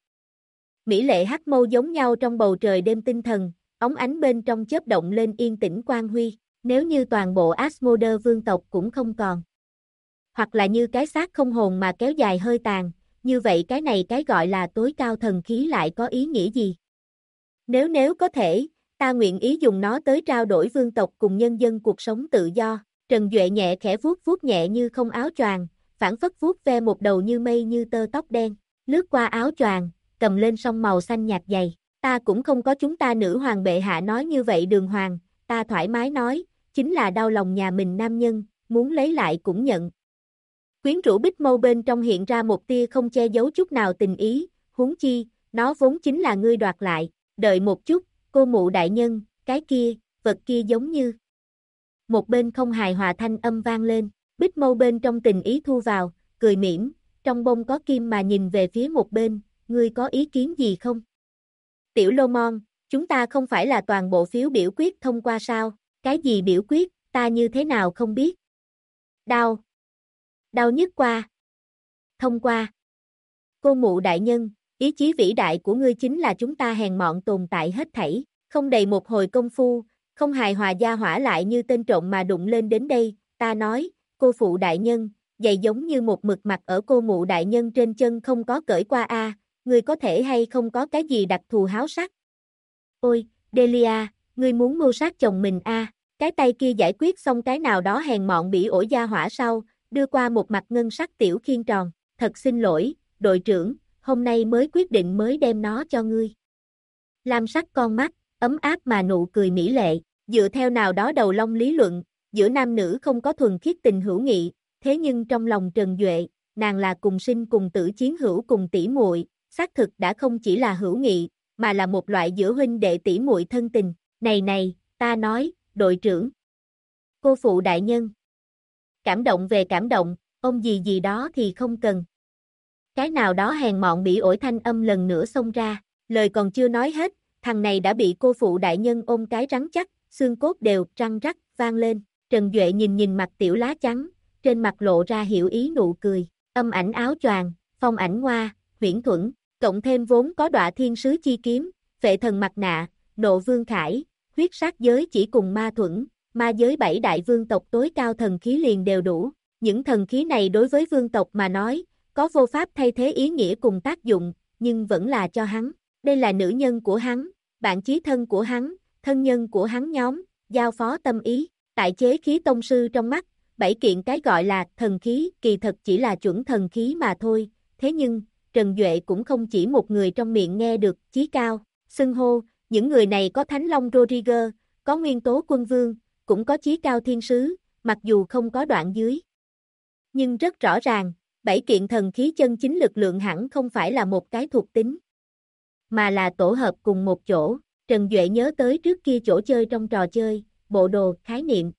Mỹ lệ hắc mâu giống nhau trong bầu trời đêm tinh thần, óng ánh bên trong chớp động lên yên tĩnh quang huy, nếu như toàn bộ Asmodee vương tộc cũng không còn. Hoặc là như cái xác không hồn mà kéo dài hơi tàn, như vậy cái này cái gọi là tối cao thần khí lại có ý nghĩa gì? Nếu có thể, ta nguyện ý dùng nó tới trao đổi vương tộc cùng nhân dân cuộc sống tự do. Trần Duệ nhẹ khẽ vuốt nhẹ như không áo choàng, phản phất vuốt ve một đầu như mây như tơ tóc đen, lướt qua áo choàng, cầm lên song màu xanh nhạt dày. Ta cũng không có chúng ta nữ hoàng bệ hạ nói như vậy đường hoàng, ta thoải mái nói, chính là đau lòng nhà mình nam nhân, muốn lấy lại cũng nhận. Quyến rũ bích mâu bên trong hiện ra một tia không che giấu chút nào tình ý, huống chi, nó vốn chính là ngươi đoạt lại, đợi một chút, cô mụ đại nhân, cái kia, vật kia giống như. Một bên không hài hòa thanh âm vang lên, bích mâu bên trong tình ý thu vào, cười mỉm, trong bông có kim mà nhìn về phía một bên, ngươi có ý kiến gì không? Tiểu Lô Mon, chúng ta không phải là toàn bộ phiếu biểu quyết thông qua sao? Cái gì biểu quyết, ta như thế nào không biết? Đau. Đau nhất qua. Thông qua. Cô mụ đại nhân, ý chí vĩ đại của ngươi chính là chúng ta hèn mọn tồn tại hết thảy, không đầy một hồi công phu, không hài hòa gia hỏa lại như tên trộm mà đụng lên đến đây, ta nói, cô phụ đại nhân, giày giống như một mực mặt ở cô mụ đại nhân trên chân không có cởi qua a, ngươi có thể hay không có cái gì đặc thù háo sắc? Ôi, Delia, ngươi muốn mưu sát chồng mình a? Cái tay kia giải quyết xong cái nào đó hèn mọn bỉ ổi gia hỏa sau, đưa qua một mặt ngân sắc tiểu khiên tròn, thật xin lỗi, đội trưởng, hôm nay mới quyết định mới đem nó cho ngươi. Lam sắc con mắt, ấm áp mà nụ cười mỹ lệ, dựa theo nào đó đầu lông lý luận, giữa nam nữ không có thuần khiết tình hữu nghị, thế nhưng trong lòng Trần Duệ, nàng là cùng sinh cùng tử chiến hữu cùng tỷ muội, xác thực đã không chỉ là hữu nghị, mà là một loại giữa huynh đệ tỷ muội thân tình. Này, ta nói, đội trưởng. Cô phụ đại nhân. Cảm động về cảm động, ông gì gì đó thì không cần. Cái nào đó hèn mọn bị ổi thanh âm lần nữa xông ra, lời còn chưa nói hết, thằng này đã bị cô phụ đại nhân ôm cái rắn chắc, xương cốt đều răng rắc vang lên. Trần Duệ nhìn mặt tiểu lá trắng, trên mặt lộ ra hiểu ý nụ cười, âm ảnh áo choàng, phong ảnh hoa, huyễn thuẫn, cộng thêm vốn có đọa thiên sứ chi kiếm, phệ thần mặt nạ, nộ vương khải, huyết sát giới chỉ cùng ma thuẫn, ma giới 7 đại vương tộc tối cao thần khí liền đều đủ. Những thần khí này đối với vương tộc mà nói, có vô pháp thay thế ý nghĩa cùng tác dụng, nhưng vẫn là cho hắn. Đây là nữ nhân của hắn, bạn chí thân của hắn, thân nhân của hắn nhóm, giao phó tâm ý. Tại chế khí tông sư trong mắt, 7 kiện cái gọi là thần khí kỳ thật chỉ là chuẩn thần khí mà thôi. Thế nhưng, Trần Duệ cũng không chỉ một người trong miệng nghe được chí cao, xưng hô, những người này có Thánh Long Rodriguez, có Nguyên Tố Quân Vương, cũng có chí cao thiên sứ, mặc dù không có đoạn dưới. Nhưng rất rõ ràng, 7 kiện thần khí chân chính lực lượng hẳn không phải là một cái thuộc tính, mà là tổ hợp cùng một chỗ. Trần Duệ nhớ tới trước kia chỗ chơi trong trò chơi, bộ đồ, khái niệm.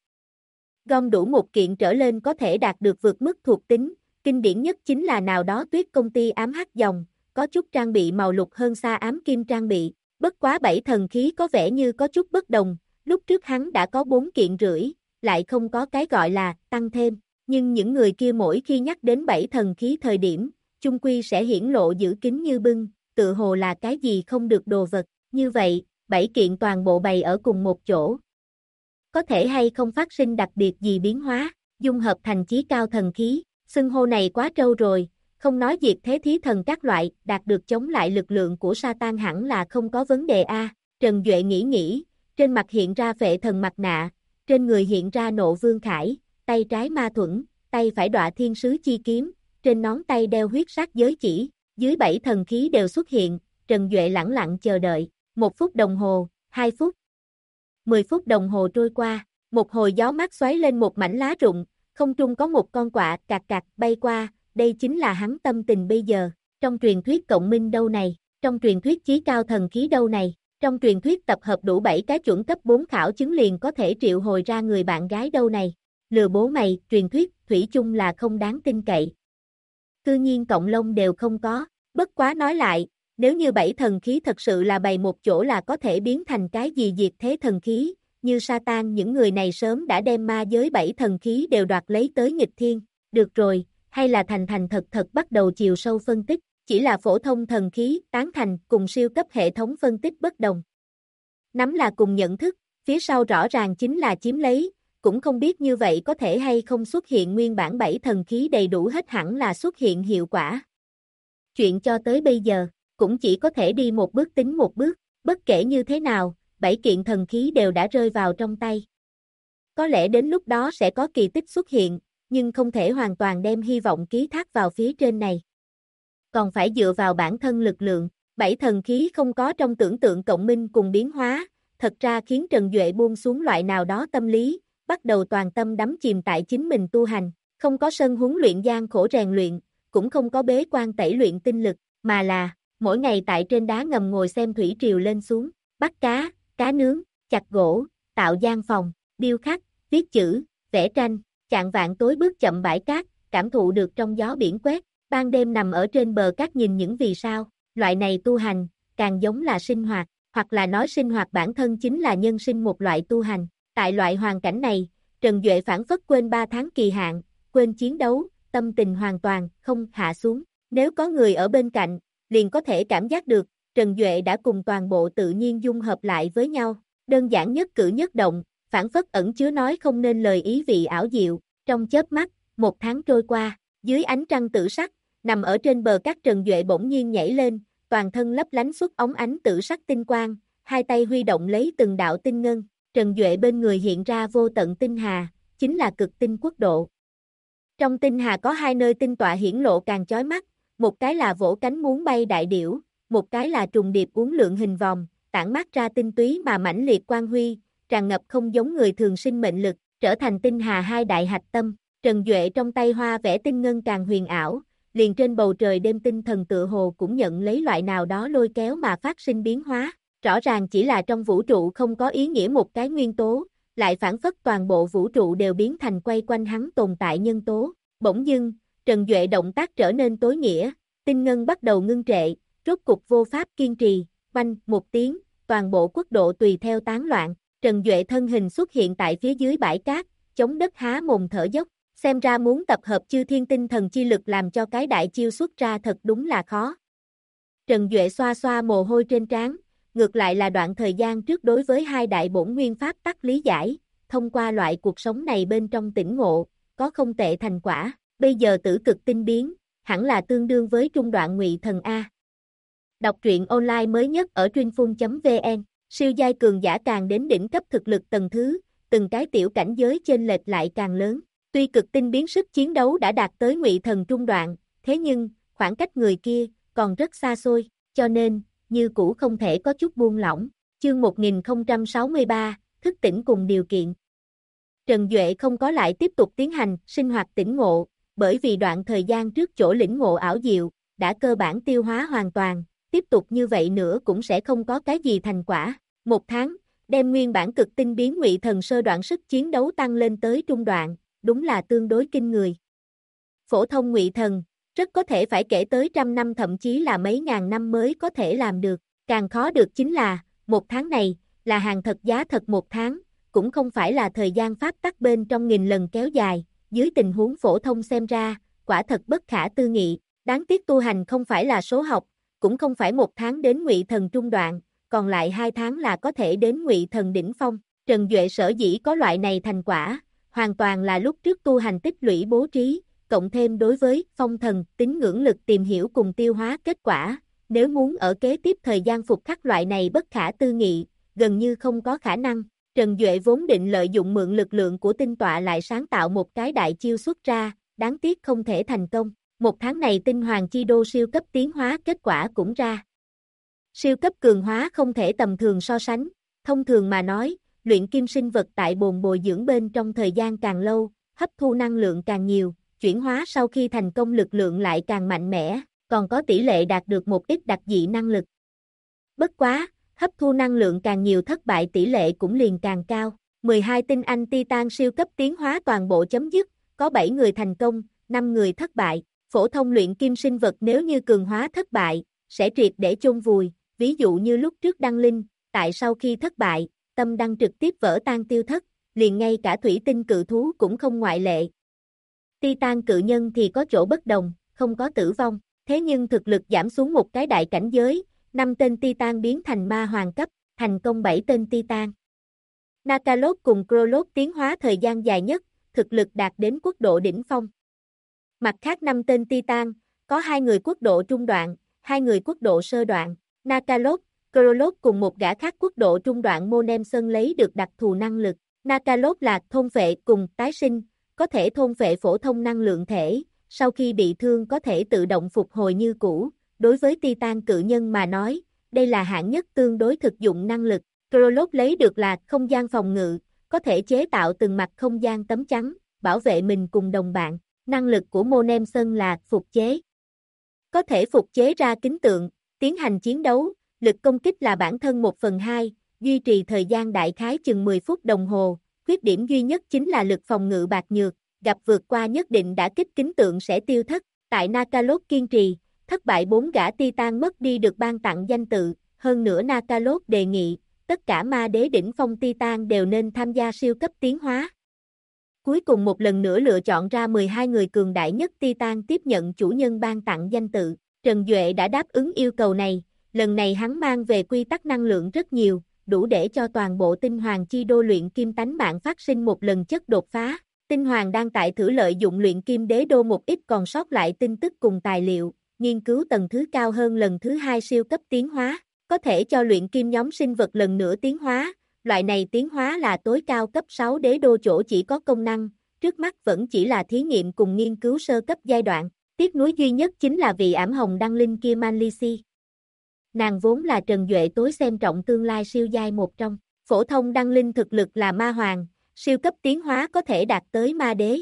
Gom đủ một kiện trở lên có thể đạt được vượt mức thuộc tính, kinh điển nhất chính là nào đó Tuyết công ty ám hắc dòng, có chút trang bị màu lục hơn xa ám kim trang bị. Bất quá 7 thần khí có vẻ như có chút bất đồng, lúc trước hắn đã có 4 kiện rưỡi, lại không có cái gọi là tăng thêm, nhưng những người kia mỗi khi nhắc đến 7 thần khí thời điểm, chung quy sẽ hiển lộ giữ kín như bưng, tự hồ là cái gì không được đồ vật, như vậy, 7 kiện toàn bộ bày ở cùng một chỗ. Có thể hay không phát sinh đặc biệt gì biến hóa, dung hợp thành chí cao thần khí, xưng hô này quá trâu rồi, không nói diệt thế thí thần các loại, đạt được chống lại lực lượng của Satan hẳn là không có vấn đề a. Trần Duệ nghĩ, trên mặt hiện ra phệ thần mặt nạ, trên người hiện ra nộ vương khải, tay trái ma thuẫn, tay phải đọa thiên sứ chi kiếm, trên ngón tay đeo huyết sát giới chỉ, dưới 7 thần khí đều xuất hiện, Trần Duệ lẳng lặng chờ đợi, 1 phút đồng hồ, 2 phút, 10 phút đồng hồ trôi qua, một hồi gió mát xoáy lên một mảnh lá rụng, không trung có một con quạ cạc cạc bay qua, đây chính là hắn tâm tình bây giờ, trong truyền thuyết cộng minh đâu này, trong truyền thuyết chí cao thần khí đâu này, trong truyền thuyết tập hợp đủ 7 cái chuẩn cấp 4 khảo chứng liền có thể triệu hồi ra người bạn gái đâu này, lừa bố mày, truyền thuyết, thủy chung là không đáng tin cậy. Cư nhiên cộng lông đều không có, bất quá nói lại, nếu như 7 thần khí thật sự là bày một chỗ là có thể biến thành cái gì diệt thế thần khí, như Satan những người này sớm đã đem ma giới 7 thần khí đều đoạt lấy tới nghịch thiên, được rồi, hay là thành thật bắt đầu chiều sâu phân tích, chỉ là phổ thông thần khí, tán thành cùng siêu cấp hệ thống phân tích bất đồng. Nắm là cùng nhận thức, phía sau rõ ràng chính là chiếm lấy, cũng không biết như vậy có thể hay không xuất hiện nguyên bản 7 thần khí đầy đủ hết hẳn là xuất hiện hiệu quả. Chuyện cho tới bây giờ, cũng chỉ có thể đi một bước tính một bước, bất kể như thế nào, 7 kiện thần khí đều đã rơi vào trong tay. Có lẽ đến lúc đó sẽ có kỳ tích xuất hiện, nhưng không thể hoàn toàn đem hy vọng ký thác vào phía trên này. Còn phải dựa vào bản thân lực lượng, 7 thần khí không có trong tưởng tượng cộng minh cùng biến hóa, thật ra khiến Trần Duệ buông xuống loại nào đó tâm lý, bắt đầu toàn tâm đắm chìm tại chính mình tu hành, không có sân huấn luyện gian khổ rèn luyện, cũng không có bế quan tẩy luyện tinh lực, mà là mỗi ngày tại trên đá ngầm ngồi xem thủy triều lên xuống, bắt cá, cá nướng, chặt gỗ, tạo gian phòng, điêu khắc, viết chữ, vẽ tranh, chạng vạng tối bước chậm bãi cát, cảm thụ được trong gió biển quét, ban đêm nằm ở trên bờ cát nhìn những vì sao, loại này tu hành, càng giống là sinh hoạt, hoặc là nói sinh hoạt bản thân chính là nhân sinh một loại tu hành. Tại loại hoàn cảnh này, Trần Duệ phản phất quên 3 tháng kỳ hạn, quên chiến đấu, tâm tình hoàn toàn không hạ xuống. Nếu có người ở bên cạnh, liền có thể cảm giác được, Trần Duệ đã cùng toàn bộ tự nhiên dung hợp lại với nhau. Đơn giản nhất cử nhất động, phản phất ẩn chứa nói không nên lời ý vị ảo diệu. Trong chớp mắt, 1 tháng trôi qua, dưới ánh trăng tử sắc, nằm ở trên bờ cát Trần Duệ bỗng nhiên nhảy lên, toàn thân lấp lánh xuất óng ánh tử sắc tinh quang, hai tay huy động lấy từng đạo tinh ngân. Trần Duệ bên người hiện ra vô tận tinh hà, chính là cực tinh quốc độ. Trong tinh hà có 2 nơi tinh tọa hiển lộ càng chói mắt, một cái là vỗ cánh muốn bay đại điểu, một cái là trùng điệp uốn lượn hình vòng, tản mát ra tinh túy mà mãnh liệt quang huy, tràn ngập không giống người thường sinh mệnh lực, trở thành tinh hà 2 đại hạch tâm. Trần Duệ trong tay hoa vẽ tinh ngân càng huyền ảo, liền trên bầu trời đêm tinh thần tựa hồ cũng nhận lấy loại nào đó lôi kéo mà phát sinh biến hóa. Rõ ràng chỉ là trong vũ trụ không có ý nghĩa một cái nguyên tố, lại phản phất toàn bộ vũ trụ đều biến thành quay quanh hắn tồn tại nhân tố. Bỗng dưng, Trần Duệ động tác trở nên tối nghĩa, tinh ngân bắt đầu ngưng trệ, rốt cục vô pháp kiên trì, banh một tiếng, toàn bộ quốc độ tùy theo tán loạn. Trần Duệ thân hình xuất hiện tại phía dưới bãi cát, chống đất há mồm thở dốc, xem ra muốn tập hợp chư thiên tinh thần chi lực làm cho cái đại chiêu xuất ra thật đúng là khó. Trần Duệ xoa xoa mồ hôi trên trán. Ngược lại là đoạn thời gian trước đối với 2 đại bổn nguyên pháp tắc lý giải, thông qua loại cuộc sống này bên trong tỉnh ngộ, có không tệ thành quả, bây giờ tử cực tinh biến, hẳn là tương đương với trung đoạn ngụy thần A. Đọc truyện online mới nhất ở truyệnphun.vn, siêu giai cường giả càng đến đỉnh cấp thực lực tầng thứ, từng cái tiểu cảnh giới chênh lệch lại càng lớn, tuy cực tinh biến sức chiến đấu đã đạt tới ngụy thần trung đoạn, thế nhưng, khoảng cách người kia, còn rất xa xôi, cho nên, như cũ không thể có chút buông lỏng. Chương 1063, thức tỉnh cùng điều kiện. Trần Duệ không có lại tiếp tục tiến hành sinh hoạt tỉnh ngộ, bởi vì đoạn thời gian trước chỗ lĩnh ngộ ảo diệu, đã cơ bản tiêu hóa hoàn toàn, tiếp tục như vậy nữa cũng sẽ không có cái gì thành quả. 1 tháng, đem nguyên bản cực tinh biến Ngụy Thần sơ đoạn sức chiến đấu tăng lên tới trung đoạn, đúng là tương đối kinh người. Phổ thông Ngụy Thần, rất có thể phải kể tới trăm năm thậm chí là mấy ngàn năm mới có thể làm được, càng khó được chính là, 1 tháng này, là hàng thật giá thật 1 tháng, cũng không phải là thời gian pháp tắc bên trong nghìn lần kéo dài, dưới tình huống phổ thông xem ra, quả thật bất khả tư nghị, đáng tiếc tu hành không phải là số học, cũng không phải 1 tháng đến Ngụy Thần trung đoạn, còn lại 2 tháng là có thể đến Ngụy Thần đỉnh phong. Trần Duệ sở dĩ có loại này thành quả, hoàn toàn là lúc trước tu hành tích lũy bố trí, cộng thêm đối với phong thần tín ngưỡng lực tìm hiểu cùng tiêu hóa kết quả, nếu muốn ở kế tiếp thời gian phục khắc loại này bất khả tư nghị, gần như không có khả năng. Trần Duệ vốn định lợi dụng mượn lực lượng của tinh tọa lại sáng tạo một cái đại chiêu xuất ra, đáng tiếc không thể thành công. 1 tháng này tinh hoàng chi đô siêu cấp tiến hóa kết quả cũng ra. Siêu cấp cường hóa không thể tầm thường so sánh, thông thường mà nói, luyện kim sinh vật tại bồn bồi dưỡng bên trong thời gian càng lâu, hấp thu năng lượng càng nhiều, chuyển hóa sau khi thành công lực lượng lại càng mạnh mẽ, còn có tỷ lệ đạt được một ít đặc dị năng lực. Bất quá, hấp thu năng lượng càng nhiều thất bại tỷ lệ cũng liền càng cao. 12 tinh anh Titan siêu cấp tiến hóa toàn bộ chấm dứt, có 7 người thành công, 5 người thất bại. Phổ thông luyện kim sinh vật nếu như cường hóa thất bại, sẽ triệt để chôn vùi, ví dụ như lúc trước đăng linh, tại sau khi thất bại, tâm đăng trực tiếp vỡ tan tiêu thất, liền ngay cả thủy tinh cự thú cũng không ngoại lệ. Titan cự nhân thì có chỗ bất đồng, không có tử vong, thế nhưng thực lực giảm xuống một cái đại cảnh giới, 5 tên Titan biến thành ma hoàng cấp, thành công 7 tên Titan. Nakalot cùng Krolot tiến hóa thời gian dài nhất, thực lực đạt đến quốc độ đỉnh phong. Mặt khác 5 tên Titan, có 2 người quốc độ trung đoạn, 2 người quốc độ sơ đoạn. Nakalot, Krolot cùng một gã khác quốc độ trung đoạn Monemson lấy được đặc thù năng lực. Nakalot là thôn phệ cùng tái sinh, có thể thôn phệ phổ thông năng lượng thể, sau khi bị thương có thể tự động phục hồi như cũ. Đối với Titan cự nhân mà nói, đây là hạng nhất tương đối thực dụng năng lực. Krolot lấy được là không gian phòng ngự, có thể chế tạo từng mặt không gian tấm chắn, bảo vệ mình cùng đồng bạn. Năng lực của Monemson là phục chế. Có thể phục chế ra kính tượng, tiến hành chiến đấu, lực công kích là bản thân 1/2, duy trì thời gian đại khái chừng 10 phút đồng hồ. Khuyết điểm duy nhất chính là lực phòng ngự bạc nhược, gặp vượt qua nhất định đã kích kính tượng sẽ tiêu thất. Tại Nakalot kiên trì, thất bại 4 gã Titan mất đi được ban tặng danh tự, hơn nữa Nakalot đề nghị, tất cả ma đế đỉnh phong Titan đều nên tham gia siêu cấp tiến hóa. Cuối cùng một lần nữa lựa chọn ra 12 người cường đại nhất Titan tiếp nhận chủ nhân ban tặng danh tự. Trần Duệ đã đáp ứng yêu cầu này, lần này hắn mang về quy tắc năng lượng rất nhiều, đủ để cho toàn bộ tinh hoàng chi đô luyện kim tánh mạng phát sinh một lần chất đột phá. Tinh hoàng đang tại thử lợi dụng luyện kim đế đô một ít còn sót lại tin tức cùng tài liệu, nghiên cứu tầng thứ cao hơn lần thứ 2 siêu cấp tiến hóa, có thể cho luyện kim nhóm sinh vật lần nữa tiến hóa. Loại này tiến hóa là tối cao cấp 6 đế đô chỗ chỉ có công năng, trước mắt vẫn chỉ là thí nghiệm cùng nghiên cứu sơ cấp giai đoạn. Tiếc nuối duy nhất chính là vị ảm hồng đăng linh kia Manlisi. Nàng vốn là Trần Duệ tối xem trọng tương lai siêu giai một trong. Phổ thông đăng linh thực lực là ma hoàng, siêu cấp tiến hóa có thể đạt tới ma đế.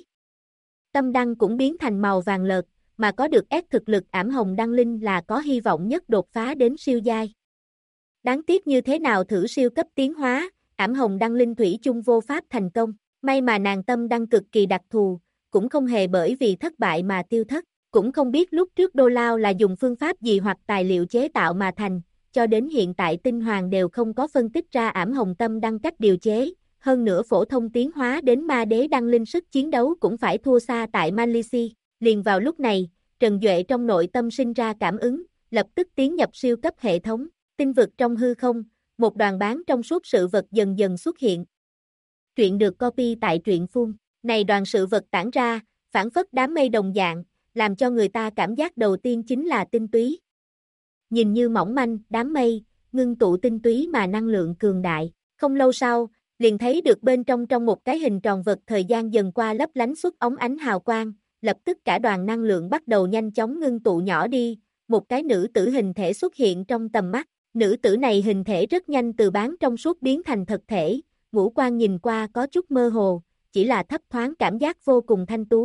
Tâm đăng cũng biến thành màu vàng lợt, mà có được ép thực lực ảm hồng đăng linh là có hy vọng nhất đột phá đến siêu giai. Đáng tiếc như thế nào thử siêu cấp tiến hóa, ảm hồng đăng linh thủy chung vô pháp thành công. May mà nàng tâm đăng cực kỳ đặc thù, cũng không hề bởi vì thất bại mà tiêu thất. Cũng không biết lúc trước Đô Lao là dùng phương pháp gì hoặc tài liệu chế tạo mà thành, cho đến hiện tại tinh hoàng đều không có phân tích ra ảm hồng tâm đăng cách điều chế. Hơn nữa phổ thông tiến hóa đến ma đế đăng linh sức chiến đấu cũng phải thua xa tại Manlisi. Liền vào lúc này, Trần Duệ trong nội tâm sinh ra cảm ứng, lập tức tiến nhập siêu cấp hệ thống. Tinh vực trong hư không, một đoàn bán trong suốt sự vật dần dần xuất hiện. Truyện được copy tại truyện phun. Này đoàn sự vật tản ra, phản phất đám mây đồng dạng, làm cho người ta cảm giác đầu tiên chính là tinh túy. Nhìn như mỏng manh, đám mây, ngưng tụ tinh túy mà năng lượng cường đại. Không lâu sau, liền thấy được bên trong một cái hình tròn vật thời gian dần qua lấp lánh xuất óng ánh hào quang, lập tức cả đoàn năng lượng bắt đầu nhanh chóng ngưng tụ nhỏ đi, một cái nữ tử hình thể xuất hiện trong tầm mắt. Nữ tử này hình thể rất nhanh từ bán trong suốt biến thành thực thể, ngũ quan nhìn qua có chút mơ hồ, chỉ là thấp thoáng cảm giác vô cùng thanh tú,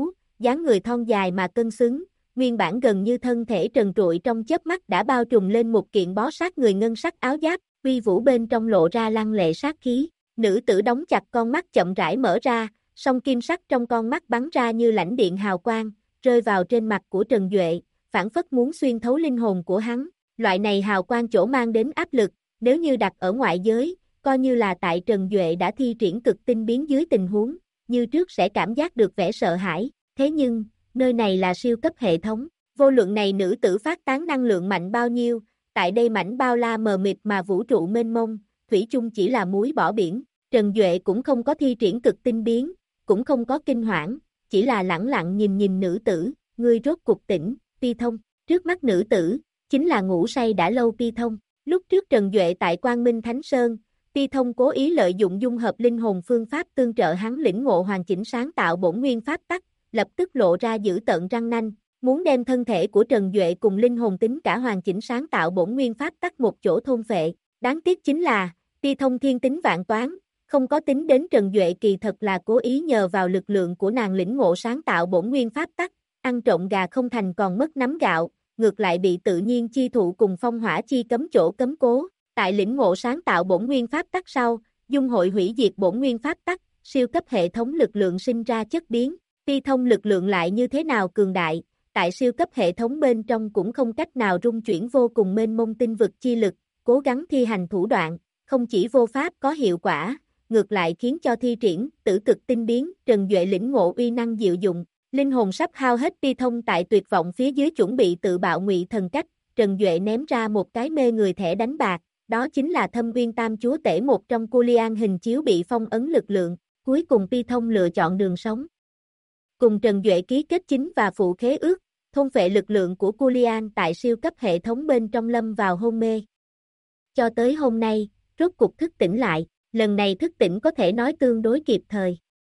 dáng người thon dài mà cân xứng, nguyên bản gần như thân thể trần trụi trong chớp mắt đã bao trùm lên một kiện bó sát người ngân sắc áo giáp, uy vũ bên trong lộ ra lăng lệ sát khí. Nữ tử đóng chặt con mắt chậm rãi mở ra, song kim sắc trong con mắt bắn ra như lãnh điện hào quang, rơi vào trên mặt của Trần Duệ, phảng phất muốn xuyên thấu linh hồn của hắn. Loại này hào quang chỗ mang đến áp lực, nếu như đặt ở ngoại giới, coi như là tại Trần Duệ đã thi triển cực tinh biến dưới tình huống, như trước sẽ cảm giác được vẻ sợ hãi. Thế nhưng, nơi này là siêu cấp hệ thống, vô luận này nữ tử phát tán năng lượng mạnh bao nhiêu, tại đây mảnh bao la mờ mịt mà vũ trụ mênh mông, thủy chung chỉ là muối bỏ biển. Trần Duệ cũng không có thi triển cực tinh biến, cũng không có kinh hoảng, chỉ là lẳng lặng nhìn nữ tử, ngươi rốt cục tỉnh, Pi Thông. Trước mắt nữ tử, chính là ngủ say đã lâu Pi Thông. Lúc trước Trần Duệ tại Quang Minh Thánh Sơn, Pi Thông cố ý lợi dụng dung hợp linh hồn phương pháp tương trợ hắn lĩnh ngộ hoàn chỉnh sáng tạo bổn nguyên pháp tắc, lập tức lộ ra dữ tợn răng nanh, muốn đem thân thể của Trần Duệ cùng linh hồn tính cả hoàn chỉnh sáng tạo bổn nguyên pháp tắc một chỗ thôn phệ. Đáng tiếc chính là, Pi Thông thiên tính vạn toán, không có tính đến Trần Duệ kỳ thật là cố ý nhờ vào lực lượng của nàng lĩnh ngộ sáng tạo bổn nguyên pháp tắc, ăn trộm gà không thành còn mất nắm gạo, ngược lại bị tự nhiên chi thụ cùng phong hỏa chi cấm chỗ cấm cố. Tại lĩnh ngộ sáng tạo bổn nguyên pháp tắc sau, dung hội hủy diệt bổn nguyên pháp tắc, siêu cấp hệ thống lực lượng sinh ra chất biến. Pi Thông lực lượng lại như thế nào cường đại, tại siêu cấp hệ thống bên trong cũng không cách nào rung chuyển vô cùng mênh mông tinh vực chi lực, cố gắng thi hành thủ đoạn, không chỉ vô pháp có hiệu quả, ngược lại khiến cho thi triển tử cực tinh biến, Trần Duệ lĩnh ngộ uy năng diệu dụng, linh hồn sắp hao hết. Pi Thông tại tuyệt vọng phía dưới chuẩn bị tự bạo ngụy thần cách, Trần Duệ ném ra một cái mê người thẻ đánh bạc, đó chính là Thâm Uyên Tam Chúa Tể một trong Culian hình chiếu bị phong ấn lực lượng. Cuối cùng Pi Thông lựa chọn đường sống, cùng Trần Duệ ký kết chính và phụ khế ước, thôn phệ lực lượng của Culian tại siêu cấp hệ thống bên trong lâm vào hôn mê. Cho tới hôm nay, rốt cục thức tỉnh lại, lần này thức tỉnh có thể nói tương đối kịp thời.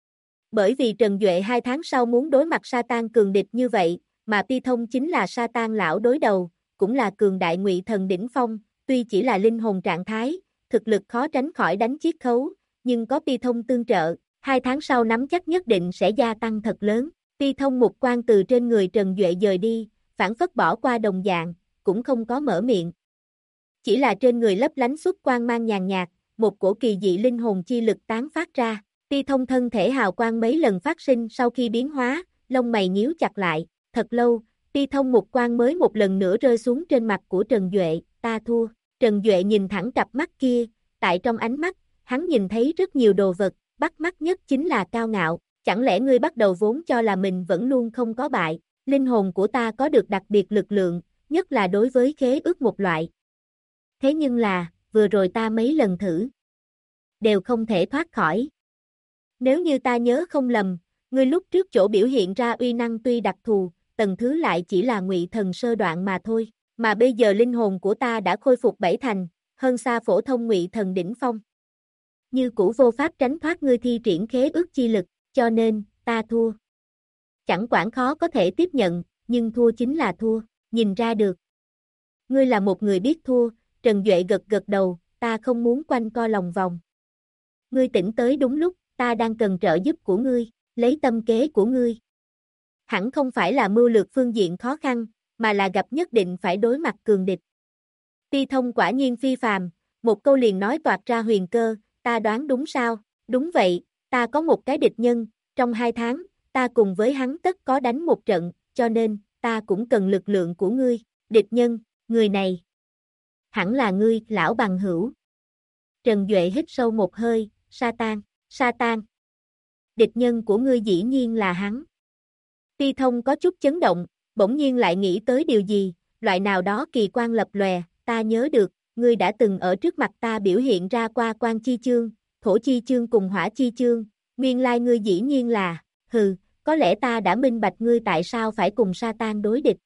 Bởi vì Trần Duệ 2 tháng sau muốn đối mặt Satan cường địch như vậy, mà Pi Thông chính là Satan lão đối đầu, cũng là cường đại ngụy thần đỉnh phong, tuy chỉ là linh hồn trạng thái, thực lực khó tránh khỏi đánh chiết khấu, nhưng có Pi Thông tương trợ, 2 tháng sau nắm chắc nhất định sẽ gia tăng thật lớn. Pi Thông một quan từ trên người Trần Duệ dời đi, phản phất bỏ qua đồng dạng, cũng không có mở miệng. Chỉ là trên người lấp lánh xuất quang mang nhàn nhạt, một cổ kỳ dị linh hồn chi lực tán phát ra. Pi Thông thân thể hào quang mấy lần phát sinh sau khi biến hóa, lông mày nhíu chặt lại, thật lâu, Pi Thông một quang mới một lần nữa rơi xuống trên mặt của Trần Duệ, ta thua. Trần Duệ nhìn thẳng cặp mắt kia, tại trong ánh mắt, hắn nhìn thấy rất nhiều đồ vật, bắt mắt nhất chính là cao ngạo, chẳng lẽ ngươi bắt đầu vốn cho là mình vẫn luôn không có bại, linh hồn của ta có được đặc biệt lực lượng, nhất là đối với khế ước một loại. Thế nhưng là, vừa rồi ta mấy lần thử, đều không thể thoát khỏi. Nếu như ta nhớ không lầm, ngươi lúc trước chỗ biểu hiện ra uy năng tuy đặc thù, tầng thứ lại chỉ là ngụy thần sơ đoạn mà thôi, mà bây giờ linh hồn của ta đã khôi phục 7 thành, hơn xa phổ thông ngụy thần đỉnh phong. Như cũ vô pháp tránh thoát ngươi thi triển khế ước chi lực, cho nên, ta thua. Chẳng quản khó có thể tiếp nhận, nhưng thua chính là thua, nhìn ra được. Ngươi là một người biết thua, Trần Duệ gật gật đầu, ta không muốn quanh co lòng vòng. Ngươi tỉnh tới đúng lúc, ta đang cần trợ giúp của ngươi, lấy tâm kế của ngươi. Hẳn không phải là mưu lược phương diện khó khăn, mà là gặp nhất định phải đối mặt cường địch. Pi Thông quả nhiên phi phàm, một câu liền nói toạc ra huyền cơ, ta đoán đúng sao? Đúng vậy, ta có một cái địch nhân, trong 2 tháng, ta cùng với hắn tất có đánh một trận, cho nên, ta cũng cần lực lượng của ngươi. Địch nhân, người này. Hẳn là ngươi, lão bằng hữu. Trần Duệ hít sâu một hơi, Satan, Satan. Địch nhân của ngươi dĩ nhiên là hắn. Pi Thông có chút chấn động, bỗng nhiên lại nghĩ tới điều gì, loại nào đó kỳ quan lập lòe, ta nhớ được, ngươi đã từng ở trước mặt ta biểu hiện ra qua quan chi chương, thổ chi chương cùng hỏa chi chương, nguyên lai ngươi dĩ nhiên là, có lẽ ta đã minh bạch ngươi tại sao phải cùng Satan đối địch.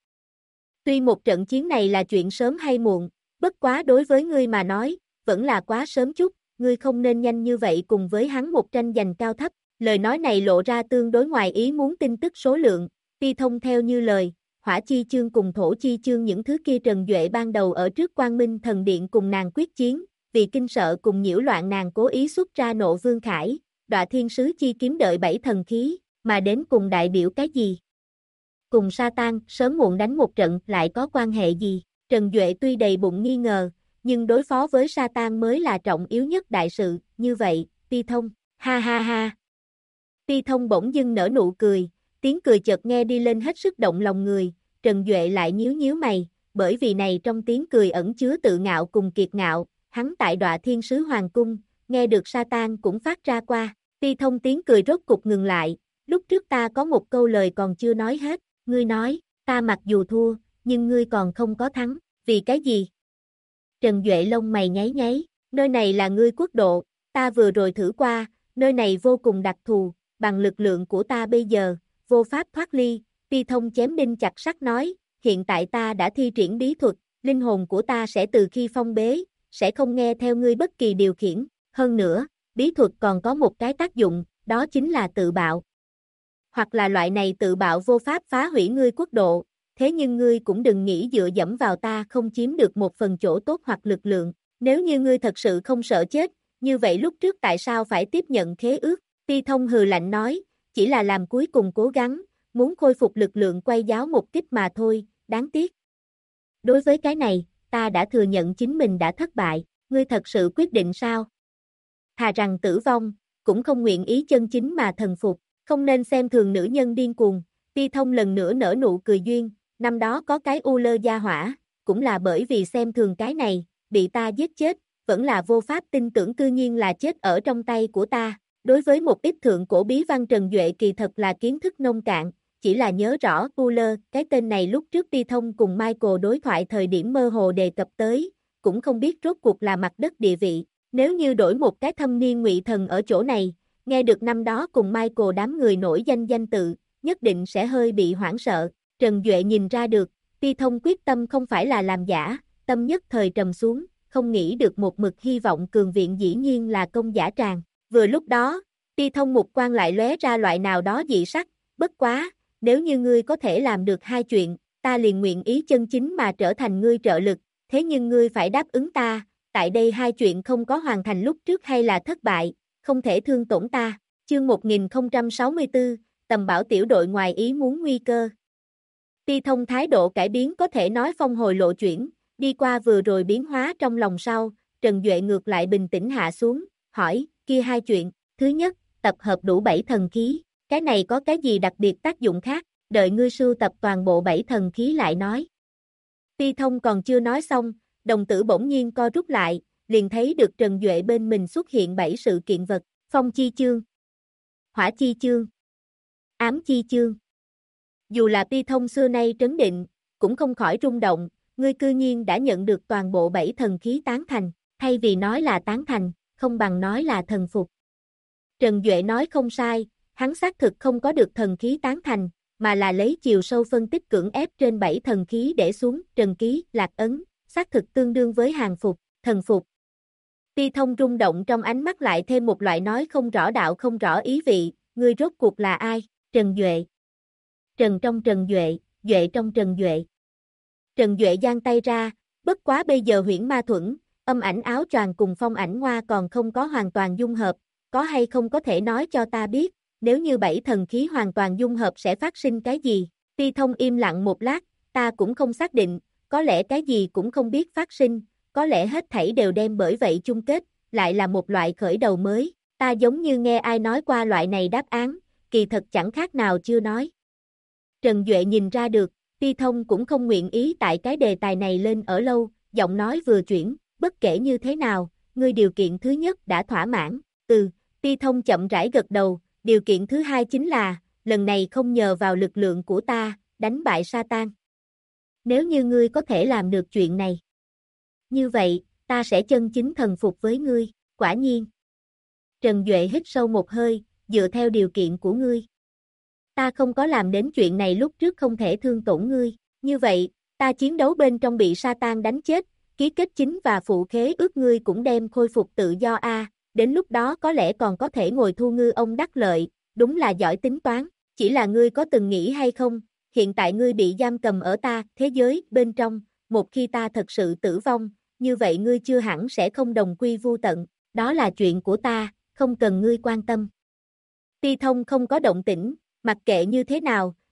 Tuy một trận chiến này là chuyện sớm hay muộn, bất quá đối với ngươi mà nói, vẫn là quá sớm chút, ngươi không nên nhanh như vậy cùng với hắn một tranh giành cao thấp. Lời nói này lộ ra tương đối ngoài ý muốn tin tức số lượng, Pi Thông theo như lời, hỏa chi chương cùng thổ chi chương những thứ kia Trần Duệ ban đầu ở trước Quang Minh Thần Điện cùng nàng quyết chiến, vì kinh sợ cùng nhiễu loạn nàng cố ý xuất ra Nộ Vương Khải, Đọa Thiên Sứ chi kiếm đợi 7 thần khí, mà đến cùng đại biểu cái gì? cùng Satan sớm muộn đánh một trận lại có quan hệ gì? Trần Duệ tuy đầy bụng nghi ngờ, nhưng đối phó với Satan mới là trọng yếu nhất đại sự, như vậy, Ti Thông, ha ha ha. Ti Thông bỗng dưng nở nụ cười, tiếng cười chợt nghe đi lên hết sức động lòng người, Trần Duệ lại nhíu nhíu mày, bởi vì này trong tiếng cười ẩn chứa tự ngạo cùng kiệt ngạo, hắn tại Đọa Thiên Sứ Hoàng Cung, nghe được Satan cũng phát ra qua, Ti Thông tiếng cười rốt cục ngừng lại, lúc trước ta có một câu lời còn chưa nói hết, ngươi nói, ta mặc dù thua, nhưng ngươi còn không có thắng, vì cái gì? Trần Duệ lông mày nháy nháy, nơi này là ngươi quốc độ, ta vừa rồi thử qua, nơi này vô cùng đặc thù, bằng lực lượng của ta bây giờ, vô pháp thoát ly, Ti Thông chém đinh chặt sắt nói, hiện tại ta đã thi triển bí thuật, linh hồn của ta sẽ từ khi phong bế, sẽ không nghe theo ngươi bất kỳ điều khiển, hơn nữa, bí thuật còn có một cái tác dụng, đó chính là tự bạo. Hoặc là loại này tự bạo vô pháp phá hủy ngươi quốc độ, thế nhưng ngươi cũng đừng nghĩ dựa dẫm vào ta không chiếm được một phần chỗ tốt hoặc lực lượng, nếu như ngươi thật sự không sợ chết, như vậy lúc trước tại sao phải tiếp nhận khế ước? Ti Thông hừ lạnh nói, chỉ là làm cuối cùng cố gắng, muốn khôi phục lực lượng quay giáo một kích mà thôi, đáng tiếc. Đối với cái này, ta đã thừa nhận chính mình đã thất bại, ngươi thật sự quyết định sao? Thà rằng tử vong, cũng không nguyện ý chân chính mà thần phục, không nên xem thường nữ nhân điên cuồng. Ti Thông lần nữa nở nụ cười duyên, năm đó có cái u lơ gia hỏa, cũng là bởi vì xem thường cái này, bị ta giết chết, vẫn là vô pháp tin tưởng cư nhiên là chết ở trong tay của ta. Đối với một ít thượng cổ bí văn Trần Duệ kỳ thật là kiến thức nông cạn, chỉ là nhớ rõ Uller, cái tên này lúc trước Ti Thông cùng Michael đối thoại thời điểm mơ hồ đề cập tới, cũng không biết rốt cuộc là mặt đất địa vị, nếu như đổi một cái thâm niên ngụy thần ở chỗ này, nghe được năm đó cùng Michael đám người nổi danh tự, nhất định sẽ hơi bị hoảng sợ, Trần Duệ nhìn ra được, Ti Thông quyết tâm không phải là làm giả, tâm nhất thời trầm xuống, không nghĩ được một mực hy vọng cường viện dĩ nhiên là công giả tràng. Vừa lúc đó, Ti Thông mục quan lại lóe ra loại nào đó dị sắc, bất quá, nếu như ngươi có thể làm được hai chuyện, ta liền nguyện ý chân chính mà trở thành ngươi trợ lực, thế nhưng ngươi phải đáp ứng ta, tại đây hai chuyện không có hoàn thành lúc trước hay là thất bại, không thể thương tổn ta. Chương 1064, tầm bảo tiểu đội ngoài ý muốn nguy cơ. Ti Thông thái độ cải biến có thể nói phong hồi lộ chuyển, đi qua vừa rồi biến hóa trong lòng sau, Trần Duệ ngược lại bình tĩnh hạ xuống, hỏi, kia hai chuyện, thứ nhất, tập hợp đủ 7 thần khí, cái này có cái gì đặc biệt tác dụng khác, đợi ngươi sưu tập toàn bộ 7 thần khí lại nói. Ti Thông còn chưa nói xong, đồng tử bỗng nhiên co rút lại, liền thấy được Trần Duệ bên mình xuất hiện 7 sự kiện vật, phong chi chương, hỏa chi chương, ám chi chương. Dù là Ti Thông xưa nay trấn định, cũng không khỏi rung động, ngươi cư nhiên đã nhận được toàn bộ 7 thần khí tán thành, thay vì nói là tán thành, không bằng nói là thần phục. Trần Duệ nói không sai, hắn xác thực không có được thần khí tán thành, mà là lấy chiều sâu phân tích cưỡng ép trên 7 thần khí để xuống, trần ký, lạc ấn, xác thực tương đương với hàng phục, thần phục. Ti Thông rung động trong ánh mắt lại thêm một loại nói không rõ đạo không rõ ý vị, ngươi rốt cuộc là ai? Trần Duệ. Trần trong Trần Duệ, Duệ trong Trần Duệ. Trần Duệ giang tay ra, bất quá bây giờ huyễn ma thuẫn, âm ảnh áo choàng cùng phong ảnh hoa còn không có hoàn toàn dung hợp, có hay không có thể nói cho ta biết, nếu như 7 thần khí hoàn toàn dung hợp sẽ phát sinh cái gì? Ti Thông im lặng một lát, ta cũng không xác định, có lẽ cái gì cũng không biết phát sinh, có lẽ hết thảy đều đem bởi vậy chung kết, lại là một loại khởi đầu mới, ta giống như nghe ai nói qua loại này đáp án, kỳ thật chẳng khác nào chưa nói. Trần Duệ nhìn ra được, Ti Thông cũng không nguyện ý tại cái đề tài này lên ở lâu, giọng nói vừa chuyển, bất kể như thế nào, ngươi điều kiện thứ nhất đã thỏa mãn, Ti Thông chậm rãi gật đầu, điều kiện thứ hai chính là, lần này không nhờ vào lực lượng của ta, đánh bại Satan. Nếu như ngươi có thể làm được chuyện này, như vậy, ta sẽ chân chính thần phục với ngươi, quả nhiên. Trần Duệ hít sâu một hơi, dựa theo điều kiện của ngươi. Ta không có làm đến chuyện này lúc trước không thể thương tổn ngươi, như vậy, ta chiến đấu bên trong bị Satan đánh chết, ký kết chính và phụ khế ước ngươi cũng đem khôi phục tự do đến lúc đó có lẽ còn có thể ngồi thu ngư ông đắc lợi, đúng là giỏi tính toán, chỉ là ngươi có từng nghĩ hay không, hiện tại ngươi bị giam cầm ở ta, thế giới, bên trong, một khi ta thật sự tử vong, như vậy ngươi chưa hẳn sẽ không đồng quy vu tận, đó là chuyện của ta, không cần ngươi quan tâm. Ti Thông không có động tĩnh, mặc kệ như thế nào,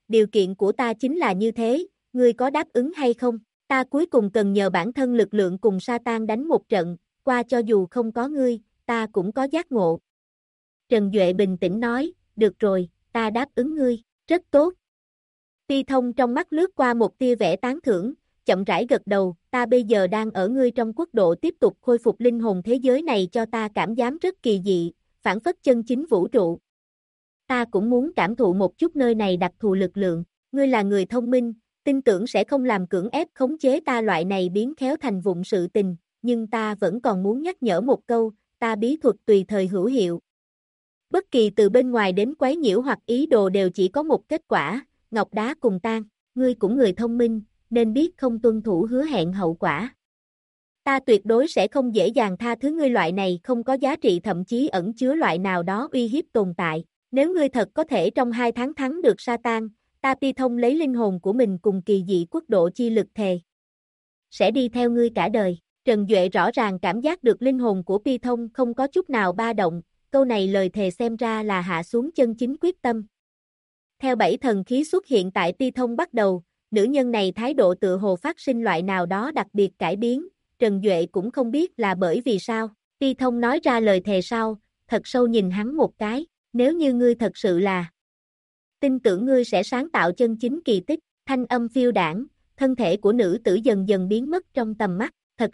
điều kiện của ta chính là như thế, ngươi có đáp ứng hay không? Ta cuối cùng cần nhờ bản thân lực lượng cùng Satan đánh một trận, qua cho dù không có ngươi, ta cũng có giác ngộ. Trần Duệ bình tĩnh nói, được rồi, ta đáp ứng ngươi, rất tốt. Ti Thông trong mắt lướt qua một tia vẻ tán thưởng, chậm rãi gật đầu, ta bây giờ đang ở ngươi trong quốc độ tiếp tục khôi phục linh hồn thế giới này cho ta cảm giác rất kỳ dị, phản phất chân chính vũ trụ. Ta cũng muốn cảm thụ một chút nơi này đặc thù lực lượng, ngươi là người thông minh, tin tưởng sẽ không làm cưỡng ép khống chế ta loại này biến khéo thành vụng sự tình, nhưng ta vẫn còn muốn nhắc nhở một câu, ta bí thuật tùy thời hữu hiệu. Bất kỳ từ bên ngoài đến quấy nhiễu hoặc ý đồ đều chỉ có một kết quả, ngọc đá cùng tan, ngươi cũng người thông minh, nên biết không tuân thủ hứa hẹn hậu quả. Ta tuyệt đối sẽ không dễ dàng tha thứ ngươi loại này không có giá trị thậm chí ẩn chứa loại nào đó uy hiếp tồn tại. Nếu ngươi thật có thể trong 2 tháng thắng được Satan, ta Ti Thông lấy linh hồn của mình cùng kỳ dị quốc độ chi lực thề. Sẽ đi theo ngươi cả đời. Trần Duệ rõ ràng cảm giác được linh hồn của Pi Thông không có chút nào ba động, câu này lời thề xem ra là hạ xuống chân chính quyết tâm. Theo 7 thần khí xuất hiện tại Pi Thông bắt đầu, nữ nhân này thái độ tựa hồ phát sinh loại nào đó đặc biệt cải biến, Trần Duệ cũng không biết là bởi vì sao. Pi Thông nói ra lời thề sau, thật sâu nhìn hắn một cái, nếu như ngươi thật sự là tin tưởng ngươi sẽ sáng tạo chân chính kỳ tích, thanh âm phiêu đãng, thân thể của nữ tử dần dần biến mất trong tầm mắt, thật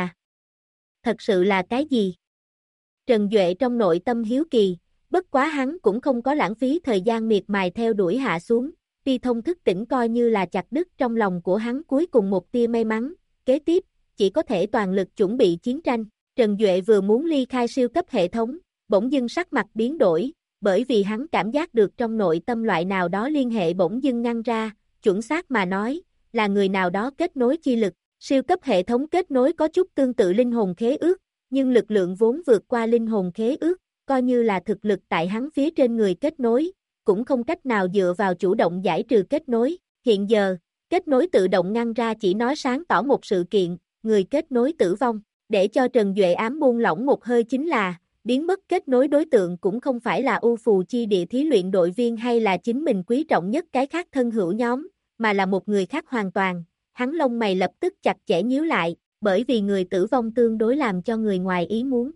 sự là cái gì? Trần Duệ trong nội tâm hiếu kỳ, bất quá hắn cũng không có lãng phí thời gian miệt mài theo đuổi hạ xuống, Pi Thông thức tỉnh coi như là chặt đứt trong lòng của hắn cuối cùng một tia may mắn, kế tiếp, chỉ có thể toàn lực chuẩn bị chiến tranh, Trần Duệ vừa muốn ly khai siêu cấp hệ thống, bỗng dưng sắc mặt biến đổi, bởi vì hắn cảm giác được trong nội tâm loại nào đó liên hệ bỗng dưng ngăn ra, chuẩn xác mà nói, là người nào đó kết nối chi lực, siêu cấp hệ thống kết nối có chút tương tự linh hồn khế ước, nhưng lực lượng vốn vượt qua linh hồn khế ước, coi như là thực lực tại hắn phía trên người kết nối, cũng không cách nào dựa vào chủ động giải trừ kết nối, hiện giờ, kết nối tự động ngăn ra chỉ nói sáng tỏ một sự kiện, người kết nối tử vong, để cho Trần Duệ ám buông lỏng một hơi chính là, biến mất kết nối đối tượng cũng không phải là U Phù Chi Địa thí luyện đội viên hay là chính mình quý trọng nhất cái khác thân hữu nhóm, mà là một người khác hoàn toàn, hắn lông mày lập tức chặt chẽ nhíu lại, bởi vì người tử vong tương đối làm cho người ngoài ý muốn,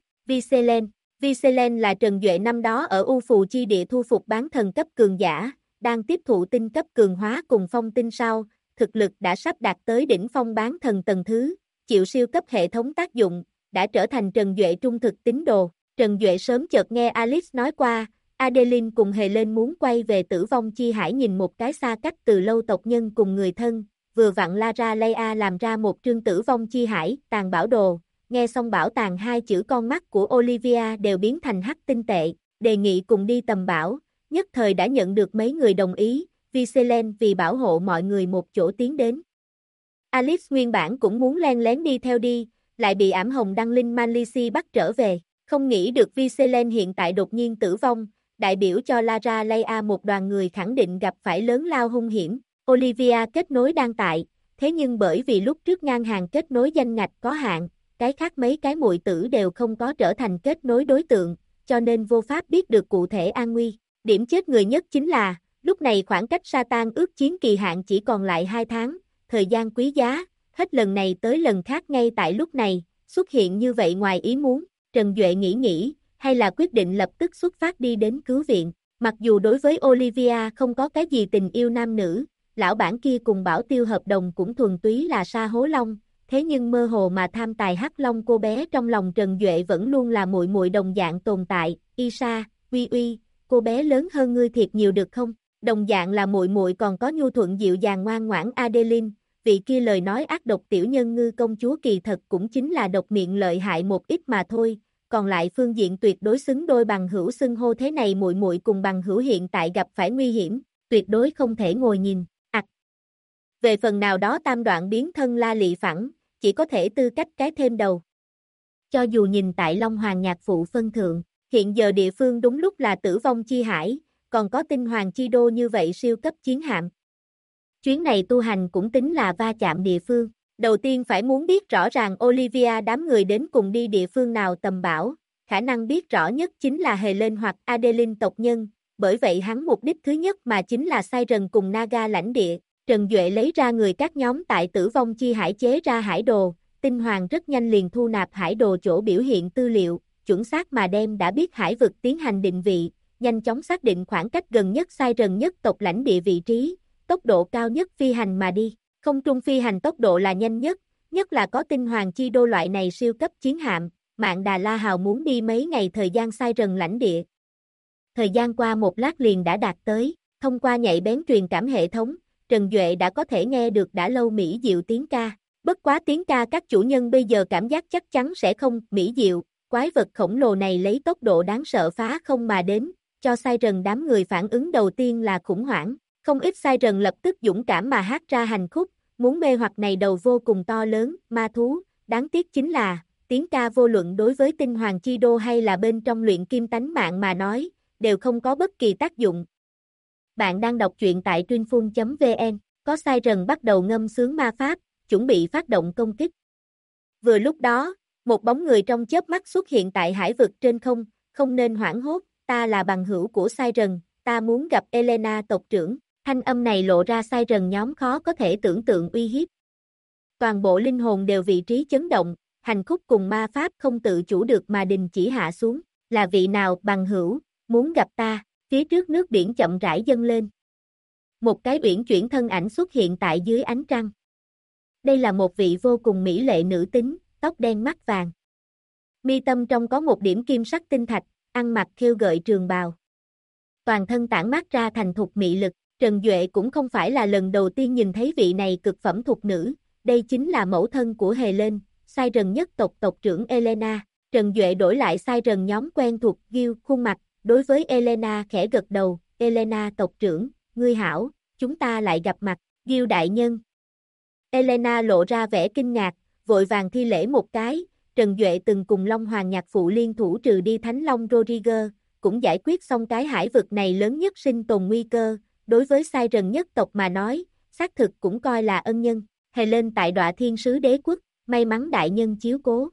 Viselen là Trần Duệ năm đó ở U Phù Chi Địa thu phục bán thần cấp cường giả, đang tiếp thụ tinh cấp cường hóa cùng phong tinh sau, thực lực đã sắp đạt tới đỉnh phong bán thần tầng thứ, chịu siêu cấp hệ thống tác dụng, đã trở thành Trần Duệ trung thực tín đồ. Trần Duệ sớm chợt nghe Alice nói qua, Adeline cùng Helen muốn quay về tử vong chi hải nhìn một cái xa cách từ lâu tộc nhân cùng người thân, vừa vặn Lara Leia làm ra một trương tử vong chi hải, tàn bảo đồ, nghe xong bảo tàng hai chữ con mắt của Olivia đều biến thành hắc tinh tệ, đề nghị cùng đi tầm bảo, nhất thời đã nhận được mấy người đồng ý, Viselen vì bảo hộ mọi người một chỗ tiến đến. Alice nguyên bản cũng muốn len lén đi theo đi, lại bị ảm hồng đăng linh Malici bắt trở về. Không nghĩ được Viselen hiện tại đột nhiên tử vong, đại biểu cho Lara Leia một đoàn người khẳng định gặp phải lớn lao hung hiểm. Olivia kết nối đang tại, thế nhưng bởi vì lúc trước ngang hàng kết nối danh ngạch có hạn, cái khác mấy cái muội tử đều không có trở thành kết nối đối tượng, cho nên vô pháp biết được cụ thể an nguy. Điểm chết người nhất chính là, lúc này khoảng cách Satan ước chiến kỳ hạn chỉ còn lại 2 tháng, thời gian quý giá, hết lần này tới lần khác ngay tại lúc này, xuất hiện như vậy ngoài ý muốn. Trần Duệ nghĩ, hay là quyết định lập tức xuất phát đi đến cứu viện, mặc dù đối với Olivia không có cái gì tình yêu nam nữ, lão bản kia cùng bảo tiêu hợp đồng cũng thuần túy là sa hố long, thế nhưng mơ hồ mà tham tài hắc long cô bé trong lòng Trần Duệ vẫn luôn là muội muội đồng dạng tồn tại, Isa, uy, cô bé lớn hơn ngươi thiệt nhiều được không? Đồng dạng là muội muội còn có nhu thuận dịu dàng ngoan ngoãn Adeline, vị kia lời nói ác độc tiểu nhân ngư công chúa kỳ thật cũng chính là độc miệng lợi hại một ít mà thôi, còn lại phương diện tuyệt đối xứng đôi bằng hữu xưng hô thế này muội muội cùng bằng hữu hiện tại gặp phải nguy hiểm, tuyệt đối không thể ngồi nhìn. Về phần nào đó tam đoạn biến thân La Lị phẳng, chỉ có thể tư cách cái thêm đầu. Cho dù nhìn tại Long Hoàng nhạc phụ phân thượng, hiện giờ địa phương đúng lúc là tử vong chi hải, còn có tinh hoàng chi đô như vậy siêu cấp chiến hạm. Chuyến này tu hành cũng tính là va chạm địa phương. Đầu tiên phải muốn biết rõ ràng Olivia đám người đến cùng đi địa phương nào tầm bảo, khả năng biết rõ nhất chính là Helen hoặc Adeline tộc nhân, bởi vậy hắn mục đích thứ nhất mà chính là Sai Rần cùng Naga lãnh địa. Trần Duệ lấy ra người các nhóm tại Tử Vong Chi Hải chế ra hải đồ, Tinh Hoàng rất nhanh liền thu nạp hải đồ chỗ biểu hiện tư liệu, chuẩn xác mà đem đã biết hải vực tiến hành định vị, nhanh chóng xác định khoảng cách gần nhất Sai Rần nhất tộc lãnh địa vị trí, tốc độ cao nhất phi hành mà đi. Không trung phi hành tốc độ là nhanh nhất là có Tinh Hoàng chi đô loại này siêu cấp chiến hạm, Mạn Đà La Hào muốn đi mấy ngày thời gian Sai Rần lãnh địa. Thời gian qua một lát liền đã đạt tới, thông qua nhạy bén truyền cảm hệ thống, Trần Duệ đã có thể nghe được đã lâu mỹ diệu tiếng ca. Bất quá tiếng ca các chủ nhân bây giờ cảm giác chắc chắn sẽ không mỹ diệu, quái vật khổng lồ này lấy tốc độ đáng sợ phá không mà đến, cho Sai Rần đám người phản ứng đầu tiên là khủng hoảng. Không ít Sai Rần lập tức dũng cảm mà hát ra hành khúc, muốn mê hoặc này đầu vô cùng to lớn, ma thú, đáng tiếc chính là, tiếng ca vô luận đối với Tinh Hoàng chi đô hay là bên trong luyện kim tánh mạng mà nói, đều không có bất kỳ tác dụng. Bạn đang đọc truyện tại Truyinphun.vn, có Sai Rần bắt đầu ngâm sướng ma pháp, chuẩn bị phát động công kích. Vừa lúc đó, một bóng người trong chớp mắt xuất hiện tại hải vực trên không, không nên hoảng hốt, ta là bằng hữu của Sai Rần, ta muốn gặp Elena tộc trưởng. Thanh âm này lộ ra Sai Rần nhóm khó có thể tưởng tượng uy hiếp. Toàn bộ linh hồn đều vị trí chấn động, hành khúc cùng ma pháp không tự chủ được mà đình chỉ hạ xuống. Là vị nào bằng hữu, muốn gặp ta, phía trước nước biển chậm rãi dâng lên. Một cái uyển chuyển thân ảnh xuất hiện tại dưới ánh trăng. Đây là một vị vô cùng mỹ lệ nữ tính, tóc đen mắt vàng. Mi tâm trong có một điểm kim sắc tinh thạch, ăn mặc khêu gợi trường bào. Toàn thân tản mát ra thành thục mị lực. Trần Duệ cũng không phải là lần đầu tiên nhìn thấy vị này cực phẩm thục nữ, đây chính là mẫu thân của Helen, Sai Rần nhất tộc tộc trưởng Elena. Trần Duệ đổi lại Sai Rần nhóm quen thuộc Gil khuôn mặt, đối với Elena khẽ gật đầu, Elena tộc trưởng, ngươi hảo, chúng ta lại gặp mặt, Gil đại nhân. Elena lộ ra vẻ kinh ngạc, vội vàng thi lễ một cái, Trần Duệ từng cùng Long Hoàng nhạc phụ liên thủ trừ đi Thánh Long Rodriguez, cũng giải quyết xong cái hải vực này lớn nhất sinh tồn nguy cơ. Đối với Sai Rần nhất tộc mà nói, xác thực cũng coi là ân nhân. Helen tại Đọa Thiên Sứ Đế Quốc, may mắn đại nhân chiếu cố.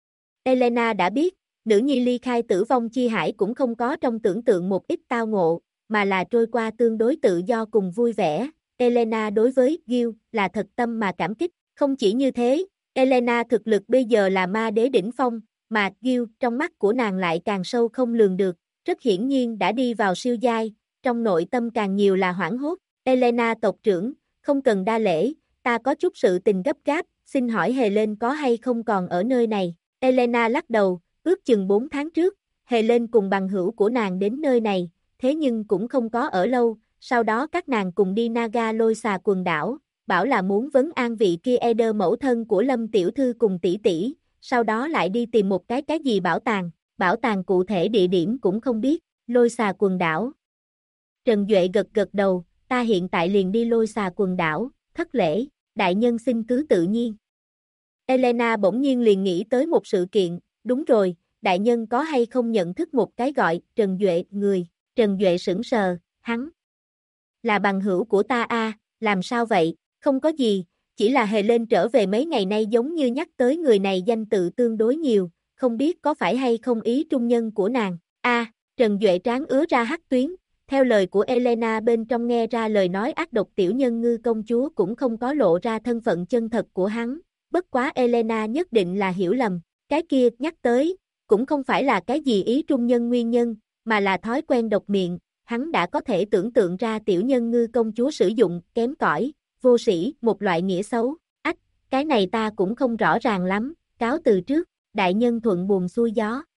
Elena đã biết, nữ nhi ly khai Tử Vong Chi Hải cũng không có trong tưởng tượng một ít tao ngộ, mà là trôi qua tương đối tự do cùng vui vẻ. Elena đối với Gil là thật tâm mà cảm kích. Không chỉ như thế, Elena thực lực bây giờ là ma đế đỉnh phong, mà Gil trong mắt của nàng lại càng sâu không lường được, rất hiển nhiên đã đi vào siêu giai. Trong nội tâm càng nhiều là hoảng hốt. Elena tộc trưởng, không cần đa lễ, ta có chút sự tình gấp gáp, xin hỏi Helen có hay không còn ở nơi này. Elena lắc đầu, ước chừng 4 tháng trước, Helen cùng bằng hữu của nàng đến nơi này, thế nhưng cũng không có ở lâu, sau đó các nàng cùng đi Naga Lôi Xà quần đảo, bảo là muốn vấn an vị kia Eder mẫu thân của Lâm tiểu thư cùng tỷ tỷ, sau đó lại đi tìm một cái gì bảo tàng cụ thể địa điểm cũng không biết, Lôi Xà quần đảo. Trần Duệ gật đầu, ta hiện tại liền đi Lôi Xà quần đảo, thất lễ, đại nhân xin cứ tự nhiên. Elena bỗng nhiên liền nghĩ tới một sự kiện, đúng rồi, đại nhân có hay không nhận thức một cái gọi Trần Duệ người. Trần Duệ sững sờ, hắn là bằng hữu của ta a, làm sao vậy, không có gì, chỉ là Helen trở về mấy ngày nay giống như nhắc tới người này danh tự tương đối nhiều, không biết có phải hay không ý trung nhân của nàng. Trần Duệ trán ứa ra hắc tuyến. Theo lời của Elena bên trong nghe ra lời nói ác độc tiểu nhân ngư công chúa cũng không có lộ ra thân phận chân thật của hắn, bất quá Elena nhất định là hiểu lầm, cái kia nhắc tới, cũng không phải là cái gì ý trung nhân nguyên nhân, mà là thói quen độc miệng, hắn đã có thể tưởng tượng ra tiểu nhân ngư công chúa sử dụng, kém cỏi, vô sĩ, một loại nghĩa xấu, cái này ta cũng không rõ ràng lắm, cáo từ trước, đại nhân thuận buồm xuôi gió.